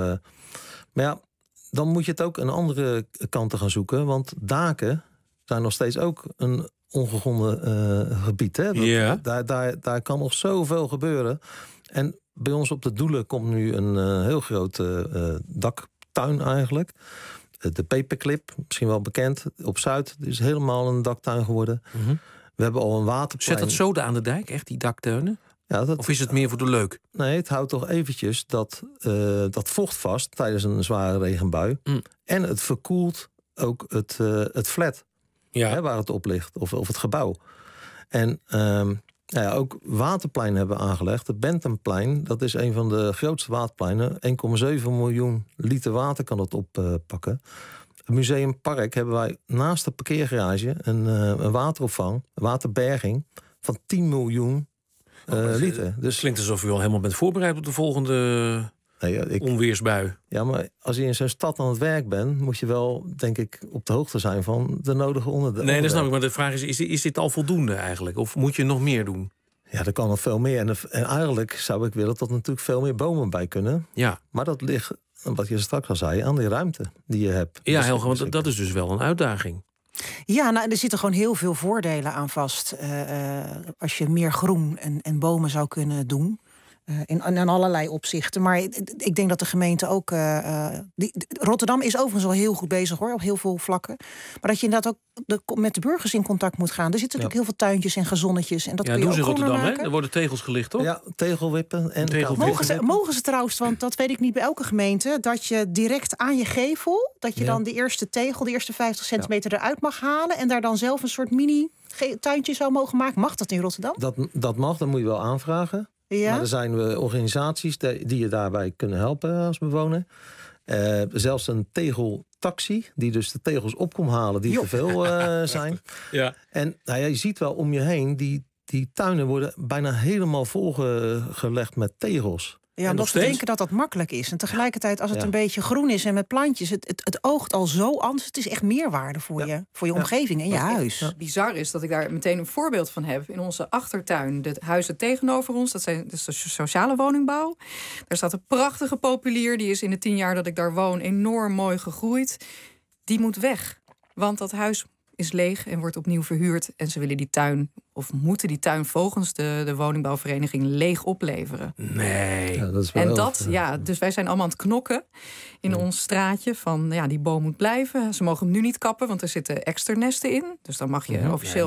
Speaker 21: Maar ja... Dan moet je het ook aan andere kanten gaan zoeken. Want daken zijn nog steeds ook een ongegonden gebied. Hè? Daar kan nog zoveel gebeuren. En bij ons op de Doelen komt nu een heel grote daktuin eigenlijk. De Paperclip, misschien wel bekend. Op Zuid is helemaal een daktuin geworden. We hebben al een waterplein.
Speaker 5: Zet dat zoden aan de dijk, echt, die daktuinen?
Speaker 21: Ja,
Speaker 5: of is het meer voor de leuk?
Speaker 21: Nee, het houdt toch eventjes dat vocht vast tijdens een zware regenbui. En het verkoelt ook het flat waar het op ligt. Of het gebouw. En ook waterplein hebben we aangelegd. Het Bentemplein, dat is een van de grootste waterpleinen. 1,7 miljoen liter water kan het oppakken. Het Museumpark hebben wij naast de parkeergarage een wateropvang, een waterberging van 10 miljoen liter. Dus
Speaker 5: klinkt alsof u al helemaal bent voorbereid op de volgende onweersbui.
Speaker 21: Ja, maar als je in zo'n stad aan het werk bent... moet je wel, denk ik, op de hoogte zijn van de nodige onderdelen.
Speaker 5: Nee, dat snap ik. Maar de vraag is dit al voldoende eigenlijk? Of moet je nog meer doen?
Speaker 21: Ja, er kan nog veel meer. En eigenlijk zou ik willen dat er natuurlijk veel meer bomen bij kunnen.
Speaker 5: Ja.
Speaker 21: Maar dat ligt, wat je straks al zei, aan die ruimte die je hebt.
Speaker 5: Ja, Helga, want dat is dus wel een uitdaging.
Speaker 15: Ja, er zitten gewoon heel veel voordelen aan vast. Als je meer groen en bomen zou kunnen doen. In allerlei opzichten. Maar ik denk dat de gemeente ook... Rotterdam is overigens al heel goed bezig hoor, op heel veel vlakken. Maar dat je inderdaad ook met de burgers in contact moet gaan. Er zitten natuurlijk heel veel tuintjes en gazonnetjes. En dat kun je
Speaker 5: doen
Speaker 15: ook
Speaker 5: ze in Rotterdam,
Speaker 15: maken.
Speaker 5: hè? Er worden tegels gelicht, toch?
Speaker 21: Ja, tegelwippen.
Speaker 15: Mogen ze trouwens, want dat weet ik niet bij elke gemeente... dat je direct aan je gevel... dat je dan de eerste tegel, de eerste 50 centimeter eruit mag halen... en daar dan zelf een soort mini-tuintje zou mogen maken. Mag dat in Rotterdam?
Speaker 21: Dat mag, dat moet je wel aanvragen. Ja? Maar er zijn organisaties die je daarbij kunnen helpen als bewoner. Zelfs een tegeltaxi, die dus de tegels op komt halen die te veel zijn. Ja. En je ziet wel om je heen, die tuinen worden bijna helemaal volgelegd met tegels.
Speaker 15: Ja, nog te denken dat dat makkelijk is. En tegelijkertijd, als het een beetje groen is en met plantjes... het oogt al zo anders. Het is echt meerwaarde voor je omgeving en je huis.
Speaker 4: Ja. Bizar is dat ik daar meteen een voorbeeld van heb. In onze achtertuin, de huizen tegenover ons... dat is de sociale woningbouw. Daar staat een prachtige populier. Die is in de 10 jaar dat ik daar woon enorm mooi gegroeid. Die moet weg, want dat huis is leeg en wordt opnieuw verhuurd. En ze willen die tuin, of moeten die tuin volgens de woningbouwvereniging leeg opleveren.
Speaker 5: Nee.
Speaker 21: Ja, dat is wel
Speaker 4: dus wij zijn allemaal aan het knokken in ons straatje van die boom moet blijven. Ze mogen hem nu niet kappen, want er zitten externesten in. Dus dan mag je officieel...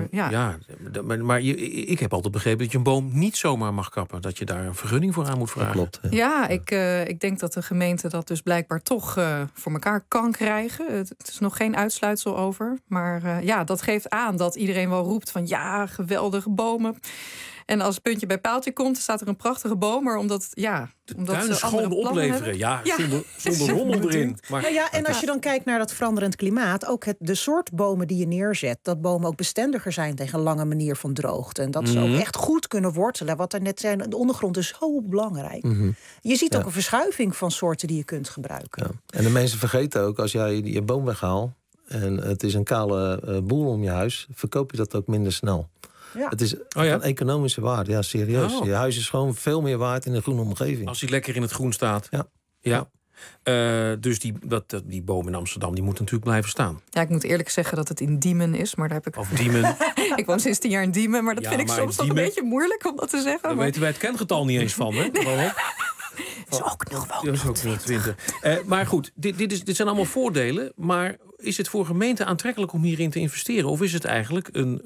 Speaker 5: Maar ik heb altijd begrepen dat je een boom niet zomaar mag kappen. Dat je daar een vergunning voor aan moet vragen.
Speaker 21: Dat klopt.
Speaker 4: Ja, ik denk dat de gemeente dat dus blijkbaar toch voor elkaar kan krijgen. Het is nog geen uitsluitsel over. Maar dat geeft aan dat iedereen wel roept van geweldige bomen. En als puntje bij paaltje komt, staat er een prachtige boom. Maar omdat
Speaker 5: tuin schoon opleveren. Ja, zonder rommel erin. Maar,
Speaker 15: en als je dan kijkt naar dat veranderend klimaat, ook de soort bomen die je neerzet, dat bomen ook bestendiger zijn tegen een lange manier van droogte. En dat ze ook echt goed kunnen wortelen. Wat er net zei, de ondergrond is zo belangrijk. Je ziet ook een verschuiving van soorten die je kunt gebruiken.
Speaker 21: Ja. En de mensen vergeten ook, als jij je boom weghaalt en het is een kale boel om je huis, verkoop je dat ook minder snel. Ja. Het is van economische waarde, ja, serieus. Je huis is gewoon veel meer waard in een groene omgeving.
Speaker 5: Als hij lekker in het groen staat. Ja. Dus die boom in Amsterdam, die moet natuurlijk blijven staan.
Speaker 4: Ja, ik moet eerlijk zeggen dat het in Diemen is, maar daar heb ik...
Speaker 5: Of Diemen.
Speaker 4: Ik woon sinds 10 jaar in Diemen, maar dat vind ik soms nog een beetje moeilijk om dat te zeggen.
Speaker 5: Daar weten wij het kengetal niet eens van, hè?
Speaker 15: Het is ook nog wel.
Speaker 5: Dat is ook 020. Maar goed, dit zijn allemaal voordelen. Maar is het voor gemeenten aantrekkelijk om hierin te investeren? Of is het eigenlijk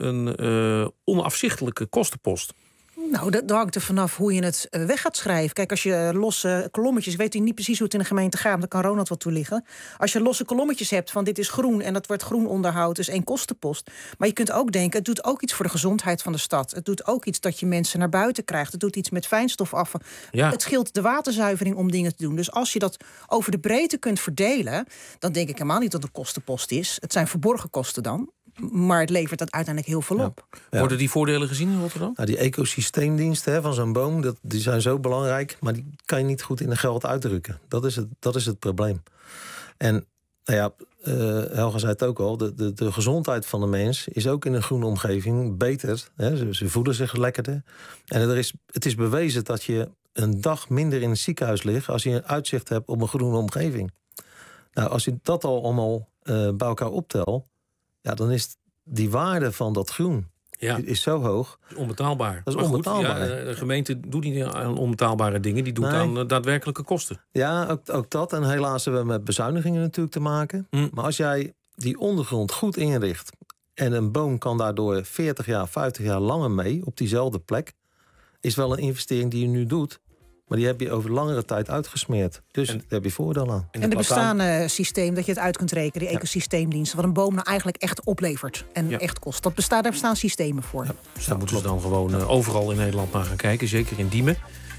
Speaker 5: een onafzichtelijke kostenpost?
Speaker 15: Nou, dat hangt er vanaf hoe je het weg gaat schrijven. Kijk, als je losse kolommetjes, weet u niet precies hoe het in de gemeente gaat, dan kan Ronald wel toelichten. Als je losse kolommetjes hebt van dit is groen en dat wordt groen onderhoud, dus één kostenpost. Maar je kunt ook denken, het doet ook iets voor de gezondheid van de stad. Het doet ook iets dat je mensen naar buiten krijgt. Het doet iets met fijnstofafval. Ja. Het scheelt de waterzuivering om dingen te doen. Dus als je dat over de breedte kunt verdelen, dan denk ik helemaal niet dat het een kostenpost is. Het zijn verborgen kosten dan. Maar het levert dat uiteindelijk heel veel op.
Speaker 21: Ja.
Speaker 5: Worden die voordelen gezien in Rotterdam?
Speaker 21: Nou, die ecosysteemdiensten van zo'n boom, die zijn zo belangrijk, maar die kan je niet goed in de geld uitdrukken. Dat is het probleem. En Helga zei het ook al, de gezondheid van de mens is ook in een groene omgeving beter. Hè? Ze voelen zich lekkerder. En het is bewezen dat je een dag minder in het ziekenhuis ligt als je een uitzicht hebt op een groene omgeving. Nou, als je dat al allemaal bij elkaar optelt, ja, dan is die waarde van dat groen is zo hoog.
Speaker 5: Dat is onbetaalbaar.
Speaker 21: Dat is onbetaalbaar.
Speaker 5: Goed, de gemeente doet niet aan onbetaalbare dingen. Die doet aan daadwerkelijke kosten.
Speaker 21: Ja, ook dat. En helaas hebben we met bezuinigingen natuurlijk te maken. Maar als jij die ondergrond goed inricht en een boom kan daardoor 40 jaar, 50 jaar langer mee op diezelfde plek, is wel een investering die je nu doet. Maar die heb je over langere tijd uitgesmeerd. Dus daar heb je voordeel aan.
Speaker 15: En de bestaande systeem dat je het uit kunt rekenen, die ecosysteemdiensten, wat een boom nou eigenlijk echt oplevert en echt kost. Daar bestaan systemen voor.
Speaker 5: Ja, dus daar moeten ze dan gewoon overal in Nederland naar gaan kijken. Zeker in Diemen.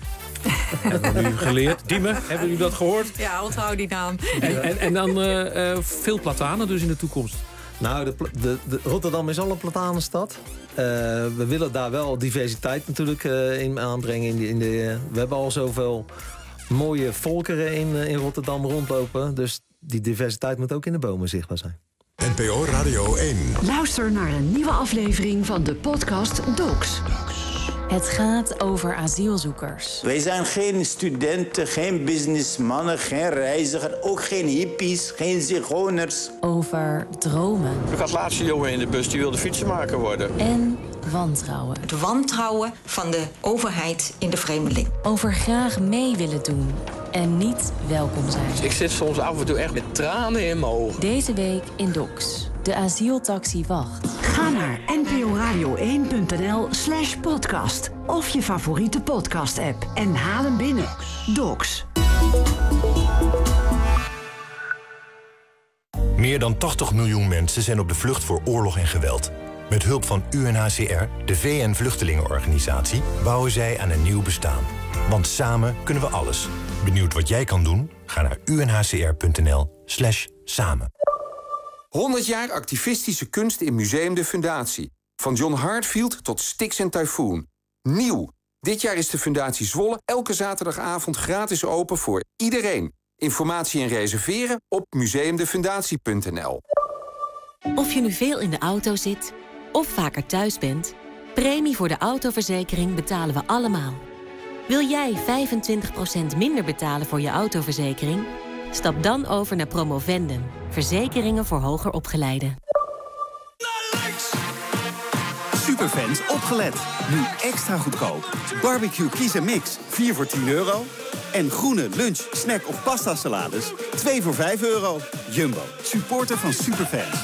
Speaker 5: Hebben we nu geleerd. Diemen, hebben jullie dat gehoord?
Speaker 4: Ja, onthoud die naam.
Speaker 5: En dan veel platanen dus in de toekomst.
Speaker 21: Nou, Rotterdam is al een platanenstad. We willen daar wel diversiteit natuurlijk in aanbrengen. We hebben al zoveel mooie volkeren in Rotterdam rondlopen. Dus die diversiteit moet ook in de bomen zichtbaar zijn.
Speaker 3: NPO Radio 1.
Speaker 14: Luister naar een nieuwe aflevering van de podcast Docs.
Speaker 10: Het gaat over asielzoekers.
Speaker 11: Wij zijn geen studenten, geen businessmannen, geen reiziger, ook geen hippies, geen zigeuners.
Speaker 10: Over dromen.
Speaker 22: Ik had laatst een jongen in de bus die wilde fietsenmaker worden.
Speaker 10: En wantrouwen.
Speaker 23: Het wantrouwen van de overheid in de vreemdeling.
Speaker 10: Over graag mee willen doen en niet welkom zijn.
Speaker 22: Ik zit soms af en toe echt met tranen in mijn ogen.
Speaker 10: Deze week in Docs. De asieltaxi wacht.
Speaker 14: Ga naar nporadio1.nl/podcast of je favoriete podcast-app en haal hem binnen. Docs.
Speaker 25: Meer dan 80 miljoen mensen zijn op de vlucht voor oorlog en geweld. Met hulp van UNHCR, de VN-vluchtelingenorganisatie, bouwen zij aan een nieuw bestaan. Want samen kunnen we alles. Benieuwd wat jij kan doen? Ga naar unhcr.nl/samen.
Speaker 26: 100 jaar activistische kunst in Museum de Fundatie. Van John Hartfield tot Styx en Typhoon. Nieuw. Dit jaar is de Fundatie Zwolle elke zaterdagavond gratis open voor iedereen. Informatie en reserveren op museumdefundatie.nl.
Speaker 10: Of je nu veel in de auto zit of vaker thuis bent, premie voor de autoverzekering betalen we allemaal. Wil jij 25% minder betalen voor je autoverzekering? Stap dan over naar Promovendum. Verzekeringen voor hoger opgeleiden.
Speaker 27: Superfans opgelet. Nu extra goedkoop. Barbecue Kies & Mix, 4 voor €10. En groene lunch, snack of pasta salades, 2 voor €5. Jumbo, supporter van Superfans.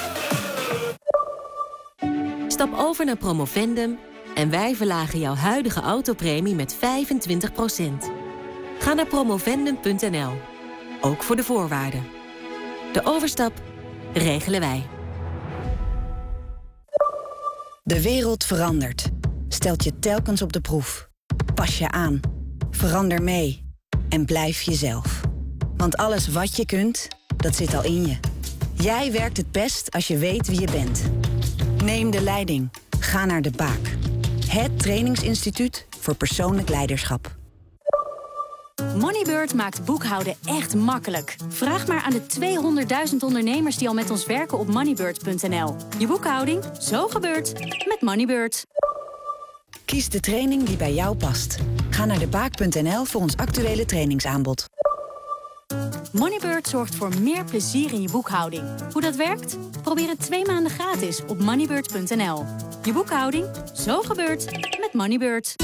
Speaker 10: Stap over naar Promovendum en wij verlagen jouw huidige autopremie met 25%. Ga naar promovendum.nl. Ook voor de voorwaarden. De overstap regelen wij.
Speaker 28: De wereld verandert.
Speaker 1: stelt je telkens op de proef. Pas je aan. Verander mee. En blijf jezelf. Want alles wat je kunt, dat zit al in je. Jij werkt het best als je weet wie je bent. Neem de leiding. Ga naar De Baak. Het trainingsinstituut voor persoonlijk leiderschap.
Speaker 2: Moneybird maakt boekhouden echt makkelijk. Vraag maar aan de 200.000 ondernemers die al met ons werken op moneybird.nl. Je boekhouding, zo gebeurt, met Moneybird.
Speaker 1: Kies de training die bij jou past. Ga naar debaak.nl voor ons actuele trainingsaanbod.
Speaker 2: Moneybird zorgt voor meer plezier in je boekhouding. Hoe dat werkt? Probeer het 2 maanden gratis op moneybird.nl. Je boekhouding, zo gebeurt, met Moneybird.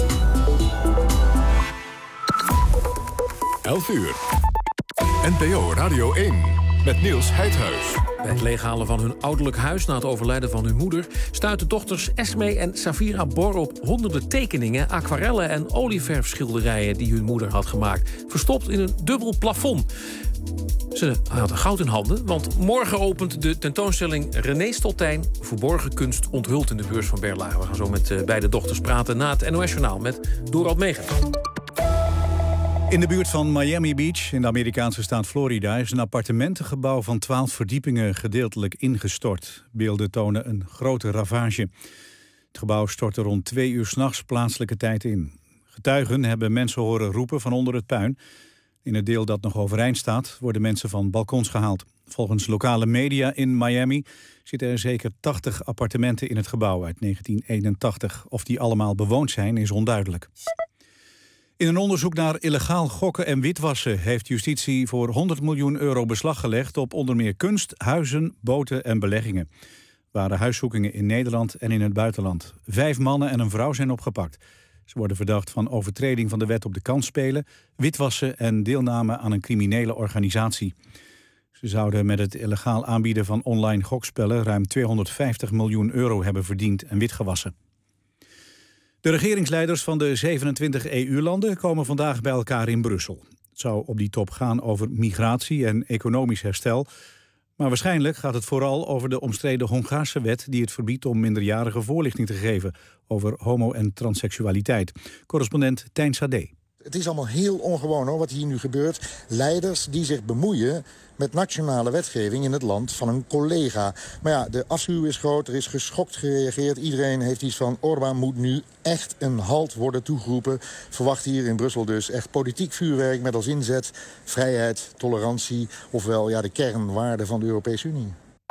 Speaker 3: 11 uur. NPO Radio 1 met Niels Heidhuis.
Speaker 5: Bij het leeghalen van hun ouderlijk huis na het overlijden van hun moeder stuiten dochters Esme en Safira Bor op honderden tekeningen, aquarellen en olieverfschilderijen die hun moeder had gemaakt, verstopt in een dubbel plafond. Ze hadden goud in handen, want morgen opent de tentoonstelling René Stoltijn Verborgen kunst onthuld in de beurs van Berlage. We gaan zo met beide dochters praten na het NOS-journaal met Dorald Megens.
Speaker 24: In de buurt van Miami Beach, in de Amerikaanse staat Florida, is een appartementengebouw van 12 verdiepingen gedeeltelijk ingestort. Beelden tonen een grote ravage. Het gebouw stortte rond 2 uur 's nachts plaatselijke tijd in. Getuigen hebben mensen horen roepen van onder het puin. In het deel dat nog overeind staat, worden mensen van balkons gehaald. Volgens lokale media in Miami zitten er zeker 80 appartementen in het gebouw uit 1981. Of die allemaal bewoond zijn, is onduidelijk. In een onderzoek naar illegaal gokken en witwassen heeft justitie voor €100 miljoen beslag gelegd op onder meer kunst, huizen, boten en beleggingen. Er waren huiszoekingen in Nederland en in het buitenland. 5 mannen en een vrouw zijn opgepakt. Ze worden verdacht van overtreding van de wet op de kansspelen, witwassen en deelname aan een criminele organisatie. Ze zouden met het illegaal aanbieden van online gokspellen ruim €250 miljoen hebben verdiend en witgewassen. De regeringsleiders van de 27 EU-landen komen vandaag bij elkaar in Brussel. Het zou op die top gaan over migratie en economisch herstel. Maar waarschijnlijk gaat het vooral over de omstreden Hongaarse wet die het verbiedt om minderjarigen voorlichting te geven over homo- en transseksualiteit. Correspondent Tijn Sade.
Speaker 8: Het is allemaal heel ongewoon hoor, wat hier nu gebeurt. Leiders die zich bemoeien met nationale wetgeving in het land van een collega. Maar ja, de afschuw is groot, er is geschokt gereageerd. Iedereen heeft iets van Orbán moet nu echt een halt worden toegeroepen. Verwacht hier in Brussel dus echt politiek vuurwerk met als inzet vrijheid, tolerantie, ofwel ja, de kernwaarden van de Europese Unie.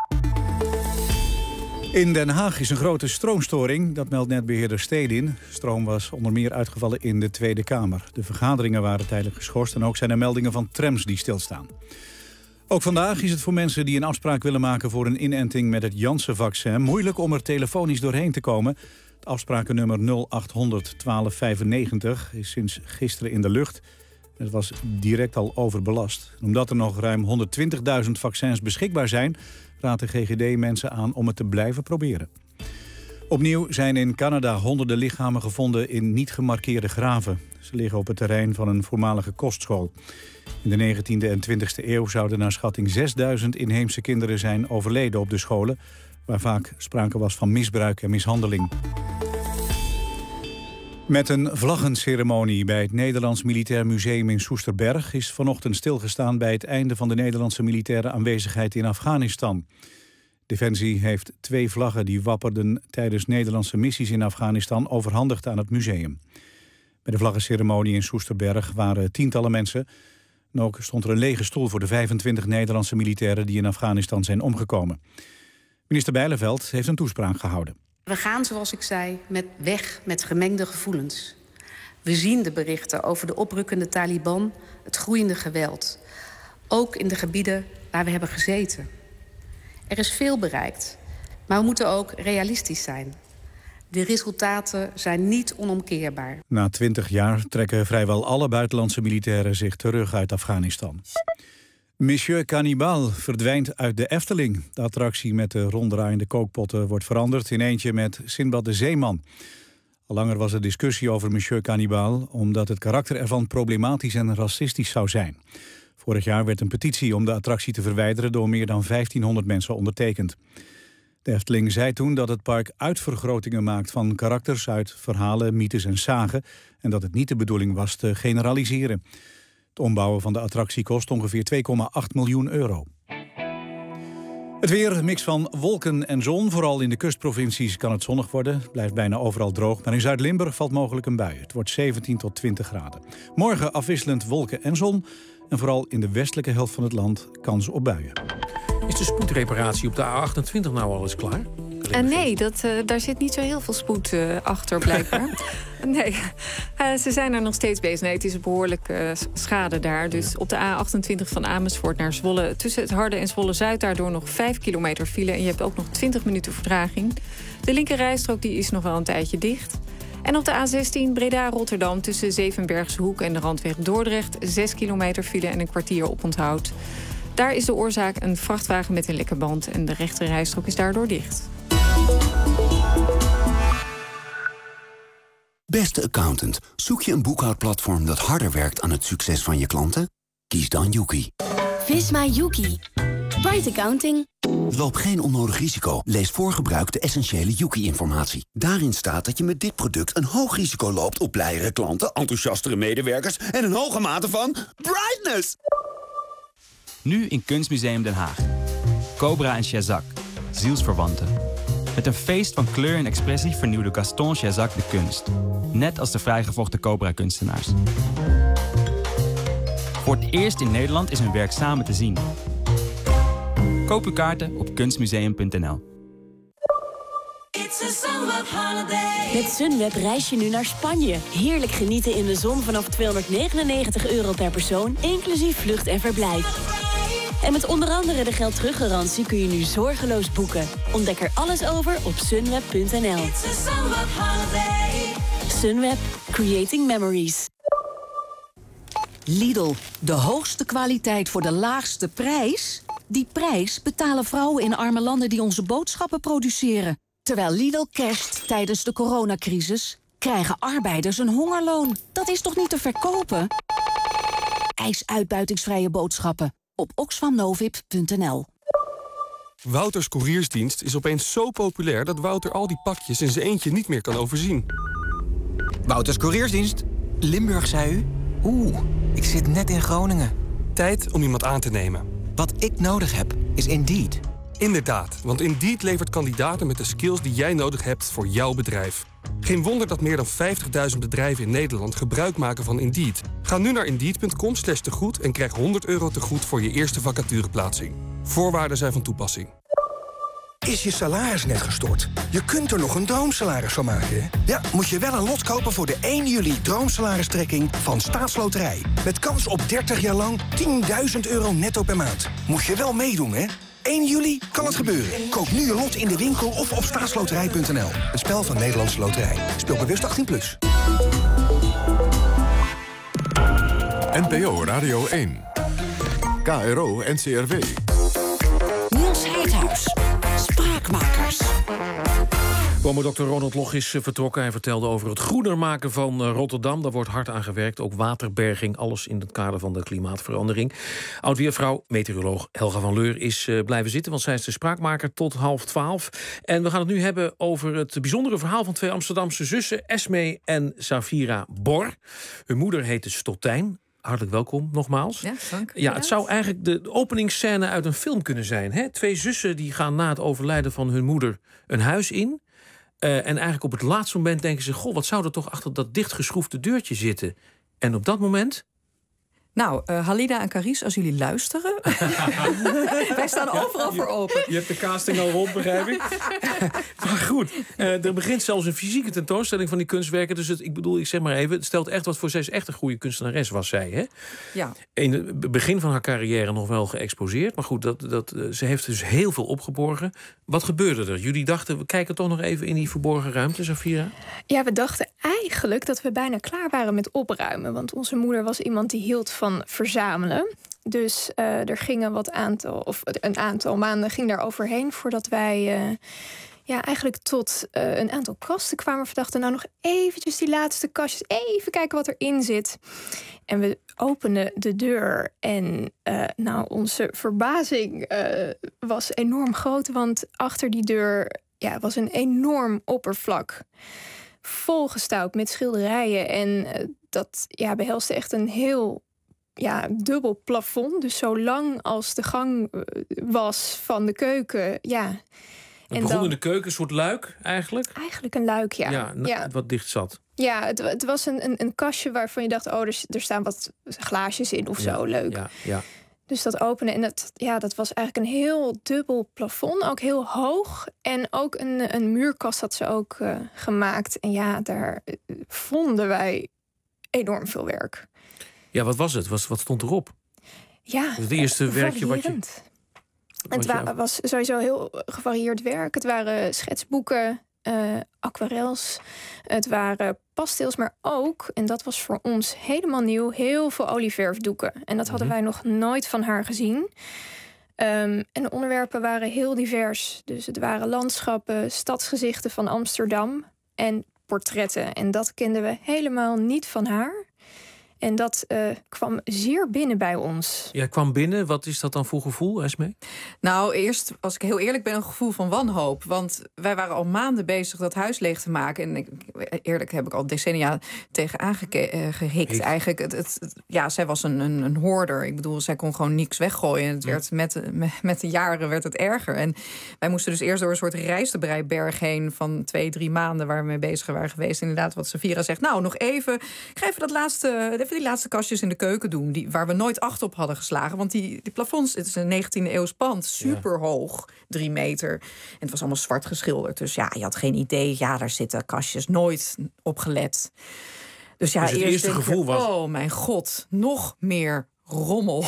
Speaker 24: In Den Haag is een grote stroomstoring, dat meldt netbeheerder Stedin. Stroom was onder meer uitgevallen in de Tweede Kamer. De vergaderingen waren tijdelijk geschorst en ook zijn er meldingen van trams die stilstaan. Ook vandaag is het voor mensen die een afspraak willen maken voor een inenting met het Janssen-vaccin moeilijk om er telefonisch doorheen te komen. Het afsprakennummer 0800 1295 is sinds gisteren in de lucht. Het was direct al overbelast. Omdat er nog ruim 120.000 vaccins beschikbaar zijn, raadt de GGD mensen aan om het te blijven proberen. Opnieuw zijn in Canada honderden lichamen gevonden in niet gemarkeerde graven. Ze liggen op het terrein van een voormalige kostschool. In de 19e en 20e eeuw zouden naar schatting 6000 inheemse kinderen zijn overleden op de scholen, waar vaak sprake was van misbruik en mishandeling. Met een vlaggenceremonie bij het Nederlands Militair Museum in Soesterberg is vanochtend stilgestaan bij het einde van de Nederlandse militaire aanwezigheid in Afghanistan. Defensie heeft 2 vlaggen die wapperden tijdens Nederlandse missies in Afghanistan overhandigd aan het museum. Bij de vlaggenceremonie in Soesterberg waren tientallen mensen. En ook stond er een lege stoel voor de 25 Nederlandse militairen die in Afghanistan zijn omgekomen. Minister Bijleveld heeft een toespraak gehouden.
Speaker 12: We gaan, zoals ik zei, weg met gemengde gevoelens. We zien de berichten over de oprukkende Taliban, het groeiende geweld. Ook in de gebieden waar we hebben gezeten. Er is veel bereikt, maar we moeten ook realistisch zijn. De resultaten zijn niet onomkeerbaar.
Speaker 24: Na 20 jaar trekken vrijwel alle buitenlandse militairen zich terug uit Afghanistan. Monsieur Cannibal verdwijnt uit de Efteling. De attractie met de ronddraaiende kookpotten wordt veranderd in eentje met Sinbad de Zeeman. Al langer was er discussie over Monsieur Cannibal, omdat het karakter ervan problematisch en racistisch zou zijn. Vorig jaar werd een petitie om de attractie te verwijderen door meer dan 1500 mensen ondertekend. De Efteling zei toen dat het park uitvergrotingen maakt van karakters uit verhalen, mythes en sagen en dat het niet de bedoeling was te generaliseren. Het ombouwen van de attractie kost ongeveer 2,8 miljoen euro. Het weer, een mix van wolken en zon. Vooral in de kustprovincies kan het zonnig worden. Het blijft bijna overal droog, maar in Zuid-Limburg valt mogelijk een bui. Het wordt 17 tot 20 graden. Morgen afwisselend wolken en zon. En vooral in de westelijke helft van het land kans op buien.
Speaker 5: Is de spoedreparatie op de A28 nou al eens klaar?
Speaker 4: Nee, daar zit niet zo heel veel spoed achter, blijkbaar. Nee, ze zijn er nog steeds bezig. Nee, het is een behoorlijke schade daar. Dus op de A28 van Amersfoort naar Zwolle... tussen het Harde en Zwolle-Zuid daardoor nog 5 kilometer file... en je hebt ook nog 20 minuten vertraging. De linkerrijstrook die is nog wel een tijdje dicht. En op de A16 Breda-Rotterdam tussen Zevenbergse Hoek... en de Randweg Dordrecht 6 kilometer file en een kwartier oponthoud. Daar is de oorzaak een vrachtwagen met een lekke band... en de rechterrijstrook is daardoor dicht.
Speaker 6: Beste accountant, zoek je een boekhoudplatform dat harder werkt aan het succes van je klanten? Kies dan Yuki.
Speaker 7: Visma Yuki. Bright Accounting.
Speaker 6: Loop geen onnodig risico. Lees voor gebruik de essentiële Yuki-informatie. Daarin staat dat je met dit product een hoog risico loopt op blijere klanten, enthousiastere medewerkers en een hoge mate van brightness.
Speaker 13: Nu in Kunstmuseum Den Haag. Cobra en Chazak, zielsverwanten. Met een feest van kleur en expressie vernieuwde Gaston Chazak de kunst. Net als de vrijgevochten Cobra-kunstenaars. Voor het eerst in Nederland is hun werk samen te zien. Koop uw kaarten op kunstmuseum.nl.
Speaker 7: Met Sunweb reis je nu naar Spanje. Heerlijk genieten in de zon vanaf €299 per persoon, inclusief vlucht en verblijf. En met onder andere de geldteruggarantie kun je nu zorgeloos boeken. Ontdek er alles over op sunweb.nl. Sunweb. Creating memories.
Speaker 16: Lidl, de hoogste kwaliteit voor de laagste prijs? Die prijs betalen vrouwen in arme landen die onze boodschappen produceren. Terwijl Lidl casht tijdens de coronacrisis, krijgen arbeiders een hongerloon. Dat is toch niet te verkopen? Eis uitbuitingsvrije boodschappen op oxfamnovip.nl.
Speaker 17: Wouters Couriersdienst is opeens zo populair dat Wouter al die pakjes in zijn eentje niet meer kan overzien.
Speaker 18: Wouters Couriersdienst? Limburg, zei u? Ik zit net in Groningen.
Speaker 17: Tijd om iemand aan te nemen.
Speaker 18: Wat ik nodig heb, is Indeed.
Speaker 17: Inderdaad, want Indeed levert kandidaten met de skills die jij nodig hebt voor jouw bedrijf. Geen wonder dat meer dan 50.000 bedrijven in Nederland gebruik maken van Indeed. Ga nu naar Indeed.com/tegoed en krijg €100 tegoed voor je eerste vacatureplaatsing. Voorwaarden zijn van toepassing.
Speaker 19: Is je salaris net gestort? Je kunt er nog een droomsalaris van maken, hè? Ja, moet je wel een lot kopen voor de 1 juli droomsalaristrekking van Staatsloterij. Met kans op 30 jaar lang €10.000 netto per maand. Moet je wel meedoen, hè? 1 juli kan het gebeuren. Koop nu je lot in de winkel of op staatsloterij.nl. Een spel van Nederlandse Loterij. Speel bewust 18+.
Speaker 3: NPO Radio 1. KRO NCRW.
Speaker 16: Niels Heidhuis. Spraakmakers.
Speaker 5: Dr. Ronald Log is vertrokken. Hij vertelde over het groener maken van Rotterdam. Daar wordt hard aan gewerkt. Ook waterberging, alles in het kader van de klimaatverandering. Oud-weervrouw, meteoroloog Helga van Leur is blijven zitten, want zij is de spraakmaker tot 11:30. En we gaan het nu hebben over het bijzondere verhaal van 2 Amsterdamse zussen, Esme en Safira Bor. Hun moeder heette Stottijn. Hartelijk welkom, nogmaals.
Speaker 4: Ja, dank.
Speaker 5: Ja, het zou eigenlijk de openingsscène uit een film kunnen zijn. Hè? 2 zussen die gaan na het overlijden van hun moeder een huis in. En eigenlijk op het laatste moment denken ze, goh, wat zou er toch achter dat dichtgeschroefde deurtje zitten? En op dat moment...
Speaker 28: Nou, Halida en Carice, als jullie luisteren... wij staan overal voor open.
Speaker 5: Je hebt de casting al rond, begrijp ik. Maar goed, er begint zelfs een fysieke tentoonstelling van die kunstwerken. Dus ik zeg maar even, het stelt echt wat voor. Zij is echt een goede kunstenares, was zij, hè?
Speaker 28: Ja.
Speaker 5: In het begin van haar carrière nog wel geëxposeerd. Maar goed, ze heeft dus heel veel opgeborgen. Wat gebeurde er? Jullie dachten, we kijken toch nog even in die verborgen ruimte, Safira?
Speaker 29: Ja, we dachten eigenlijk dat we bijna klaar waren met opruimen. Want onze moeder was iemand die hield van verzamelen. Dus er gingen een aantal maanden ging daar overheen voordat wij eigenlijk tot een aantal kasten kwamen. We dachten nou nog eventjes die laatste kastjes, even kijken wat erin zit. En we opende de deur en onze verbazing was enorm groot. Want achter die deur was een enorm oppervlak. Volgestouwd met schilderijen. En dat behelste echt een heel dubbel plafond. Dus zo lang als de gang was van de keuken. Ja.
Speaker 5: Het begon in de keuken, een soort luik eigenlijk?
Speaker 29: Eigenlijk een luik, ja.
Speaker 5: Wat dicht zat.
Speaker 29: Ja, het was een kastje waarvan je dacht... er staan wat glaasjes in of zo, leuk.
Speaker 5: Ja.
Speaker 29: Dus dat openen en dat was eigenlijk een heel dubbel plafond. Ook heel hoog. En ook een muurkast had ze ook gemaakt. En daar vonden wij enorm veel werk.
Speaker 5: Ja, wat was het? Wat stond erop?
Speaker 29: Ja,
Speaker 5: het eerste werkje wat je...
Speaker 29: Het was sowieso heel gevarieerd werk. Het waren schetsboeken, aquarels. Het waren pasteels, maar ook, en dat was voor ons helemaal nieuw, heel veel olieverfdoeken. En dat hadden wij nog nooit van haar gezien. En de onderwerpen waren heel divers. Dus het waren landschappen, stadsgezichten van Amsterdam en portretten. En dat kenden we helemaal niet van haar. En dat kwam zeer binnen bij ons.
Speaker 5: Ja, kwam binnen. Wat is dat dan voor gevoel, Esmee?
Speaker 28: Nou, eerst, als ik heel eerlijk ben, een gevoel van wanhoop. Want wij waren al maanden bezig dat huis leeg te maken. En eerlijk heb ik al decennia tegenaan gehikt. Eigenlijk, zij was een hoorder. Ik bedoel, zij kon gewoon niks weggooien. En het werd met de jaren werd het erger. En wij moesten dus eerst door een soort rijstebreiberg heen van 2-3 maanden waar we mee bezig waren geweest. Inderdaad, wat Safira zegt. Nou, nog even. Ik ga even die laatste kastjes in de keuken doen, waar we nooit acht op hadden geslagen. Want die plafonds, het is een 19e eeuws pand, super hoog, 3 meter. En het was allemaal zwart geschilderd. Dus je had geen idee. Ja, daar zitten kastjes, nooit op gelet. Dus
Speaker 5: het eerste gevoel was...
Speaker 28: Oh mijn god, nog meer rommel.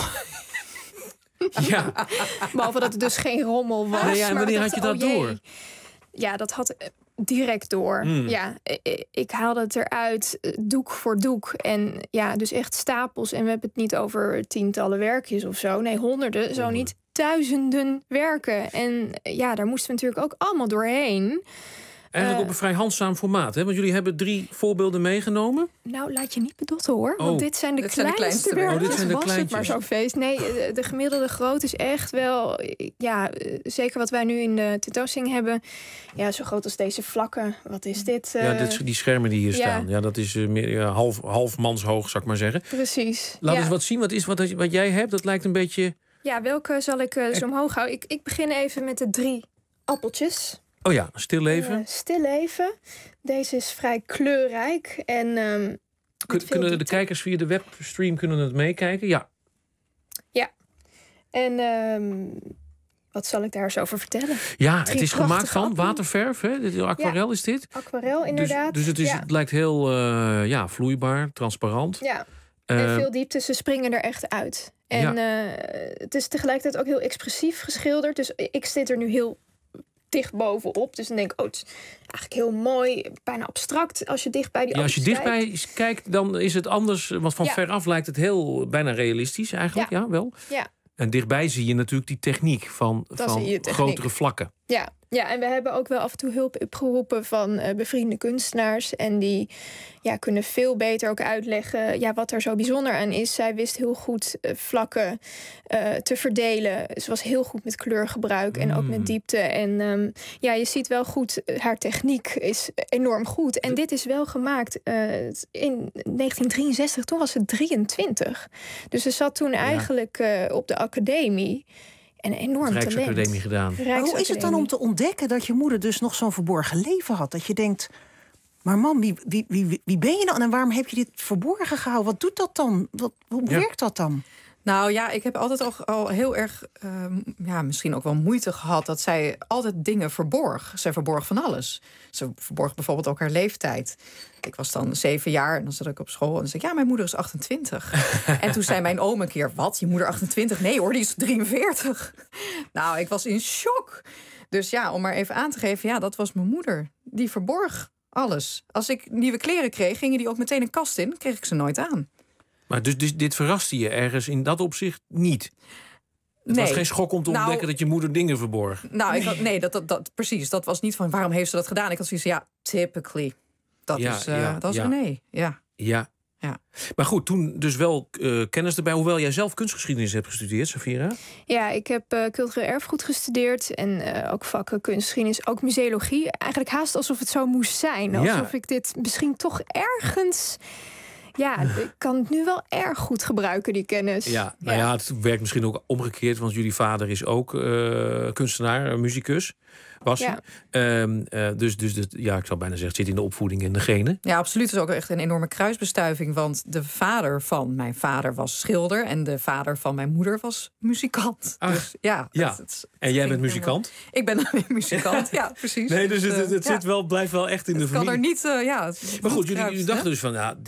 Speaker 29: Ja. Behalve dat het dus geen rommel was.
Speaker 5: Nee, en wanneer had je dat door?
Speaker 29: Ja, dat had direct door. Ja, ik haalde het eruit, doek voor doek. En dus echt stapels. En we hebben het niet over tientallen werkjes of zo. Nee, honderden, zo niet duizenden werken. En daar moesten we natuurlijk ook allemaal doorheen.
Speaker 5: Eigenlijk op een vrij handzaam formaat, hè? Want jullie hebben 3 voorbeelden meegenomen.
Speaker 29: Nou, laat je niet bedotten, hoor. Want dit zijn de kleinste werkjes.
Speaker 5: Dit zijn de kleintjes.
Speaker 29: Het maar zo'n feest. Nee, de gemiddelde grootte is echt wel... zeker wat wij nu in de tentoonstelling hebben. Ja, zo groot als deze vlakken. Wat is dit?
Speaker 5: Die schermen die hier staan. Ja, dat is meer half manshoog, zou ik maar zeggen.
Speaker 29: Precies.
Speaker 5: Laat eens wat zien. Wat jij hebt? Dat lijkt een beetje...
Speaker 29: Ja, welke zal ik zo omhoog houden? Ik begin even met de 3 appeltjes.
Speaker 5: Oh ja, Stil leven.
Speaker 29: Stil leven. Deze is vrij kleurrijk. En,
Speaker 5: kunnen de kijkers via de webstream het meekijken? Ja.
Speaker 29: Ja. En wat zal ik daar eens over vertellen?
Speaker 5: Ja, het is gemaakt van waterverf. Hè? Aquarel is dit.
Speaker 29: Aquarel, inderdaad.
Speaker 5: Dus het lijkt heel vloeibaar, transparant.
Speaker 29: Ja. En veel diepte, ze springen er echt uit. En het is tegelijkertijd ook heel expressief geschilderd. Dus ik zit er nu heel dicht bovenop. Dus dan denk ik, het is eigenlijk heel mooi, bijna abstract als je dicht bij die
Speaker 5: als je dichtbij kijkt, dan is het anders. Want van veraf lijkt het heel bijna realistisch eigenlijk. Ja, wel.
Speaker 29: Ja.
Speaker 5: En dichtbij zie je natuurlijk die techniek van grotere vlakken.
Speaker 29: Ja, en we hebben ook wel af en toe hulp opgeroepen van bevriende kunstenaars. En die kunnen veel beter ook uitleggen wat er zo bijzonder aan is. Zij wist heel goed vlakken te verdelen. Ze was heel goed met kleurgebruik en ook met diepte. En je ziet wel goed, haar techniek is enorm goed. En dit is wel gemaakt in 1963, toen was ze 23. Dus ze zat toen eigenlijk op de academie. En een enorm talent.
Speaker 5: Rijksacademie gedaan.
Speaker 9: Maar hoe is het dan om te ontdekken dat je moeder dus nog zo'n verborgen leven had? Dat je denkt, maar mam, wie ben je dan? En waarom heb je dit verborgen gehouden? Wat doet dat dan? Hoe werkt dat dan?
Speaker 28: Nou ja, ik heb altijd al heel erg, misschien ook wel moeite gehad dat zij altijd dingen verborg. Zij verborg van alles. Ze verborg bijvoorbeeld ook haar leeftijd. Ik was dan 7 jaar en dan zat ik op school en dan zei ik, mijn moeder is 28. En toen zei mijn oom een keer, wat? Je moeder 28? Nee hoor, die is 43. Nou, ik was in shock. Dus om maar even aan te geven, dat was mijn moeder. Die verborg alles. Als ik nieuwe kleren kreeg, gingen die ook meteen een kast in. Kreeg ik ze nooit aan.
Speaker 5: Maar dus dit verraste je ergens in dat opzicht niet? Het was geen schok om te ontdekken dat je moeder dingen verborg?
Speaker 28: Nou, precies. Dat was niet van, waarom heeft ze dat gedaan? Ik had zoiets typically. Dat is René. Ja.
Speaker 5: Ja. Maar goed, toen dus wel kennis erbij. Hoewel jij zelf kunstgeschiedenis hebt gestudeerd, Safira.
Speaker 29: Ja, ik heb cultureel erfgoed gestudeerd. En ook vakken kunstgeschiedenis, ook museologie. Eigenlijk haast alsof het zo moest zijn. Alsof ik dit misschien toch ergens... Ja, ik kan het nu wel erg goed gebruiken, die kennis.
Speaker 5: Ja, nou ja, het werkt misschien ook omgekeerd. Want jullie vader is ook kunstenaar, muzikus. Was hij. Dus ik zou bijna zeggen, het zit in de opvoeding en de genen.
Speaker 28: Ja, absoluut. Het is ook echt een enorme kruisbestuiving. Want de vader van mijn vader was schilder. En de vader van mijn moeder was muzikant.
Speaker 5: Ach,
Speaker 28: dus ja.
Speaker 5: En jij bent muzikant?
Speaker 28: Ik ben een muzikant, ja, precies.
Speaker 5: Nee, dus het blijft wel echt in de familie.
Speaker 28: Kan er niet,
Speaker 5: maar goed, jullie dachten dus van,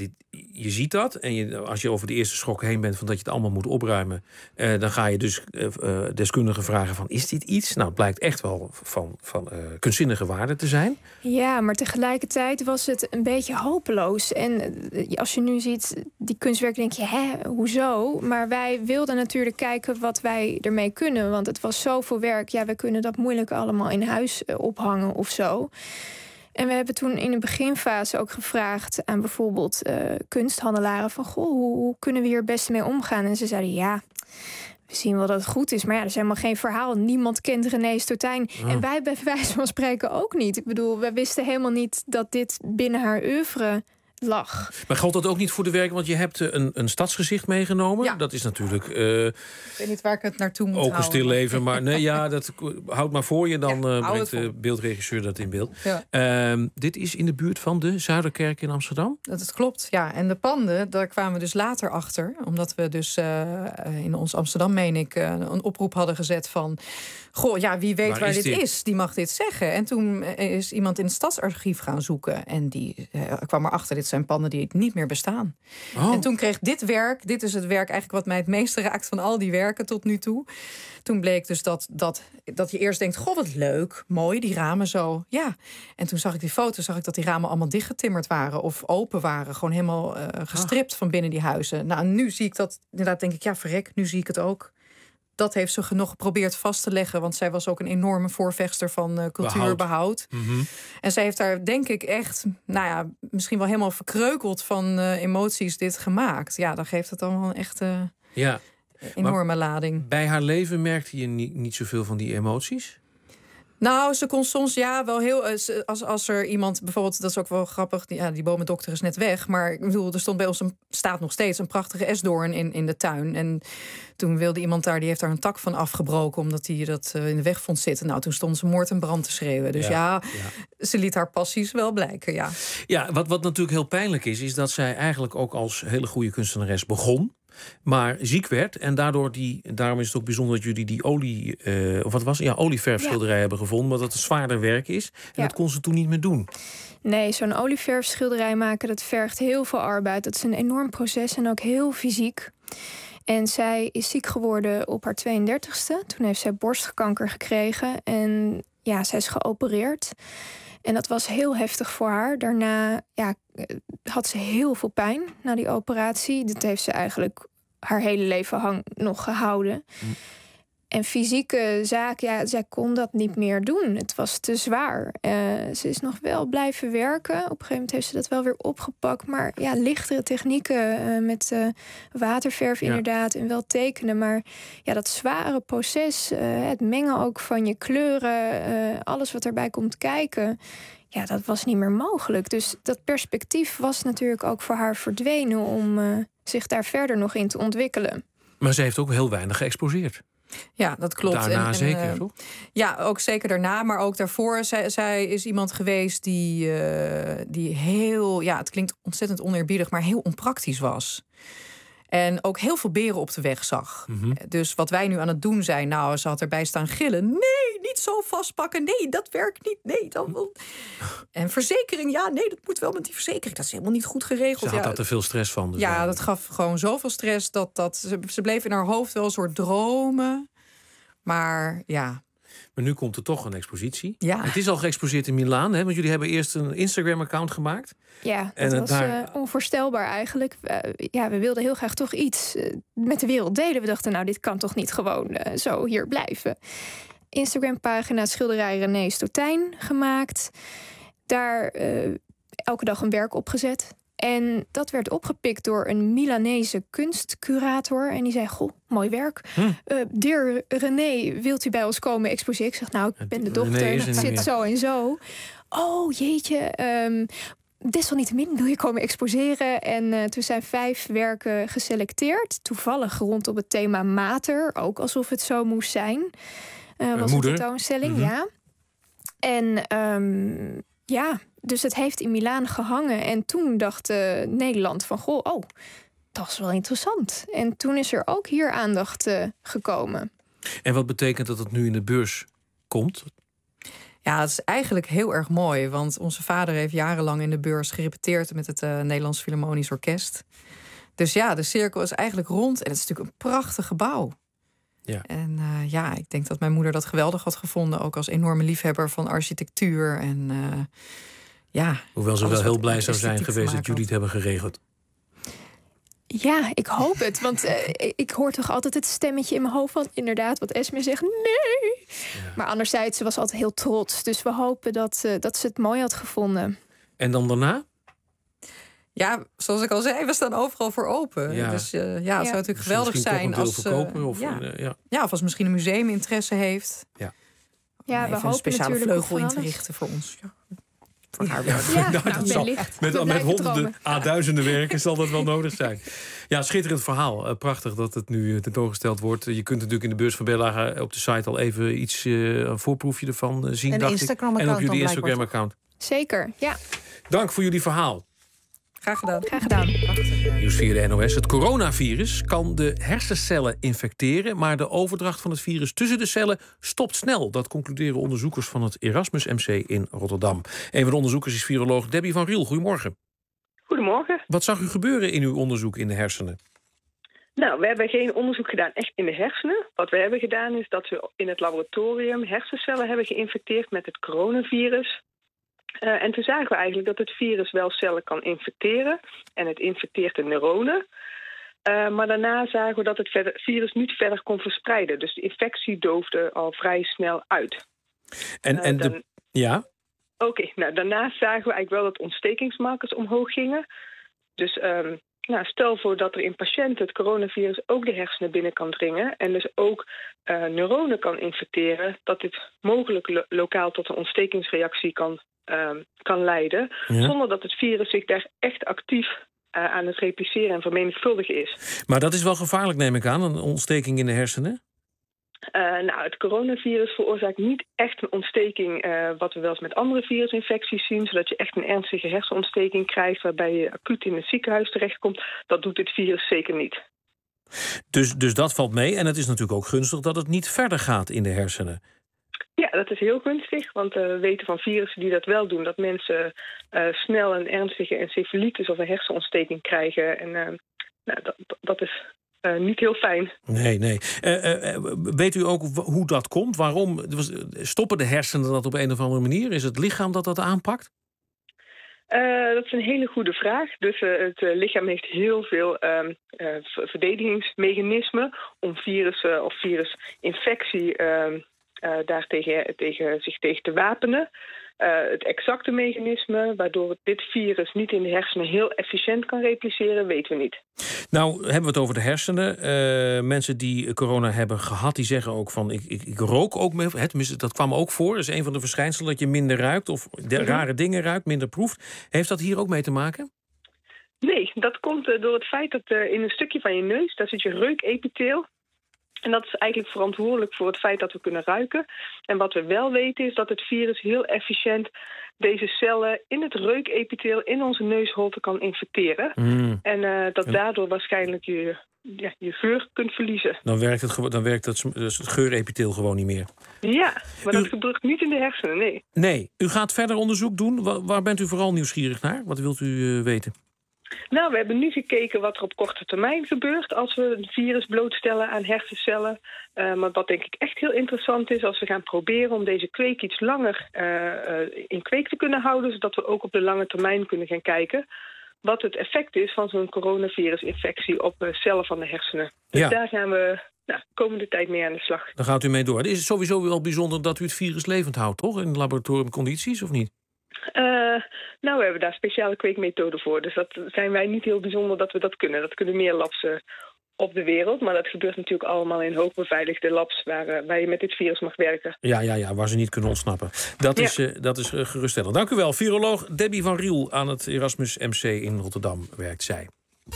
Speaker 5: je ziet dat. En als je over de eerste schok heen bent van dat je het allemaal moet opruimen. Dan ga je dus deskundigen vragen van, is dit iets? Nou, het blijkt echt wel van kunstzinnige waarde te zijn.
Speaker 29: Ja, maar tegelijkertijd was het een beetje hopeloos. En als je nu ziet die kunstwerken, denk je, hoezo? Maar wij wilden natuurlijk kijken wat wij ermee kunnen. Want het was zoveel werk. Ja, we kunnen dat moeilijk allemaal in huis ophangen of zo. En we hebben toen in de beginfase ook gevraagd aan bijvoorbeeld kunsthandelaren van, goh, hoe kunnen we hier het beste mee omgaan? En ze zeiden, we zien wel dat het goed is, maar er is helemaal geen verhaal. Niemand kent René Stotijn. Oh. En wij bij wijze van spreken ook niet. Ik bedoel, wij wisten helemaal niet dat dit binnen haar oeuvre lag.
Speaker 5: Maar geldt dat ook niet voor de werken? Want je hebt een stadsgezicht meegenomen. Ja. Dat is natuurlijk...
Speaker 28: ik weet niet waar ik het naartoe moet
Speaker 5: ook
Speaker 28: houden.
Speaker 5: Ook een stilleven, maar dat houd maar voor je. Dan brengt de beeldregisseur dat in beeld. Ja. Dit is in de buurt van de Zuiderkerk in Amsterdam?
Speaker 28: Dat klopt, ja. En de panden, daar kwamen we dus later achter. Omdat we dus in ons Amsterdam, meen ik, een oproep hadden gezet van... Goh, ja, wie weet waar dit is, die mag dit zeggen. En toen is iemand in het stadsarchief gaan zoeken. En die kwam erachter, dit zijn panden die niet meer bestaan. Oh. En toen kreeg dit is het werk eigenlijk wat mij het meeste raakt van al die werken tot nu toe. Toen bleek dus dat je eerst denkt, goh, wat leuk, mooi, die ramen zo. Ja. En toen zag ik die foto's, dat die ramen allemaal dichtgetimmerd waren of open waren. Gewoon helemaal gestript van binnen die huizen. Nou, nu zie ik dat, inderdaad denk ik, ja, verrek, nu zie ik het ook. Dat heeft ze nog geprobeerd vast te leggen. Want zij was ook een enorme voorvechter van cultuurbehoud. Mm-hmm. En zij heeft daar, denk ik, echt... misschien wel helemaal verkreukeld van emoties dit gemaakt. Ja, dan geeft het allemaal echt enorme lading.
Speaker 5: Bij haar leven merkte je niet zoveel van die emoties?
Speaker 28: Nou, ze kon soms wel heel... Als er iemand, bijvoorbeeld, dat is ook wel grappig... die bomendokter is net weg. Maar ik bedoel, er stond bij ons staat nog steeds een prachtige esdoorn in de tuin. En toen wilde iemand daar, die heeft daar een tak van afgebroken... omdat hij dat in de weg vond zitten. Nou, toen stond ze moord en brand te schreeuwen. Dus ze liet haar passies wel blijken, ja. Ja,
Speaker 5: wat natuurlijk heel pijnlijk is dat zij eigenlijk ook als hele goede kunstenares begon... maar ziek werd. En daarom is het ook bijzonder dat jullie die olieverfschilderij hebben gevonden. Maar dat het zwaarder werk is. En dat kon ze toen niet meer doen.
Speaker 29: Nee, zo'n olieverfschilderij maken, dat vergt heel veel arbeid. Dat is een enorm proces en ook heel fysiek. En zij is ziek geworden op haar 32e. Toen heeft zij borstkanker gekregen. En zij is geopereerd. En dat was heel heftig voor haar. Daarna had ze heel veel pijn na die operatie. Dat heeft ze eigenlijk haar hele leven nog gehouden. En fysieke zaken, zij kon dat niet meer doen. Het was te zwaar. Ze is nog wel blijven werken. Op een gegeven moment heeft ze dat wel weer opgepakt. Maar lichtere technieken met waterverf inderdaad en wel tekenen. Maar dat zware proces, het mengen ook van je kleuren... alles wat erbij komt kijken... Ja, dat was niet meer mogelijk. Dus dat perspectief was natuurlijk ook voor haar verdwenen... om zich daar verder nog in te ontwikkelen.
Speaker 5: Maar ze heeft ook heel weinig geëxposeerd.
Speaker 28: Ja, dat klopt.
Speaker 5: Daarna zeker, toch?
Speaker 28: Ja, ook zeker daarna, maar ook daarvoor. Zij is iemand geweest die heel... Ja, het klinkt ontzettend oneerbiedig, maar heel onpraktisch was. En ook heel veel beren op de weg zag. Mm-hmm. Dus wat wij nu aan het doen zijn... Nou, ze had erbij staan gillen. Nee, niet zo vastpakken. Nee, dat werkt niet. Nee, dan wel. En verzekering, nee, dat moet wel met die verzekering. Dat is helemaal niet goed geregeld.
Speaker 5: Ze had daar te veel stress van. Dus
Speaker 28: dat gaf gewoon zoveel stress... dat ze bleef in haar hoofd wel een soort dromen. Maar ja...
Speaker 5: Maar nu komt er toch een expositie.
Speaker 28: Ja.
Speaker 5: Het is al geëxposeerd in Milaan, hè? Want jullie hebben eerst een Instagram-account gemaakt.
Speaker 29: Ja, dat was onvoorstelbaar eigenlijk. We wilden heel graag toch iets met de wereld delen. We dachten, dit kan toch niet gewoon zo hier blijven. Instagram-pagina schilderij René Stotijn gemaakt. Daar elke dag een werk opgezet. En dat werd opgepikt door een Milanese kunstcurator. En die zei, goh, mooi werk. Dear René, wilt u bij ons komen exposeren? Ik zeg, nou, ik ben de dochter, het zit zo en zo. Oh, jeetje, desalniettemin wil je komen exposeren. En toen zijn 5 werken geselecteerd. Toevallig rondom het thema mater. Ook alsof het zo moest zijn. Was een tentoonstelling, ja. En dus het heeft in Milaan gehangen. En toen dacht Nederland van, goh, dat is wel interessant. En toen is er ook hier aandacht gekomen.
Speaker 5: En wat betekent dat het nu in de beurs komt?
Speaker 28: Ja, het is eigenlijk heel erg mooi. Want onze vader heeft jarenlang in de beurs gerepeteerd met het Nederlands Philharmonisch Orkest. Dus ja, de cirkel is eigenlijk rond. En het is natuurlijk een prachtig gebouw. Ja. En ik denk dat mijn moeder dat geweldig had gevonden. Ook als enorme liefhebber van architectuur. En
Speaker 5: hoewel ze wel heel blij zou zijn geweest dat jullie het hebben geregeld.
Speaker 29: Ja, ik hoop het. Want ik hoor toch altijd het stemmetje in mijn hoofd van, inderdaad, wat Esme zegt, nee. Ja. Maar anderzijds, ze was altijd heel trots. Dus we hopen dat ze het mooi had gevonden.
Speaker 5: En dan daarna?
Speaker 28: Ja, zoals ik al zei, we staan overal voor open. Ja. Dus het zou natuurlijk geweldig zijn als of als misschien een museum interesse heeft.
Speaker 29: Ja, we hopen
Speaker 28: een speciale vleugel in te richten voor ons. Ja. Voor haar werk.
Speaker 5: Met honderden, duizenden werken zal dat wel nodig zijn. Ja, schitterend verhaal. Prachtig dat het nu tentoongesteld wordt. Je kunt natuurlijk in de beurs van Berlage op de site al even iets, een voorproefje ervan zien. En op jullie Instagram-account.
Speaker 29: Zeker, ja.
Speaker 5: Dank voor jullie verhaal.
Speaker 28: Graag gedaan.
Speaker 29: Graag gedaan.
Speaker 5: Nieuws via de NOS. Het coronavirus kan de hersencellen infecteren, maar de overdracht van het virus tussen de cellen stopt snel. Dat concluderen onderzoekers van het Erasmus MC in Rotterdam. Een van de onderzoekers is viroloog Debbie van Riel. Goedemorgen.
Speaker 11: Goedemorgen.
Speaker 5: Wat zag u gebeuren in uw onderzoek in de hersenen?
Speaker 11: Nou, we hebben geen onderzoek gedaan echt in de hersenen. Wat we hebben gedaan is dat we in het laboratorium hersencellen hebben geïnfecteerd met het coronavirus. En toen zagen we eigenlijk dat het virus wel cellen kan infecteren. En het infecteert de neuronen. Maar daarna zagen we dat het virus niet verder kon verspreiden. Dus de infectie doofde al vrij snel uit. Oké, daarnaast zagen we eigenlijk wel dat ontstekingsmarkers omhoog gingen. Dus stel voor dat er in patiënten het coronavirus ook de hersenen binnen kan dringen. En dus ook neuronen kan infecteren. Dat dit mogelijk lokaal tot een ontstekingsreactie kan leiden, zonder dat het virus zich daar echt actief aan het repliceren en vermenigvuldigen is.
Speaker 5: Maar dat is wel gevaarlijk, neem ik aan, een ontsteking in de hersenen?
Speaker 11: Het coronavirus veroorzaakt niet echt een ontsteking, wat we wel eens met andere virusinfecties zien, zodat je echt een ernstige hersenontsteking krijgt, waarbij je acuut in het ziekenhuis terechtkomt. Dat doet dit virus zeker niet.
Speaker 5: Dus dat valt mee. En het is natuurlijk ook gunstig dat het niet verder gaat in de hersenen.
Speaker 11: Ja, dat is heel gunstig, want we weten van virussen die dat wel doen, dat mensen snel een ernstige encefalitis of een hersenontsteking krijgen. En dat is niet heel fijn.
Speaker 5: Nee. Weet u ook hoe dat komt? Waarom stoppen de hersenen dat op een of andere manier? Is het lichaam dat aanpakt?
Speaker 11: Dat is een hele goede vraag. Dus het lichaam heeft heel veel verdedigingsmechanismen om virussen of virusinfectie zich tegen te wapenen. Het exacte mechanisme waardoor dit virus niet in de hersenen heel efficiënt kan repliceren, weten we niet.
Speaker 5: Nou, hebben we het over de hersenen. Mensen die corona hebben gehad, die zeggen ook van ik rook ook meer. Tenminste, dat kwam ook voor. Dat is een van de verschijnselen dat je minder ruikt of rare dingen ruikt, minder proeft. Heeft dat hier ook mee te maken?
Speaker 11: Nee, dat komt door het feit dat in een stukje van je neus, daar zit je reukepitheel. En dat is eigenlijk verantwoordelijk voor het feit dat we kunnen ruiken. En wat we wel weten is dat het virus heel efficiënt deze cellen in het reukepitheel in onze neusholte kan infecteren. En dat daardoor waarschijnlijk je geur kunt verliezen.
Speaker 5: Dan werkt het geurepitheel gewoon niet meer.
Speaker 11: Ja, maar dat gebeurt niet in de hersenen, nee.
Speaker 5: Nee, u gaat verder onderzoek doen. Waar bent u vooral nieuwsgierig naar? Wat wilt u weten?
Speaker 11: Nou, we hebben nu gekeken wat er op korte termijn gebeurt als we een virus blootstellen aan hersencellen. Maar wat denk ik echt heel interessant is, als we gaan proberen om deze kweek iets langer in kweek te kunnen houden, zodat we ook op de lange termijn kunnen gaan kijken wat het effect is van zo'n coronavirusinfectie op cellen van de hersenen. Dus daar gaan we de komende tijd mee aan de slag.
Speaker 5: Daar gaat u mee door. Het is sowieso wel bijzonder dat u het virus levend houdt, toch? In laboratoriumcondities, of niet?
Speaker 11: Nou, we hebben daar speciale kweekmethoden voor. Dus dat zijn wij niet heel bijzonder dat we dat kunnen. Dat kunnen meer labs op de wereld. Maar dat gebeurt natuurlijk allemaal in hoogbeveiligde labs waar je met dit virus mag werken.
Speaker 5: Ja, waar ze niet kunnen ontsnappen. Dat is geruststellend. Dank u wel. Viroloog Debbie van Riel aan het Erasmus MC in Rotterdam werkt zij.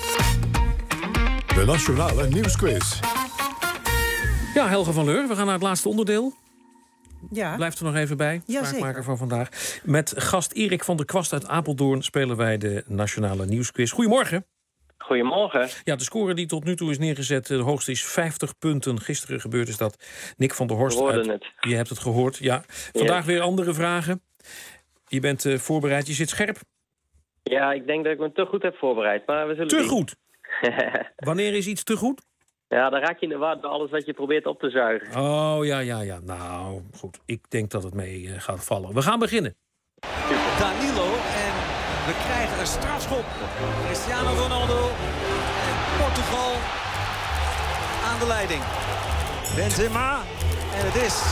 Speaker 3: De Nationale Nieuwsquiz.
Speaker 5: Ja, Helge van Leur, we gaan naar het laatste onderdeel.
Speaker 9: Ja.
Speaker 5: Blijft er nog even bij,
Speaker 9: Ja,
Speaker 5: vraagmaker
Speaker 9: zeker.
Speaker 5: van vandaag. Met gast Erik van der Kwast uit Apeldoorn spelen wij de Nationale Nieuwsquiz. Goedemorgen.
Speaker 14: Goedemorgen.
Speaker 5: Ja, de score die tot nu toe is neergezet, de hoogste is 50 punten. Gisteren gebeurd is dat. Nick van der Horst. Je hebt het gehoord, ja. Vandaag weer andere vragen. Je bent voorbereid, je zit scherp.
Speaker 14: Ja, ik denk dat ik me te goed heb voorbereid. Maar we zullen
Speaker 5: te goed? Wanneer is iets te goed?
Speaker 14: Ja, dan raak je in de war door alles wat je probeert op te zuigen.
Speaker 5: Oh, ja. Nou, goed. Ik denk dat het mee gaat vallen. We gaan beginnen.
Speaker 15: Danilo en we krijgen een strafschop. Cristiano Ronaldo en Portugal aan de leiding. Benzema en het is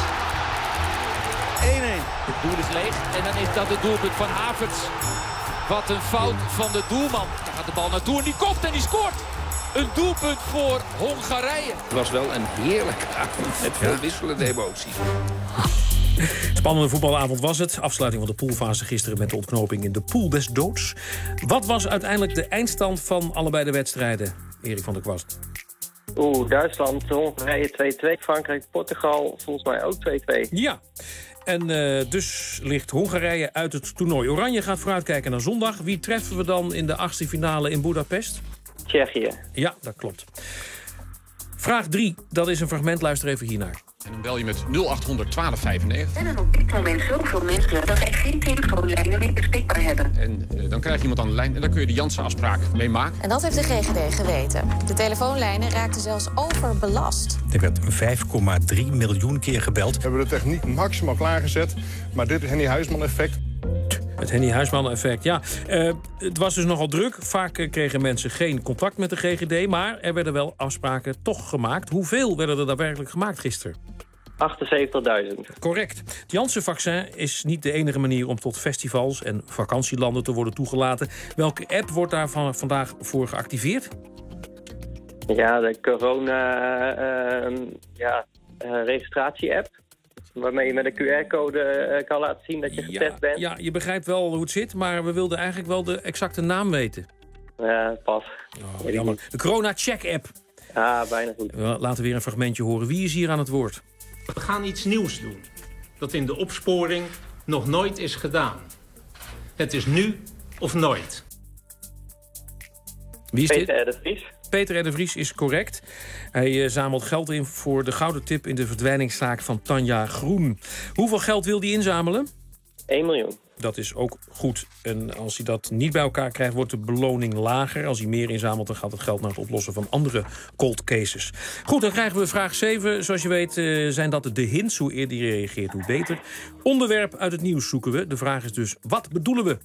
Speaker 15: 1-1.
Speaker 20: Het doel is leeg en dan is dat het doelpunt van Havertz. Wat een fout van de doelman. Daar gaat de bal naartoe en die kopt en die scoort. Een doelpunt voor Hongarije.
Speaker 21: Het was wel een heerlijke avond met veel wisselende emoties.
Speaker 5: Spannende voetbalavond was het. Afsluiting van de poolfase gisteren met de ontknoping in de pool des doods. Wat was uiteindelijk de eindstand van allebei de wedstrijden, Erik van der Kwast?
Speaker 14: Duitsland, Hongarije 2-2. Frankrijk, Portugal, volgens mij ook 2-2.
Speaker 5: Ja. En dus ligt Hongarije uit het toernooi. Oranje gaat vooruitkijken naar zondag. Wie treffen we dan in de 8e finale in Budapest?
Speaker 14: Tsjechië.
Speaker 5: Ja, dat klopt. Vraag 3, dat is een fragment. Luister even hiernaar.
Speaker 22: En dan bel je met 0800 1295.
Speaker 23: En dan op dit moment zoveel mensen dat wij geen telefoonlijnen meer beschikbaar hebben.
Speaker 22: En dan krijg je iemand aan de lijn en dan kun je de Janssen-afspraak mee maken.
Speaker 25: En dat heeft de GGD geweten. De telefoonlijnen raakten zelfs overbelast.
Speaker 26: Er werd 5,3 miljoen keer gebeld.
Speaker 27: We hebben de techniek maximaal klaargezet, maar dit Henny Huisman-effect.
Speaker 5: Het Henny Huisman-effect, ja. Het was dus nogal druk. Vaak kregen mensen geen contact met de GGD... maar er werden wel afspraken toch gemaakt. Hoeveel werden er daadwerkelijk gemaakt gisteren?
Speaker 14: 78.000.
Speaker 5: Correct. Het Janssen-vaccin is niet de enige manier om tot festivals en vakantielanden te worden toegelaten. Welke app wordt daar vandaag voor geactiveerd?
Speaker 14: Ja, de corona-registratie-app. Waarmee je met een QR-code kan laten zien dat je getest bent.
Speaker 5: Ja, je begrijpt wel hoe het zit, maar we wilden eigenlijk wel de exacte naam weten.
Speaker 14: Ja, pas.
Speaker 5: Jammer. De Corona-check-app.
Speaker 14: Ah, bijna goed.
Speaker 5: Laten we weer een fragmentje horen. Wie is hier aan het woord?
Speaker 30: We gaan iets nieuws doen. Dat in de opsporing nog nooit is gedaan. Het is nu of nooit.
Speaker 5: Wie is dit?
Speaker 14: Peter R. de Vries.
Speaker 5: Peter R. de Vries is correct. Hij zamelt geld in voor de gouden tip in de verdwijningszaak van Tanja Groen. Hoeveel geld wil hij inzamelen?
Speaker 14: 1 miljoen.
Speaker 5: Dat is ook goed. En als hij dat niet bij elkaar krijgt, wordt de beloning lager. Als hij meer inzamelt, dan gaat het geld naar het oplossen van andere cold cases. Goed, dan krijgen we vraag 7. Zoals je weet zijn dat de hints. Hoe eerder je reageert, hoe beter. Onderwerp uit het nieuws zoeken we. De vraag is dus, wat bedoelen we?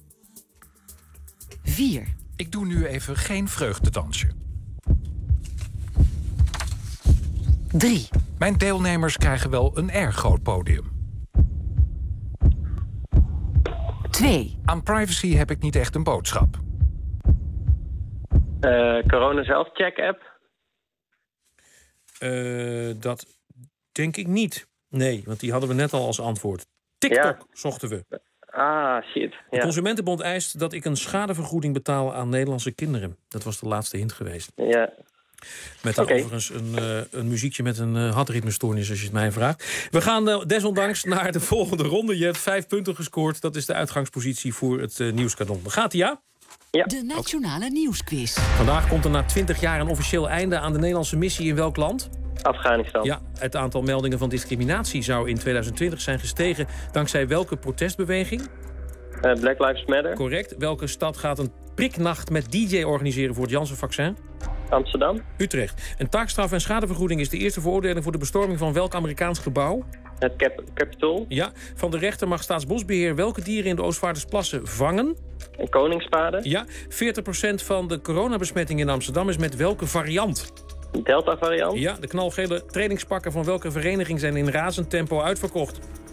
Speaker 31: 4. Ik doe nu even geen vreugdedansje.
Speaker 16: 3.
Speaker 31: Mijn deelnemers krijgen wel een erg groot podium.
Speaker 16: 2.
Speaker 31: Aan privacy heb ik niet echt een boodschap.
Speaker 14: Corona zelfcheck-app?
Speaker 5: Dat denk ik niet. Nee, want die hadden we net al als antwoord. TikTok zochten we.
Speaker 14: Ah, shit. Ja.
Speaker 5: De Consumentenbond eist dat ik een schadevergoeding betaal aan Nederlandse kinderen. Dat was de laatste hint geweest.
Speaker 14: Ja.
Speaker 5: Met overigens een muziekje met een hartritmestoornis, als je het mij vraagt. We gaan desondanks naar de volgende ronde. Je hebt 5 punten gescoord. Dat is de uitgangspositie voor het nieuwskanon. Gaat ie, ja?
Speaker 14: Ja.
Speaker 16: De Nationale Nieuwsquiz.
Speaker 5: Vandaag komt er na 20 jaar een officieel einde aan de Nederlandse missie in welk land?
Speaker 14: Afghanistan.
Speaker 5: Ja, het aantal meldingen van discriminatie zou in 2020 zijn gestegen dankzij welke protestbeweging?
Speaker 14: Black Lives Matter.
Speaker 5: Correct. Welke stad gaat een priknacht met DJ organiseren voor het Janssen-vaccin?
Speaker 14: Amsterdam.
Speaker 5: Utrecht. Een taakstraf en schadevergoeding is de eerste veroordeling voor de bestorming van welk Amerikaans gebouw?
Speaker 14: Het Capitool.
Speaker 5: Ja. Van de rechter mag Staatsbosbeheer welke dieren in de Oostvaardersplassen vangen?
Speaker 14: Een koningspaarden.
Speaker 5: Ja. 40% van de coronabesmettingen in Amsterdam is met welke variant?
Speaker 14: Delta-variant.
Speaker 5: Ja. De knalgele trainingspakken van welke vereniging zijn in razend tempo uitverkocht?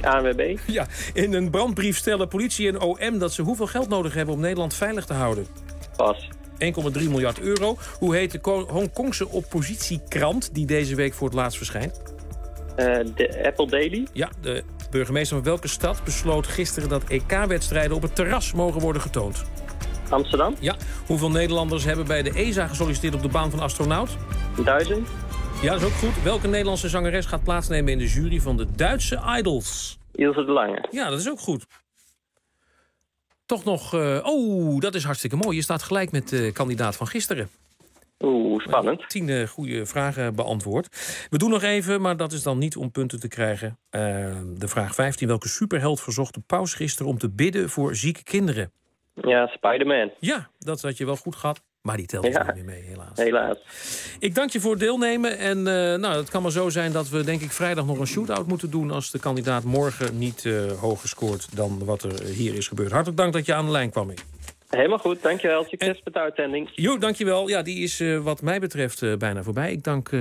Speaker 14: ANWB.
Speaker 5: Ja, in een brandbrief stellen politie en OM dat ze hoeveel geld nodig hebben om Nederland veilig te houden.
Speaker 14: Pas.
Speaker 5: 1,3 miljard euro. Hoe heet de Hongkongse oppositiekrant die deze week voor het laatst verschijnt?
Speaker 14: De Apple Daily.
Speaker 5: Ja, de burgemeester van welke stad besloot gisteren dat EK-wedstrijden op het terras mogen worden getoond?
Speaker 14: Amsterdam.
Speaker 5: Ja. Hoeveel Nederlanders hebben bij de ESA gesolliciteerd op de baan van astronaut?
Speaker 14: 1000.
Speaker 5: Ja, dat is ook goed. Welke Nederlandse zangeres gaat plaatsnemen in de jury van de Duitse Idols?
Speaker 14: Ilse de Lange.
Speaker 5: Ja, dat is ook goed. Toch nog... dat is hartstikke mooi. Je staat gelijk met de kandidaat van gisteren.
Speaker 14: Oeh, spannend.
Speaker 5: 10 goede vragen beantwoord. We doen nog even, maar dat is dan niet om punten te krijgen. De vraag 15. Welke superheld verzocht de paus gisteren om te bidden voor zieke kinderen?
Speaker 14: Ja, Spider-Man.
Speaker 5: Ja, dat had je wel goed gehad. Maar die telt niet meer mee, helaas.
Speaker 14: Helaas.
Speaker 5: Ik dank je voor het deelnemen. En het kan maar zo zijn dat we denk ik vrijdag nog een shootout moeten doen... als de kandidaat morgen niet hoger scoort dan wat er hier is gebeurd. Hartelijk dank dat je aan de lijn kwam.
Speaker 14: Helemaal goed, dankjewel. Succes met de uitzending.
Speaker 5: Jo, dankjewel. Ja, die is wat mij betreft bijna voorbij. Ik dank